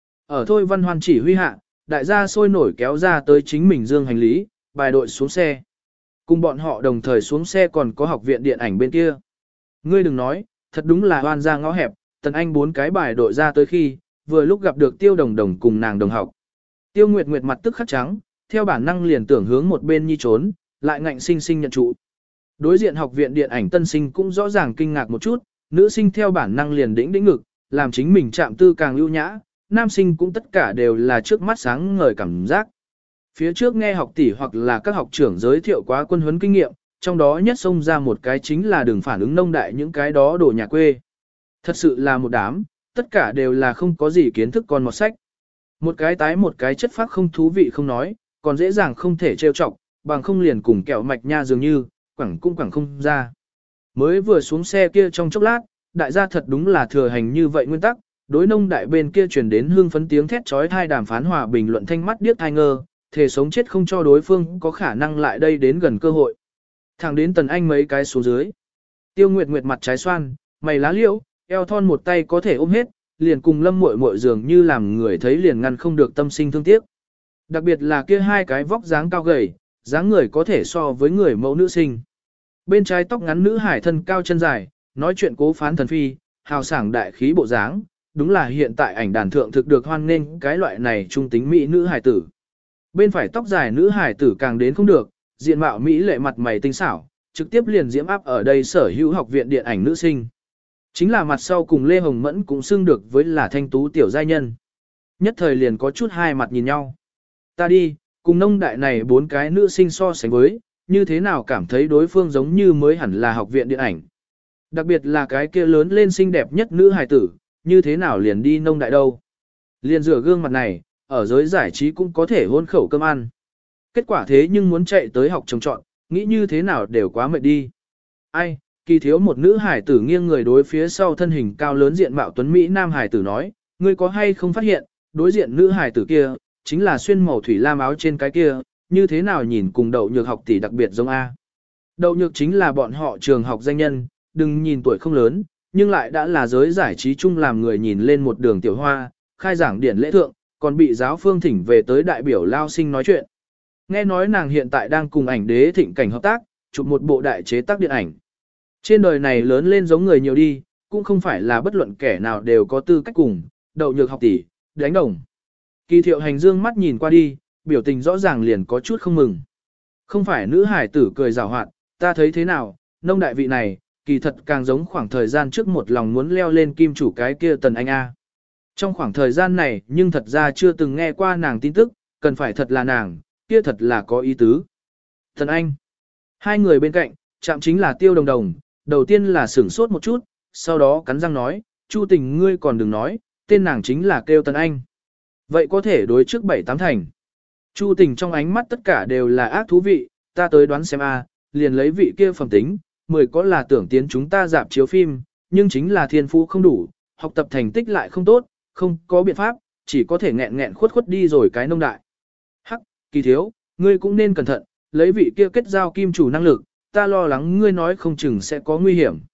Ở Thôi Văn Hoan chỉ huy hạ, đại gia sôi nổi kéo ra tới chính mình dương hành lý, bài đội xuống xe. Cùng bọn họ đồng thời xuống xe còn có học viện điện ảnh bên kia. Ngươi đừng nói, thật đúng là hoan ra ngõ hẹp, Tần Anh 4 cái bài đội ra tới khi, vừa lúc gặp được Tiêu Đồng Đồng cùng nàng đồng học. Tiêu Nguyệt Nguyệt mặt tức khắc trắng, theo bản năng liền tưởng hướng một bên nhi trốn, lại ngạnh sinh sinh nhận trụ. Đối diện học viện điện ảnh tân sinh cũng rõ ràng kinh ngạc một chút, nữ sinh theo bản năng liền đĩnh đĩnh ngực, làm chính mình chạm tư càng ưu nhã, nam sinh cũng tất cả đều là trước mắt sáng ngời cảm giác. Phía trước nghe học tỷ hoặc là các học trưởng giới thiệu quá quân huấn kinh nghiệm, trong đó nhất xông ra một cái chính là đừng phản ứng nông đại những cái đó đồ nhà quê. Thật sự là một đám, tất cả đều là không có gì kiến thức con một sách. Một cái tái một cái chất phác không thú vị không nói, còn dễ dàng không thể trêu chọc, bằng không liền cùng kẹo mạch nha dường như, quẳng cũng quẳng không ra. Mới vừa xuống xe kia trong chốc lát, đại gia thật đúng là thừa hành như vậy nguyên tắc, đối nông đại bên kia truyền đến hương phấn tiếng thét trói thai đàm phán hòa bình luận thanh mắt điếc thai ngơ, thể sống chết không cho đối phương có khả năng lại đây đến gần cơ hội. Thẳng đến Tần Anh mấy cái xuống dưới. Tiêu Nguyệt Nguyệt mặt trái xoan, mày lá liễu, eo thon một tay có thể ôm hết, liền cùng Lâm Muội Muội dường như làm người thấy liền ngăn không được tâm sinh thương tiếc. Đặc biệt là kia hai cái vóc dáng cao gầy, dáng người có thể so với người mẫu nữ sinh. Bên trái tóc ngắn nữ hải thân cao chân dài, nói chuyện cố phán thần phi, hào sảng đại khí bộ dáng, đúng là hiện tại ảnh đàn thượng thực được hoan nghênh cái loại này trung tính mỹ nữ hải tử. Bên phải tóc dài nữ hải tử càng đến không được, diện mạo mỹ lệ mặt mày tinh xảo, trực tiếp liền diễm áp ở đây sở hữu học viện điện ảnh nữ sinh. Chính là mặt sau cùng Lê Hồng Mẫn cũng xưng được với là thanh tú tiểu giai nhân. Nhất thời liền có chút hai mặt nhìn nhau. Ta đi, cùng nông đại này 4 cái nữ sinh so sánh với, như thế nào cảm thấy đối phương giống như mới hẳn là học viện điện ảnh. Đặc biệt là cái kia lớn lên xinh đẹp nhất nữ hài tử, như thế nào liền đi nông đại đâu. Liền rửa gương mặt này, ở giới giải trí cũng có thể hôn khẩu cơm ăn. Kết quả thế nhưng muốn chạy tới học trồng trọn, nghĩ như thế nào đều quá mệt đi. Ai, Kỳ thiếu một nữ hải tử nghiêng người đối phía sau thân hình cao lớn diện mạo tuấn Mỹ nam hải tử nói, ngươi có hay không phát hiện, đối diện nữ hải tử kia, chính là xuyên màu thủy lam áo trên cái kia, như thế nào nhìn cùng đậu nhược học tỷ đặc biệt giống A. Đậu nhược chính là bọn họ trường học danh nhân, đừng nhìn tuổi không lớn, nhưng lại đã là giới giải trí chung làm người nhìn lên một đường tiểu hoa, khai giảng điển lễ thượng, còn bị giáo phương thỉnh về tới đại biểu lao sinh nói chuyện. Nghe nói nàng hiện tại đang cùng ảnh đế thịnh cảnh hợp tác, chụp một bộ đại chế tác điện ảnh. Trên đời này lớn lên giống người nhiều đi, cũng không phải là bất luận kẻ nào đều có tư cách cùng, đậu nhược học tỷ, đánh đồng. Kỳ Thiệu Hành dương mắt nhìn qua đi, biểu tình rõ ràng liền có chút không mừng. Không phải nữ hải tử cười rào hoạt, ta thấy thế nào, nông đại vị này, kỳ thật càng giống khoảng thời gian trước một lòng muốn leo lên kim chủ cái kia Tần Anh A. Trong khoảng thời gian này nhưng thật ra chưa từng nghe qua nàng tin tức, cần phải thật là nàng, kia thật là có ý tứ. Tần Anh, hai người bên cạnh, chạm chính là Tiêu Đồng Đồng, đầu tiên là sửng sốt một chút, sau đó cắn răng nói, Chu Tình ngươi còn đừng nói, tên nàng chính là kêu Tần Anh. Vậy có thể đối trước 7-8 thành. Chu Tình trong ánh mắt tất cả đều là ác thú vị, ta tới đoán xem a, liền lấy vị kia phẩm tính, 10 có là tưởng tiến chúng ta dạp chiếu phim, nhưng chính là thiên phú không đủ, học tập thành tích lại không tốt, không có biện pháp, chỉ có thể nghẹn nghẹn khuất khuất đi rồi cái nông đại. Hắc, Kỳ thiếu, ngươi cũng nên cẩn thận, lấy vị kia kết giao kim chủ năng lực, ta lo lắng ngươi nói không chừng sẽ có nguy hiểm.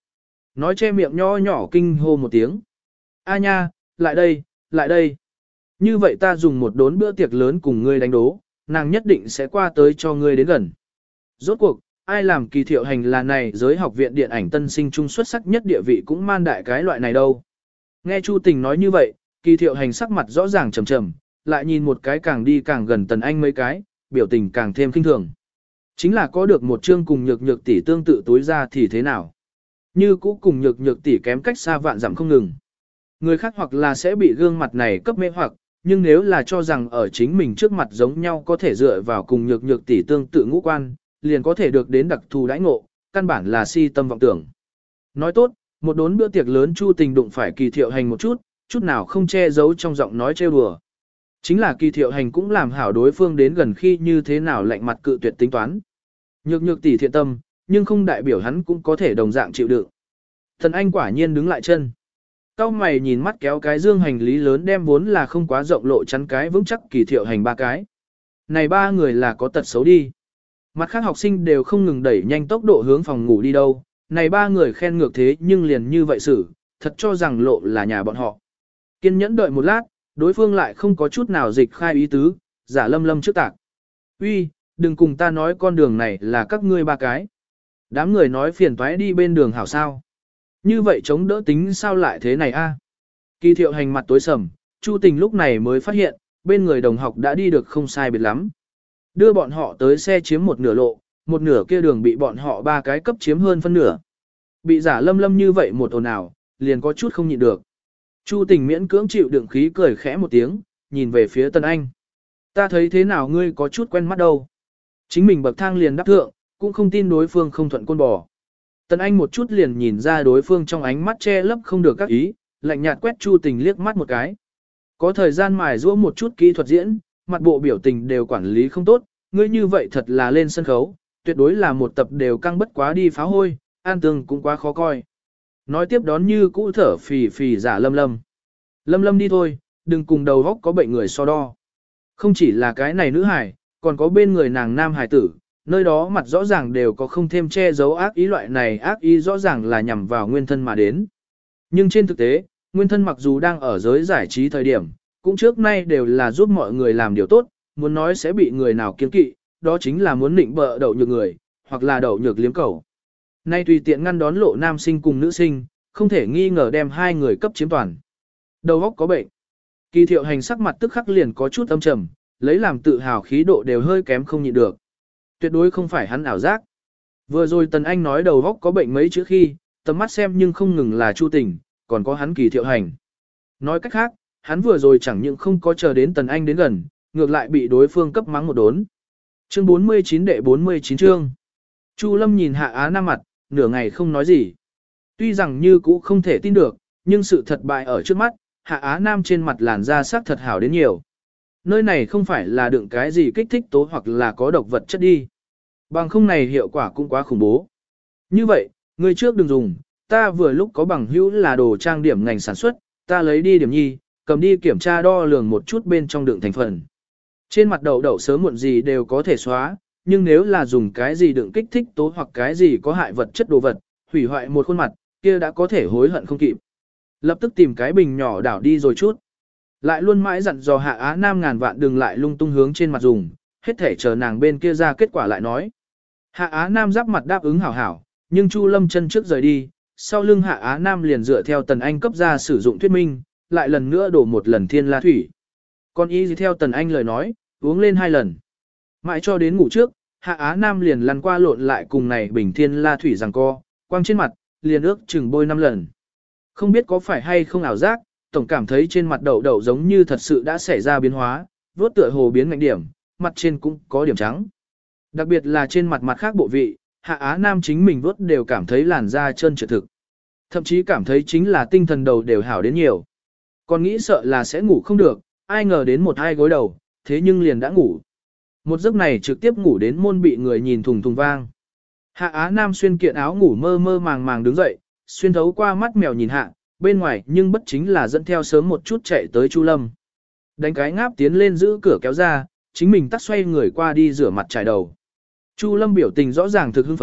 nói che miệng nho nhỏ kinh hô một tiếng. A nha, lại đây, lại đây. Như vậy ta dùng một đốn bữa tiệc lớn cùng ngươi đánh đố, nàng nhất định sẽ qua tới cho ngươi đến gần. Rốt cuộc, ai làm Kỳ Thiệu Hành là này giới học viện điện ảnh tân sinh trung xuất sắc nhất địa vị cũng man đại cái loại này đâu. Nghe Chu Tình nói như vậy, Kỳ Thiệu Hành sắc mặt rõ ràng trầm trầm, lại nhìn một cái càng đi càng gần Tần Anh mấy cái, biểu tình càng thêm kinh thường. Chính là có được một chương cùng nhược nhược tỷ tương tự tối ra thì thế nào? Như cũ cùng nhược nhược tỷ kém cách xa vạn dặm không ngừng. Người khác hoặc là sẽ bị gương mặt này cấp mê hoặc, nhưng nếu là cho rằng ở chính mình trước mặt giống nhau có thể dựa vào cùng nhược nhược tỷ tương tự ngũ quan, liền có thể được đến đặc thù đãi ngộ, căn bản là si tâm vọng tưởng. Nói tốt, một đốn bữa tiệc lớn Chu Tình đụng phải Kỳ Thiệu Hành một chút nào không che giấu trong giọng nói trêu đùa. Chính là Kỳ Thiệu Hành cũng làm hảo đối phương đến gần khi như thế nào lạnh mặt cự tuyệt tính toán. Nhược nhược tỷ thiện tâm, nhưng không đại biểu hắn cũng có thể đồng dạng chịu đựng. Thần Anh quả nhiên đứng lại chân. Cao mày nhìn mắt kéo cái dương hành lý lớn đem vốn là không quá rộng lộ chắn cái vững chắc Kỳ Thiệu Hành ba cái. Này ba người là có tật xấu đi. Mặt khác học sinh đều không ngừng đẩy nhanh tốc độ hướng phòng ngủ đi đâu. Này ba người khen ngược thế nhưng liền như vậy xử, thật cho rằng lộ là nhà bọn họ. Kiên nhẫn đợi một lát, đối phương lại không có chút nào dịch khai ý tứ, giả lâm lâm trước tạc. Uy, đừng cùng ta nói con đường này là các ngươi ba cái. Đám người nói phiền toái đi bên đường hảo sao. Như vậy chống đỡ tính sao lại thế này a? Kỳ Thiệu Hành mặt tối sầm, Chu Tình lúc này mới phát hiện, bên người đồng học đã đi được không sai biệt lắm. Đưa bọn họ tới xe chiếm một nửa lộ, một nửa kia đường bị bọn họ ba cái cấp chiếm hơn phân nửa. Bị giả lâm lâm như vậy một ồn ào, liền có chút không nhịn được. Chu Tình miễn cưỡng chịu đựng khí cười khẽ một tiếng, nhìn về phía Tần Anh. Ta thấy thế nào ngươi có chút quen mắt đâu. Chính mình bậc thang liền đáp thượng, cũng không tin đối phương không thuận côn bò. Tần Anh một chút liền nhìn ra đối phương trong ánh mắt che lấp không được các ý, lạnh nhạt quét Chu Tình liếc mắt một cái. Có thời gian mài giũa một chút kỹ thuật diễn, mặt bộ biểu tình đều quản lý không tốt, ngươi như vậy thật là lên sân khấu, tuyệt đối là một tập đều căng bất quá đi phá hôi, an tương cũng quá khó coi. Nói tiếp đón như cũ thở phì phì giả lâm lâm. Lâm lâm đi thôi, đừng cùng đầu góc có bệnh người so đo. Không chỉ là cái này nữ hải, còn có bên người nàng nam hải tử, nơi đó mặt rõ ràng đều có không thêm che giấu ác ý loại này ác ý rõ ràng là nhằm vào nguyên thân mà đến. Nhưng trên thực tế, nguyên thân mặc dù đang ở giới giải trí thời điểm, cũng trước nay đều là giúp mọi người làm điều tốt, muốn nói sẽ bị người nào kiêng kỵ, đó chính là muốn nịnh bợ đậu nhược người, hoặc là đậu nhược liếm cầu. Nay tùy tiện ngăn đón lộ nam sinh cùng nữ sinh, không thể nghi ngờ đem hai người cấp chiếm toàn. Đầu óc có bệnh. Kỳ Thiệu Hành sắc mặt tức khắc liền có chút âm trầm, lấy làm tự hào khí độ đều hơi kém không nhịn được. Tuyệt đối không phải hắn ảo giác. Vừa rồi Tần Anh nói đầu óc có bệnh mấy chữ khi, tầm mắt xem nhưng không ngừng là Chu Tình, còn có hắn Kỳ Thiệu Hành. Nói cách khác, hắn vừa rồi chẳng những không có chờ đến Tần Anh đến gần, ngược lại bị đối phương cấp mắng một đốn. Chương 49 đệ 49 chương. Chu Lâm nhìn Hạ Á Nam mặt, nửa ngày không nói gì. Tuy rằng như cũ không thể tin được, nhưng sự thật bại ở trước mắt, Hạ Á Nam trên mặt làn da sắc thật hảo đến nhiều. Nơi này không phải là đựng cái gì kích thích tố hoặc là có độc vật chất đi. Bằng không này hiệu quả cũng quá khủng bố. Như vậy, người trước đừng dùng, ta vừa lúc có bằng hữu là đồ trang điểm ngành sản xuất, ta lấy đi điểm nhi, cầm đi kiểm tra đo lường một chút bên trong đựng thành phần. Trên mặt đậu đậu sớm muộn gì đều có thể xóa, nhưng nếu là dùng cái gì đựng kích thích tố hoặc cái gì có hại vật chất đồ vật, hủy hoại một khuôn mặt, kia đã có thể hối hận không kịp. Lập tức tìm cái bình nhỏ đảo đi rồi chút. Lại luôn mãi dặn dò Hạ Á Nam ngàn vạn đừng lại lung tung hướng trên mặt dùng, hết thể chờ nàng bên kia ra kết quả lại nói. Hạ Á Nam giáp mặt đáp ứng hảo hảo, nhưng Chu Lâm chân trước rời đi, sau lưng Hạ Á Nam liền dựa theo Tần Anh cấp ra sử dụng thuyết minh, lại lần nữa đổ một lần thiên la thủy. Còn y theo Tần Anh lời nói, uống lên 2 lần. Mãi cho đến ngủ trước, Hạ Á Nam liền lăn qua lộn lại cùng này bình thiên la thủy giằng co, quăng trên mặt, liền ước chừng bôi 5 lần. Không biết có phải hay không ảo giác, tổng cảm thấy trên mặt đậu đậu giống như thật sự đã xảy ra biến hóa, vuốt tựa hồ biến ngạnh điểm, mặt trên cũng có điểm trắng. Đặc biệt là trên mặt mặt khác bộ vị, Hạ Á Nam chính mình vuốt đều cảm thấy làn da trơn trượt thực. Thậm chí cảm thấy chính là tinh thần đầu đều hảo đến nhiều. Còn nghĩ sợ là sẽ ngủ không được, ai ngờ đến 1-2 gối đầu, thế nhưng liền đã ngủ. Một giấc này trực tiếp ngủ đến môn bị người nhìn thùng thùng vang. Hạ Á Nam xuyên kiện áo ngủ mơ mơ màng màng đứng dậy, xuyên thấu qua mắt mèo nhìn hạ, bên ngoài nhưng bất chính là dẫn theo sớm một chút chạy tới Chu Lâm. Đánh cái ngáp tiến lên giữ cửa kéo ra, chính mình tắt xoay người qua đi rửa mặt trải đầu. Chu Lâm biểu tình rõ ràng thực hưng phấn,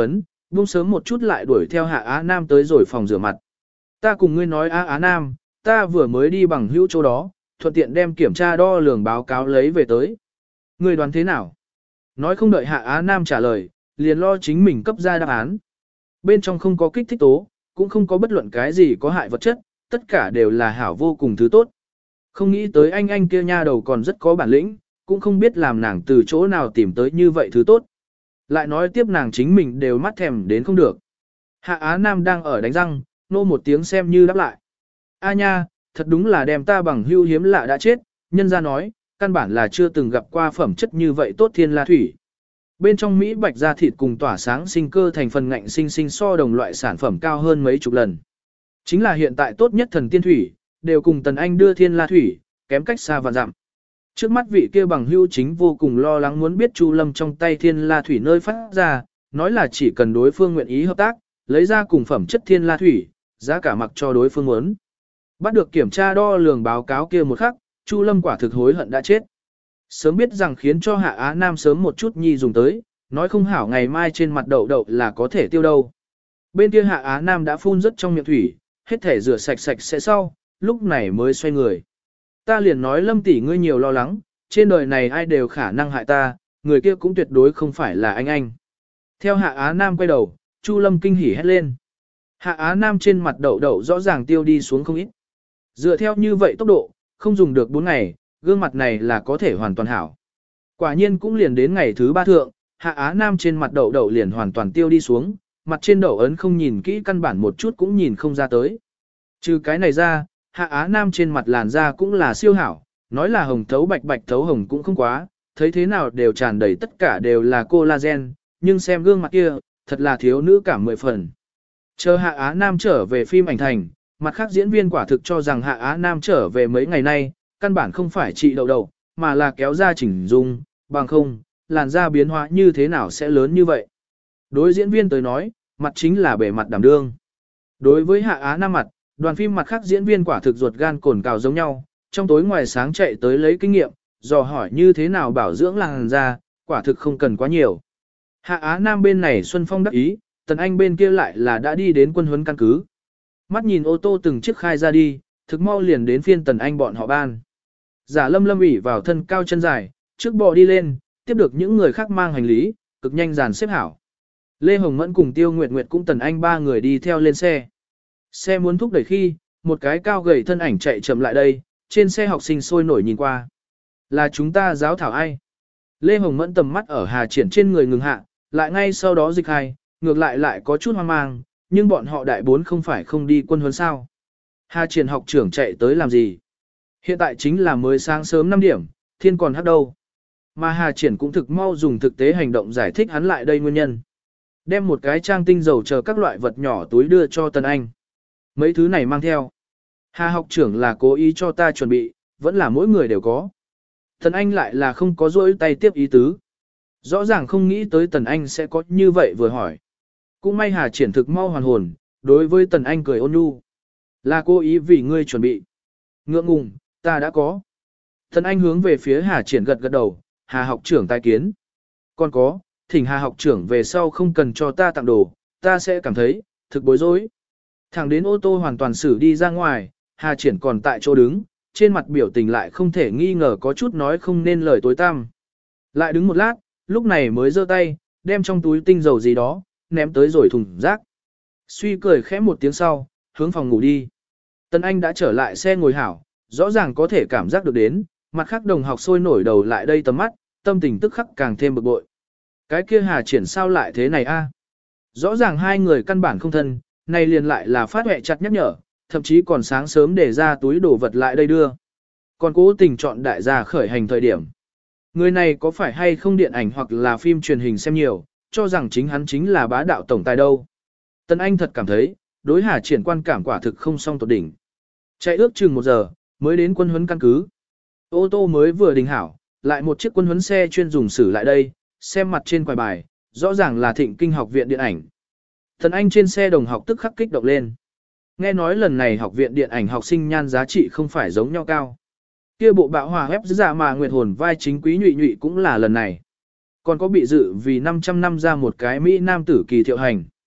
buông sớm một chút lại đuổi theo Hạ Á Nam tới rồi phòng rửa mặt. Ta cùng ngươi nói Á Nam, ta vừa mới đi bằng hữu chỗ đó, thuận tiện đem kiểm tra đo lường báo cáo lấy về tới. Ngươi đoán thế nào? Nói không đợi Hạ Á Nam trả lời, liền lo chính mình cấp ra đáp án. Bên trong không có kích thích tố, cũng không có bất luận cái gì có hại vật chất, tất cả đều là hảo vô cùng thứ tốt. Không nghĩ tới anh kia nha đầu còn rất có bản lĩnh, cũng không biết làm nàng từ chỗ nào tìm tới như vậy thứ tốt. Lại nói tiếp nàng chính mình đều mắt thèm đến không được. Hạ Á Nam đang ở đánh răng, nô một tiếng xem như đáp lại. A nha, thật đúng là đem ta bằng hưu hiếm lạ đã chết, nhân ra nói, căn bản là chưa từng gặp qua phẩm chất như vậy tốt thiên la thủy. Bên trong Mỹ bạch da thịt cùng tỏa sáng sinh cơ thành phần ngạnh sinh sinh so đồng loại sản phẩm cao hơn mấy chục lần. Chính là hiện tại tốt nhất thần tiên thủy, đều cùng Tần Anh đưa thiên la thủy, kém cách xa và dặm. Trước mắt vị kia bằng hưu chính vô cùng lo lắng muốn biết Chu Lâm trong tay thiên la thủy nơi phát ra, nói là chỉ cần đối phương nguyện ý hợp tác, lấy ra cùng phẩm chất thiên la thủy, giá cả mặc cho đối phương muốn. Bắt được kiểm tra đo lường báo cáo kia một khắc, Chu Lâm quả thực hối hận đã chết. Sớm biết rằng khiến cho Hạ Á Nam sớm một chút nhi dùng tới, nói không hảo ngày mai trên mặt đậu đậu là có thể tiêu đâu. Bên kia Hạ Á Nam đã phun rất trong miệng thủy, hết thể rửa sạch sạch sẽ sau, lúc này mới xoay người. Ta liền nói Lâm tỷ ngươi nhiều lo lắng, trên đời này ai đều khả năng hại ta, người kia cũng tuyệt đối không phải là anh. Theo Hạ Á Nam quay đầu, Chu Lâm kinh hỉ hét lên. Hạ Á Nam trên mặt đậu đậu rõ ràng tiêu đi xuống không ít. Dựa theo như vậy tốc độ, không dùng được 4 ngày, gương mặt này là có thể hoàn toàn hảo. Quả nhiên cũng liền đến ngày thứ 3 thượng, Hạ Á Nam trên mặt đậu đậu liền hoàn toàn tiêu đi xuống, mặt trên đậu ấn không nhìn kỹ căn bản một chút cũng nhìn không ra tới. Trừ cái này ra, Hạ Á Nam trên mặt làn da cũng là siêu hảo, nói là hồng thấu bạch bạch thấu hồng cũng không quá, thấy thế nào đều tràn đầy tất cả đều là collagen, nhưng xem gương mặt kia, thật là thiếu nữ cảm 10 phần. Chờ Hạ Á Nam trở về phim ảnh thành, mặt khác diễn viên quả thực cho rằng Hạ Á Nam trở về mấy ngày nay, căn bản không phải trị đậu đậu, mà là kéo ra chỉnh dung, bằng không, làn da biến hóa như thế nào sẽ lớn như vậy. Đối diễn viên tới nói, mặt chính là bề mặt đảm đương. Đối với Hạ Á Nam mặt, đoàn phim mặt khác diễn viên quả thực ruột gan cồn cào giống nhau, trong tối ngoài sáng chạy tới lấy kinh nghiệm, dò hỏi như thế nào bảo dưỡng làn da, quả thực không cần quá nhiều. Hạ Á Nam bên này Xuân Phong đắc ý, Tần Anh bên kia lại là đã đi đến quân huấn căn cứ. Mắt nhìn ô tô từng chiếc khai ra đi, thực mau liền đến phiên Tần Anh bọn họ ban. Giả Lâm Lâm ỉ vào thân cao chân dài, trước bò đi lên, tiếp được những người khác mang hành lý, cực nhanh dàn xếp hảo. Lê Hồng Mẫn cùng Tiêu Nguyệt Nguyệt cũng Tần Anh 3 người đi theo lên xe. Xe muốn thúc đẩy khi, một cái cao gầy thân ảnh chạy chậm lại đây, trên xe học sinh sôi nổi nhìn qua. Là chúng ta giáo thảo ai? Lê Hồng Mẫn tầm mắt ở Hà Triển trên người ngừng hạ, lại ngay sau đó dịch hai, ngược lại có chút hoang mang, nhưng bọn họ đại 4 không phải không đi quân huấn sao. Hà Triển học trưởng chạy tới làm gì? Hiện tại chính là mới sáng sớm 5 điểm, thiên còn hắt đâu. Mà Hà Triển cũng thực mau dùng thực tế hành động giải thích hắn lại đây nguyên nhân. Đem một cái trang tinh dầu chờ các loại vật nhỏ túi đưa cho Tần Anh. Mấy thứ này mang theo. Hà học trưởng là cố ý cho ta chuẩn bị, vẫn là mỗi người đều có. Tần Anh lại là không có rỗi tay tiếp ý tứ. Rõ ràng không nghĩ tới Tần Anh sẽ có như vậy vừa hỏi. Cũng may Hà Triển thực mau hoàn hồn, đối với Tần Anh cười ôn nhu. Là cố ý vì ngươi chuẩn bị. Ngượng ngùng, ta đã có. Tần Anh hướng về phía Hà Triển gật gật đầu, Hà học trưởng tai kiến. Còn có, thỉnh Hà học trưởng về sau không cần cho ta tặng đồ, ta sẽ cảm thấy, thực bối rối. Thẳng đến ô tô hoàn toàn xử đi ra ngoài, Hà Triển còn tại chỗ đứng, trên mặt biểu tình lại không thể nghi ngờ có chút nói không nên lời tối tăm. Lại đứng một lát, lúc này mới giơ tay, đem trong túi tinh dầu gì đó, ném tới rồi thùng rác. Suy cười khẽ một tiếng sau, hướng phòng ngủ đi. Tần Anh đã trở lại xe ngồi hảo, rõ ràng có thể cảm giác được đến, mặt khác đồng học sôi nổi đầu lại đây tầm mắt, tâm tình tức khắc càng thêm bực bội. Cái kia Hà Triển sao lại thế này a? Rõ ràng hai người căn bản không thân, này liền lại là phát huệ chặt nhắc nhở, thậm chí còn sáng sớm để ra túi đồ vật lại đây đưa. Còn cố tình chọn đại gia khởi hành thời điểm. Người này có phải hay không điện ảnh hoặc là phim truyền hình xem nhiều, cho rằng chính hắn chính là bá đạo tổng tài đâu. Tần Anh thật cảm thấy, đối Hà Triển quan cảm quả thực không song tột đỉnh. Chạy ước chừng 1 giờ, mới đến quân huấn căn cứ. Ô tô mới vừa đình hảo, lại một chiếc quân huấn xe chuyên dùng xử lại đây, xem mặt trên quài bài, rõ ràng là Thịnh Kinh học viện điện ảnh. Tần Anh trên xe đồng học tức khắc kích động lên. Nghe nói lần này học viện điện ảnh học sinh nhan giá trị không phải giống nhau cao. Kia bộ bạo hòa ép dạ mà nguyệt hồn vai chính quý nhụy nhụy cũng là lần này. Còn có bị dự vì 500 năm ra một cái Mỹ nam tử Kỳ Thiệu Hành.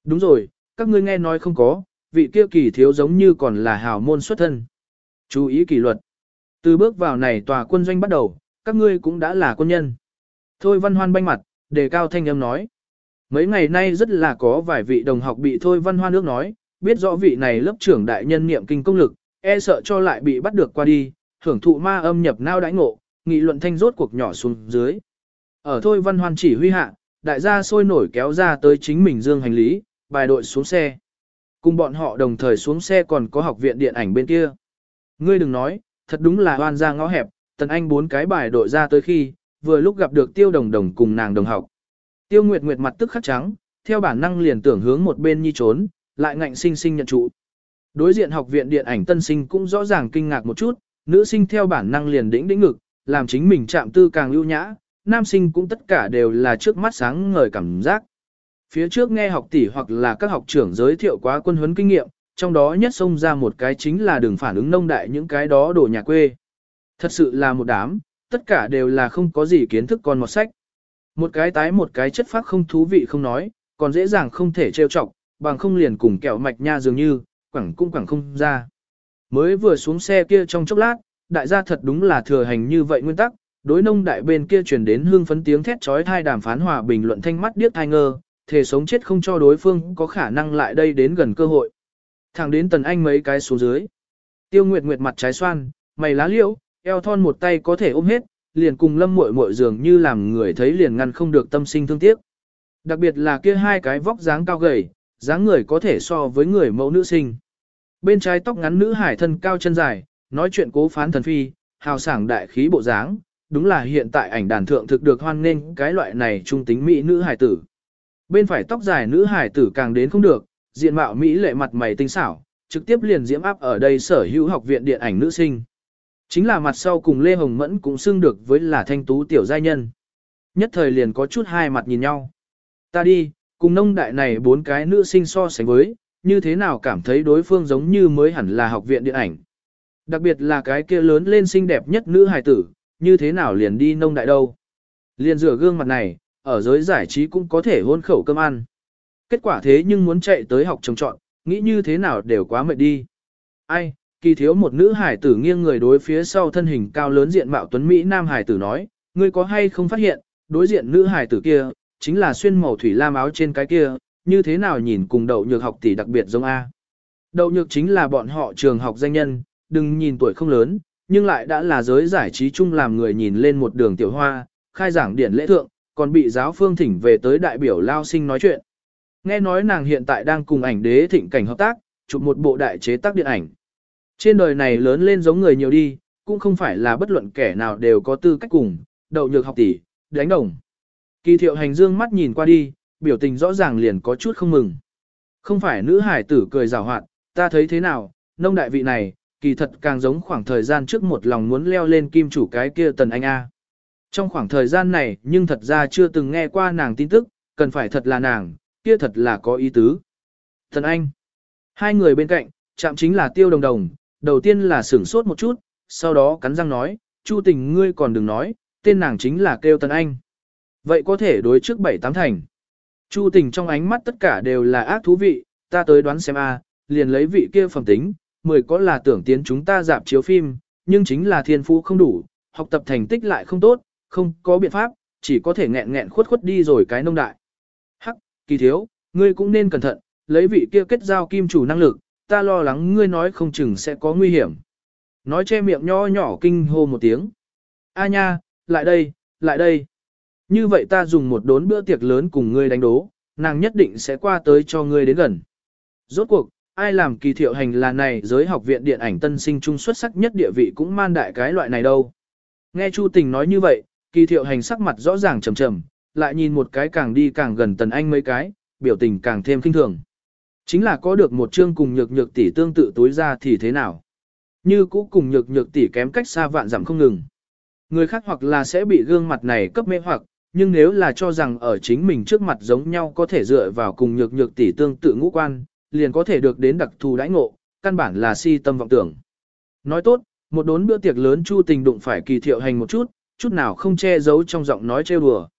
Đúng rồi, các ngươi nghe nói không có, vị kia kỳ thiếu giống như còn là hào môn xuất thân. Chú ý kỷ luật. Từ bước vào này tòa quân doanh bắt đầu, các ngươi cũng đã là quân nhân. Thôi Văn Hoan banh mặt, đề cao thanh âm nói. Mấy ngày nay rất là có vài vị đồng học bị Thôi Văn Hoan nước nói, biết rõ vị này lớp trưởng đại nhân niệm kinh công lực, e sợ cho lại bị bắt được qua đi, hưởng thụ ma âm nhập nao đãi ngộ, nghị luận thanh rốt cuộc nhỏ xuống dưới. Ở Thôi Văn Hoan chỉ huy hạ, đại gia sôi nổi kéo ra tới chính mình dương hành lý, bài đội xuống xe. Cùng bọn họ đồng thời xuống xe còn có học viện điện ảnh bên kia. Ngươi đừng nói, thật đúng là hoan ra ngõ hẹp, Tần Anh 4 cái bài đội ra tới khi, vừa lúc gặp được Tiêu Đồng Đồng cùng nàng đồng học. Tiêu Nguyệt Nguyệt mặt tức khắc trắng, theo bản năng liền tưởng hướng một bên nhi trốn, lại ngạnh sinh sinh nhận trụ. Đối diện học viện điện ảnh tân sinh cũng rõ ràng kinh ngạc một chút, nữ sinh theo bản năng liền đĩnh đĩnh ngực, làm chính mình chạm tư càng ưu nhã, nam sinh cũng tất cả đều là trước mắt sáng ngời cảm giác. Phía trước nghe học tỷ hoặc là các học trưởng giới thiệu quá quân huấn kinh nghiệm, trong đó nhất xông ra một cái chính là đường phản ứng nông đại những cái đó đổ nhà quê. Thật sự là một đám, tất cả đều là không có gì kiến thức con một sách. Một cái tái một cái chất phác không thú vị không nói, còn dễ dàng không thể trêu chọc, bằng không liền cùng kẹo mạch nha dường như, quẳng cũng quẳng không ra. Mới vừa xuống xe kia trong chốc lát, đại gia thật đúng là thừa hành như vậy nguyên tắc, đối nông đại bên kia truyền đến hương phấn tiếng thét chói tai đàm phán hòa bình luận thanh mắt điếc thai ngơ, thề sống chết không cho đối phương có khả năng lại đây đến gần cơ hội. Thẳng đến Tần Anh mấy cái xuống dưới. Tiêu Nguyệt Nguyệt mặt trái xoan, mày lá liễu, eo thon một tay có thể ôm hết, liền cùng Lâm Muội Muội dường như làm người thấy liền ngăn không được tâm sinh thương tiếc. Đặc biệt là kia hai cái vóc dáng cao gầy, dáng người có thể so với người mẫu nữ sinh. Bên trái tóc ngắn nữ hải thân cao chân dài, nói chuyện cố phán thần phi, hào sảng đại khí bộ dáng, đúng là hiện tại ảnh đàn thượng thực được hoan nghênh cái loại này trung tính mỹ nữ hải tử. Bên phải tóc dài nữ hải tử càng đến không được, diện mạo mỹ lệ mặt mày tinh xảo, trực tiếp liền diễm áp ở đây sở hữu học viện điện ảnh nữ sinh. Chính là mặt sau cùng Lê Hồng Mẫn cũng xưng được với là thanh tú tiểu giai nhân. Nhất thời liền có chút hai mặt nhìn nhau. Ta đi, cùng nông đại này bốn cái nữ sinh so sánh với, như thế nào cảm thấy đối phương giống như mới hẳn là học viện điện ảnh. Đặc biệt là cái kia lớn lên xinh đẹp nhất nữ hài tử, như thế nào liền đi nông đại đâu. Liền rửa gương mặt này, ở giới giải trí cũng có thể hôn khẩu cơm ăn. Kết quả thế nhưng muốn chạy tới học trồng trọn, nghĩ như thế nào đều quá mệt đi. Ai, kỳ thiếu một nữ hải tử nghiêng người đối phía sau thân hình cao lớn diện mạo tuấn Mỹ nam hải tử nói, ngươi có hay không phát hiện, đối diện nữ hải tử kia, chính là xuyên màu thủy lam áo trên cái kia, như thế nào nhìn cùng đậu nhược học tỷ đặc biệt giống A. Đậu nhược chính là bọn họ trường học danh nhân, đừng nhìn tuổi không lớn, nhưng lại đã là giới giải trí chung làm người nhìn lên một đường tiểu hoa, khai giảng điển lễ thượng, còn bị giáo phương thỉnh về tới đại biểu lao sinh nói chuyện. Nghe nói nàng hiện tại đang cùng ảnh đế thịnh cảnh hợp tác, chụp một bộ đại chế tác điện ảnh. Trên đời này lớn lên giống người nhiều đi, cũng không phải là bất luận kẻ nào đều có tư cách cùng, đậu nhược học tỷ, đánh đồng. Kỳ thiệu hành dương mắt nhìn qua đi, biểu tình rõ ràng liền có chút không mừng. Không phải nữ hải tử cười rào hoạt, ta thấy thế nào, nông đại vị này, kỳ thật càng giống khoảng thời gian trước một lòng muốn leo lên kim chủ cái kia Tần Anh A. Trong khoảng thời gian này nhưng thật ra chưa từng nghe qua nàng tin tức, cần phải thật là nàng, kia thật là có ý tứ. Tần Anh. Hai người bên cạnh, chạm chính là Tiêu Đồng Đồng, đầu tiên là sửng sốt một chút, sau đó cắn răng nói, Chu Tình ngươi còn đừng nói, tên nàng chính là kêu Tần Anh. Vậy có thể đối trước 7-8 thành. Chu Tình trong ánh mắt tất cả đều là ác thú vị, ta tới đoán xem a, liền lấy vị kia phẩm tính, 10 có là tưởng tiến chúng ta dạp chiếu phim, nhưng chính là thiên phú không đủ, học tập thành tích lại không tốt, không có biện pháp, chỉ có thể nghẹn nghẹn khuất khuất đi rồi cái nông đại. Hắc, kỳ thiếu, ngươi cũng nên cẩn thận, lấy vị kia kết giao kim chủ năng lực, ta lo lắng ngươi nói không chừng sẽ có nguy hiểm. Nói che miệng nho nhỏ kinh hô một tiếng. A nha, lại đây, lại đây. Như vậy ta dùng một đốn bữa tiệc lớn cùng ngươi đánh đố, nàng nhất định sẽ qua tới cho ngươi đến gần. Rốt cuộc, ai làm kỳ thiệu hành là này giới học viện điện ảnh tân sinh trung xuất sắc nhất địa vị cũng man đại cái loại này đâu. Nghe Chu Tình nói như vậy, kỳ thiệu hành sắc mặt rõ ràng trầm trầm, lại nhìn một cái càng đi càng gần Tần Anh mấy cái, biểu tình càng thêm kinh thường. Chính là có được một chương cùng nhược nhược tỷ tương tự tối ra thì thế nào? Như cũ cùng nhược nhược tỷ kém cách xa vạn dặm không ngừng. Người khác hoặc là sẽ bị gương mặt này cấp mê hoặc, nhưng nếu là cho rằng ở chính mình trước mặt giống nhau có thể dựa vào cùng nhược nhược tỷ tương tự ngũ quan, liền có thể được đến đặc thù đãi ngộ, căn bản là si tâm vọng tưởng. Nói tốt, một đốn bữa tiệc lớn Chu Tình đụng phải kỳ thiệu hành một chút, chút nào không che giấu trong giọng nói trêu đùa.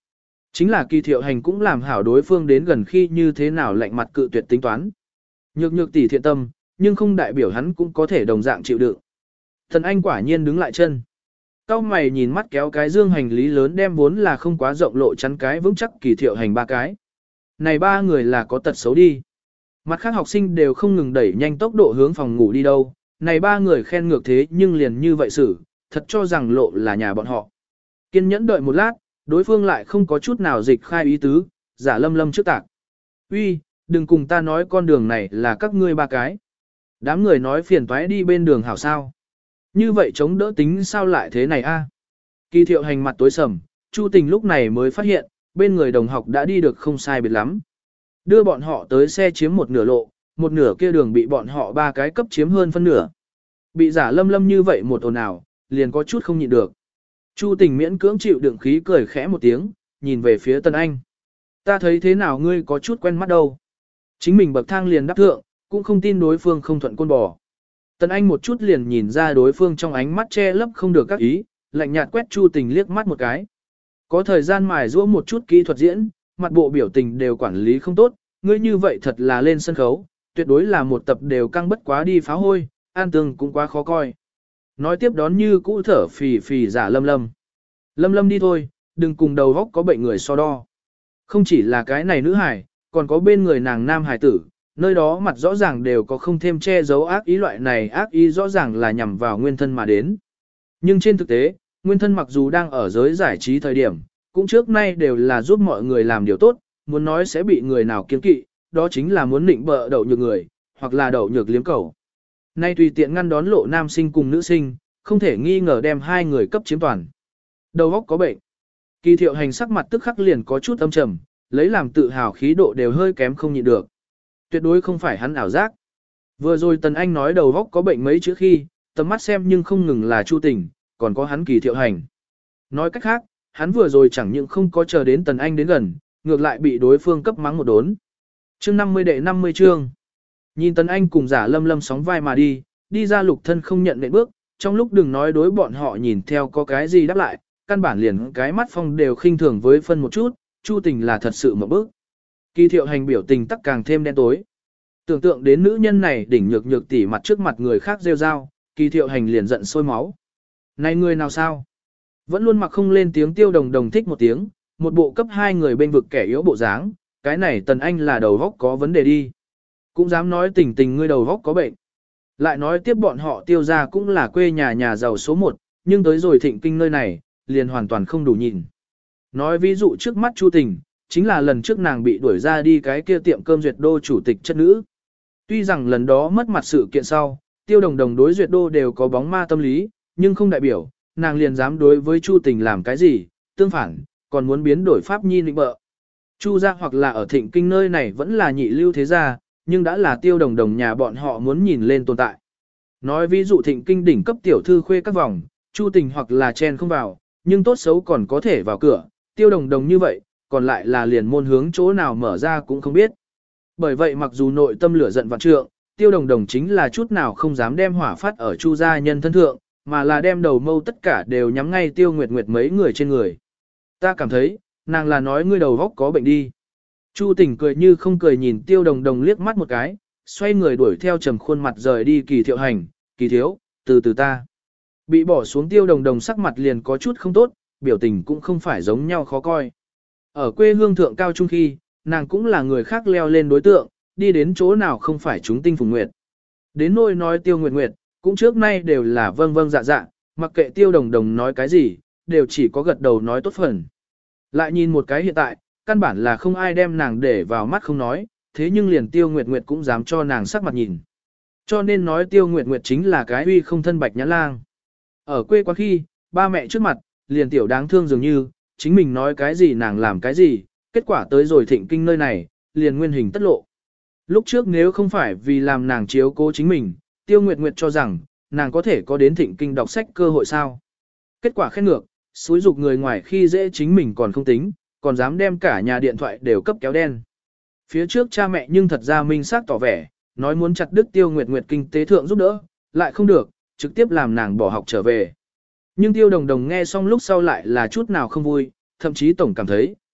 Chính là Kỳ Thiệu Hành cũng làm hảo đối phương đến gần khi như thế nào lạnh mặt cự tuyệt tính toán. Nhược nhược tỷ thiện tâm, nhưng không đại biểu hắn cũng có thể đồng dạng chịu đựng. Tần Anh quả nhiên đứng lại chân. Cao mày nhìn mắt kéo cái dương hành lý lớn đem vốn là không quá rộng lộ chắn cái vững chắc Kỳ Thiệu Hành ba cái. Này ba người là có tật xấu đi. Mặt khác học sinh đều không ngừng đẩy nhanh tốc độ hướng phòng ngủ đi đâu. Này ba người khen ngược thế nhưng liền như vậy xử, thật cho rằng lộ là nhà bọn họ. Kiên nhẫn đợi một lát, đối phương lại không có chút nào dịch khai ý tứ, giả Lâm Lâm trước tạc. Uy, đừng cùng ta nói con đường này là các ngươi ba cái. Đám người nói phiền toái đi bên đường hảo sao. Như vậy chống đỡ tính sao lại thế này a? Kỳ Thiệu Hành mặt tối sầm, Chu Tình lúc này mới phát hiện, bên người đồng học đã đi được không sai biệt lắm. Đưa bọn họ tới xe chiếm một nửa lộ, một nửa kia đường bị bọn họ ba cái cấp chiếm hơn phân nửa. Bị giả Lâm Lâm như vậy một ồn ào, liền có chút không nhịn được. Chu Tình miễn cưỡng chịu đựng khí cười khẽ một tiếng, nhìn về phía Tần Anh. Ta thấy thế nào ngươi có chút quen mắt đâu. Chính mình bậc thang liền đáp thượng, cũng không tin đối phương không thuận côn bò. Tần Anh một chút liền nhìn ra đối phương trong ánh mắt che lấp không được các ý, lạnh nhạt quét Chu Tình liếc mắt một cái. Có thời gian mài giũa một chút kỹ thuật diễn, mặt bộ biểu tình đều quản lý không tốt, ngươi như vậy thật là lên sân khấu, tuyệt đối là một tập đều căng bất quá đi phá hôi, an tương cũng quá khó coi. Nói tiếp đón như cũ thở phì phì giả Lâm Lâm. Lâm Lâm đi thôi, đừng cùng đầu góc có bệnh người so đo. Không chỉ là cái này nữ hải, còn có bên người nàng nam hải tử, nơi đó mặt rõ ràng đều có không thêm che giấu ác ý, loại này ác ý rõ ràng là nhằm vào nguyên thân mà đến. Nhưng trên thực tế, nguyên thân mặc dù đang ở giới giải trí thời điểm, cũng trước nay đều là giúp mọi người làm điều tốt, muốn nói sẽ bị người nào kiêng kỵ, đó chính là muốn nịnh bợ đậu nhược người, hoặc là đậu nhược liếm cầu. Nay tùy tiện ngăn đón lộ nam sinh cùng nữ sinh, không thể nghi ngờ đem hai người cấp chiếm toàn. Đầu óc có bệnh. Kỳ Thiệu Hành sắc mặt tức khắc liền có chút âm trầm, lấy làm tự hào khí độ đều hơi kém không nhịn được. Tuyệt đối không phải hắn ảo giác. Vừa rồi Tần Anh nói đầu óc có bệnh mấy chữ khi, tầm mắt xem nhưng không ngừng là Chu Tình, còn có hắn Kỳ Thiệu Hành. Nói cách khác, hắn vừa rồi chẳng những không có chờ đến Tần Anh đến gần, ngược lại bị đối phương cấp mắng một đốn. Chương 50 đệ 50 chương. Nhìn Tần Anh cùng giả Lâm Lâm sóng vai mà đi ra Lục Thân không nhận nệm bước, trong lúc đừng nói đối bọn họ nhìn theo có cái gì đáp lại, căn bản liền cái mắt phong đều khinh thường với phân một chút, Chu Tình là thật sự một bước. Kỳ Thiệu Hành biểu tình tắc càng thêm đen tối. Tưởng tượng đến nữ nhân này đỉnh nhược nhược tỉ mặt trước mặt người khác rêu rao, Kỳ Thiệu Hành liền giận sôi máu. Này người nào sao? Vẫn luôn mặc không lên tiếng Tiêu Đồng Đồng thích một tiếng, một bộ cấp hai người bên vực kẻ yếu bộ dáng, cái này Tần Anh là đầu góc có vấn đề đi. Cũng dám nói tình tình ngươi đầu góc có bệnh. Lại nói tiếp bọn họ Tiêu gia cũng là quê nhà giàu số 1, nhưng tới rồi Thịnh Kinh nơi này, liền hoàn toàn không đủ nhìn. Nói ví dụ trước mắt Chu Tình, chính là lần trước nàng bị đuổi ra đi cái kia tiệm cơm Duyệt Đô chủ tịch chất nữ. Tuy rằng lần đó mất mặt sự kiện sau, Tiêu Đồng Đồng đối Duyệt Đô đều có bóng ma tâm lý, nhưng không đại biểu, nàng liền dám đối với Chu Tình làm cái gì, tương phản, còn muốn biến đổi pháp nhi định bợ. Chu gia hoặc là ở Thịnh Kinh nơi này vẫn là nhị lưu thế gia, nhưng đã là Tiêu Đồng Đồng nhà bọn họ muốn nhìn lên tồn tại. Nói ví dụ Thịnh Kinh đỉnh cấp tiểu thư khuê các vòng, Chu Tình hoặc là chen không vào, nhưng tốt xấu còn có thể vào cửa, Tiêu Đồng Đồng như vậy, còn lại là liền môn hướng chỗ nào mở ra cũng không biết. Bởi vậy mặc dù nội tâm lửa giận vạn trượng, Tiêu Đồng Đồng chính là chút nào không dám đem hỏa phát ở Chu gia nhân thân thượng, mà là đem đầu mâu tất cả đều nhắm ngay Tiêu Nguyệt Nguyệt mấy người trên người. Ta cảm thấy, nàng là nói ngươi đầu góc có bệnh đi. Chu Tình cười như không cười nhìn Tiêu Đồng Đồng liếc mắt một cái, xoay người đuổi theo trầm khuôn mặt rời đi. Kỳ Thiệu Hành, Kỳ thiếu, từ từ ta. Bị bỏ xuống Tiêu Đồng Đồng sắc mặt liền có chút không tốt, biểu tình cũng không phải giống nhau khó coi. Ở quê hương thượng cao trung khi, nàng cũng là người khác leo lên đối tượng, đi đến chỗ nào không phải chúng tinh phùng nguyệt. Đến nỗi nói Tiêu Nguyệt Nguyệt, cũng trước nay đều là vâng vâng dạ dạ, mặc kệ Tiêu Đồng Đồng nói cái gì, đều chỉ có gật đầu nói tốt phần. Lại nhìn một cái hiện tại, căn bản là không ai đem nàng để vào mắt không nói, thế nhưng liền Tiêu Nguyệt Nguyệt cũng dám cho nàng sắc mặt nhìn. Cho nên nói Tiêu Nguyệt Nguyệt chính là cái uy không thân bạch nhãn lang. Ở quê quán khi, ba mẹ trước mặt, liền tiểu đáng thương dường như, chính mình nói cái gì nàng làm cái gì, kết quả tới rồi Thịnh Kinh nơi này, liền nguyên hình tất lộ. Lúc trước nếu không phải vì làm nàng chiếu cố chính mình, Tiêu Nguyệt Nguyệt cho rằng, nàng có thể có đến Thịnh Kinh đọc sách cơ hội sao. Kết quả khen ngược, xúi dục người ngoài khi dễ chính mình còn không tính, còn dám đem cả nhà điện thoại đều cấp kéo đen. Phía trước cha mẹ nhưng thật ra minh xác tỏ vẻ, nói muốn chặt đứt Tiêu Nguyệt Nguyệt kinh tế thượng giúp đỡ, lại không được, trực tiếp làm nàng bỏ học trở về. Nhưng Tiêu Đồng Đồng nghe xong lúc sau lại là chút nào không vui, thậm chí tổng cảm thấy,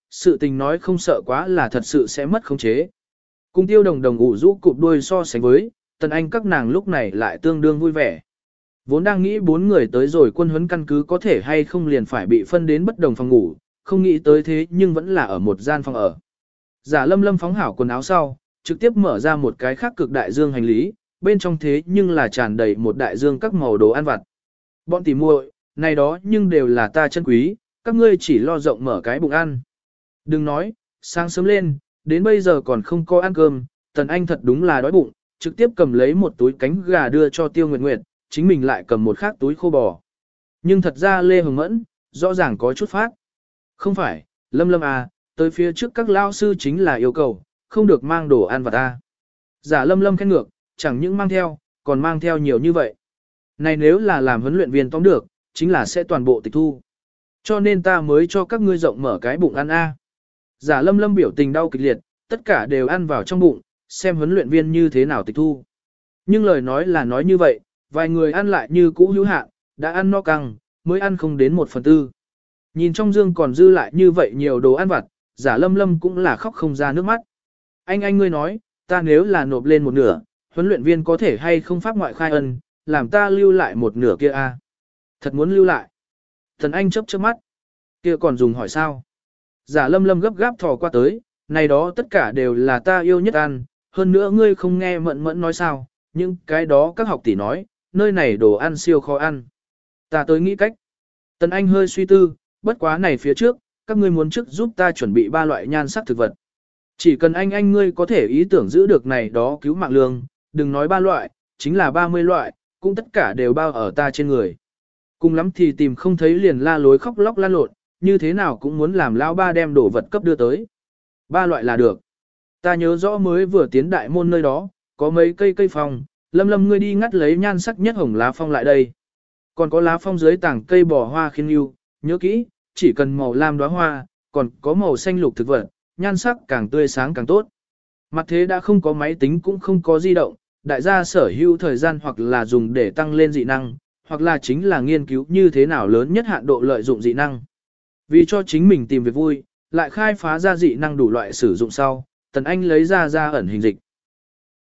sự tình nói không sợ quá là thật sự sẽ mất khống chế. Cùng Tiêu Đồng Đồng ủ rũ cụp đuôi so sánh với, Tần Anh các nàng lúc này lại tương đương vui vẻ. Vốn đang nghĩ 4 người tới rồi quân huấn căn cứ có thể hay không liền phải bị phân đến bất đồng phòng ngủ, không nghĩ tới thế nhưng vẫn là ở một gian phòng ở. Giả Lâm Lâm phóng hảo quần áo sau, trực tiếp mở ra một cái khác cực đại dương hành lý, bên trong thế nhưng là tràn đầy một đại dương các màu đồ ăn vặt. Bọn tỉ muội, này đó nhưng đều là ta chân quý, các ngươi chỉ lo rộng mở cái bụng ăn. Đừng nói, sáng sớm lên, đến bây giờ còn không có ăn cơm, Tần Anh thật đúng là đói bụng, trực tiếp cầm lấy một túi cánh gà đưa cho Tiêu Nguyệt Nguyệt, chính mình lại cầm một khác túi khô bò. Nhưng thật ra Lê Hồng Mẫn, rõ ràng có chút phát. Không phải, Lâm Lâm à, tới phía trước các lao sư chính là yêu cầu, không được mang đồ ăn vặt ta. Giả Lâm Lâm khen ngược, chẳng những mang theo, còn mang theo nhiều như vậy. Này nếu là làm huấn luyện viên tóm được, chính là sẽ toàn bộ tịch thu. Cho nên ta mới cho các ngươi rộng mở cái bụng ăn a. Giả Lâm Lâm biểu tình đau kịch liệt, tất cả đều ăn vào trong bụng, xem huấn luyện viên như thế nào tịch thu. Nhưng lời nói là nói như vậy, vài người ăn lại như cũ hữu hạn, đã ăn no căng, mới ăn không đến 1/4. Nhìn trong dương còn dư lại như vậy nhiều đồ ăn vặt, Giả Lâm Lâm cũng là khóc không ra nước mắt. Anh ngươi nói, ta nếu là nộp lên một nửa, huấn luyện viên có thể hay không pháp ngoại khai ân, làm ta lưu lại một nửa kia a? Thật muốn lưu lại. Thần Anh chớp chớp mắt. Kia còn dùng hỏi sao? Giả Lâm Lâm gấp gáp thò qua tới, này đó tất cả đều là ta yêu nhất ăn, hơn nữa ngươi không nghe Mẫn Mẫn nói sao, nhưng cái đó các học tỷ nói, nơi này đồ ăn siêu khó ăn. Ta tới nghĩ cách. Tần Anh hơi suy tư, bất quá này phía trước, các ngươi muốn trước giúp ta chuẩn bị 3 loại nhan sắc thực vật. Chỉ cần anh ngươi có thể ý tưởng giữ được này đó cứu mạng lương, đừng nói 3 loại, chính là 30 loại, cũng tất cả đều bao ở ta trên người. Cùng lắm thì tìm không thấy liền la lối khóc lóc lan lộn, như thế nào cũng muốn làm lão ba đem đồ vật cấp đưa tới. 3 loại là được. Ta nhớ rõ mới vừa tiến đại môn nơi đó, có mấy cây phong, Lâm Lâm ngươi đi ngắt lấy nhan sắc nhất hồng lá phong lại đây. Còn có lá phong dưới tảng cây bò hoa khiên yêu, nhớ kỹ, chỉ cần màu lam đóa hoa, còn có màu xanh lục thực vật, nhan sắc càng tươi sáng càng tốt. Mặt thế đã không có máy tính cũng không có di động, đại gia sở hữu thời gian hoặc là dùng để tăng lên dị năng, hoặc là chính là nghiên cứu như thế nào lớn nhất hạn độ lợi dụng dị năng. Vì cho chính mình tìm việc vui, lại khai phá ra dị năng đủ loại sử dụng sau, Tần Anh lấy ra ẩn hình dịch.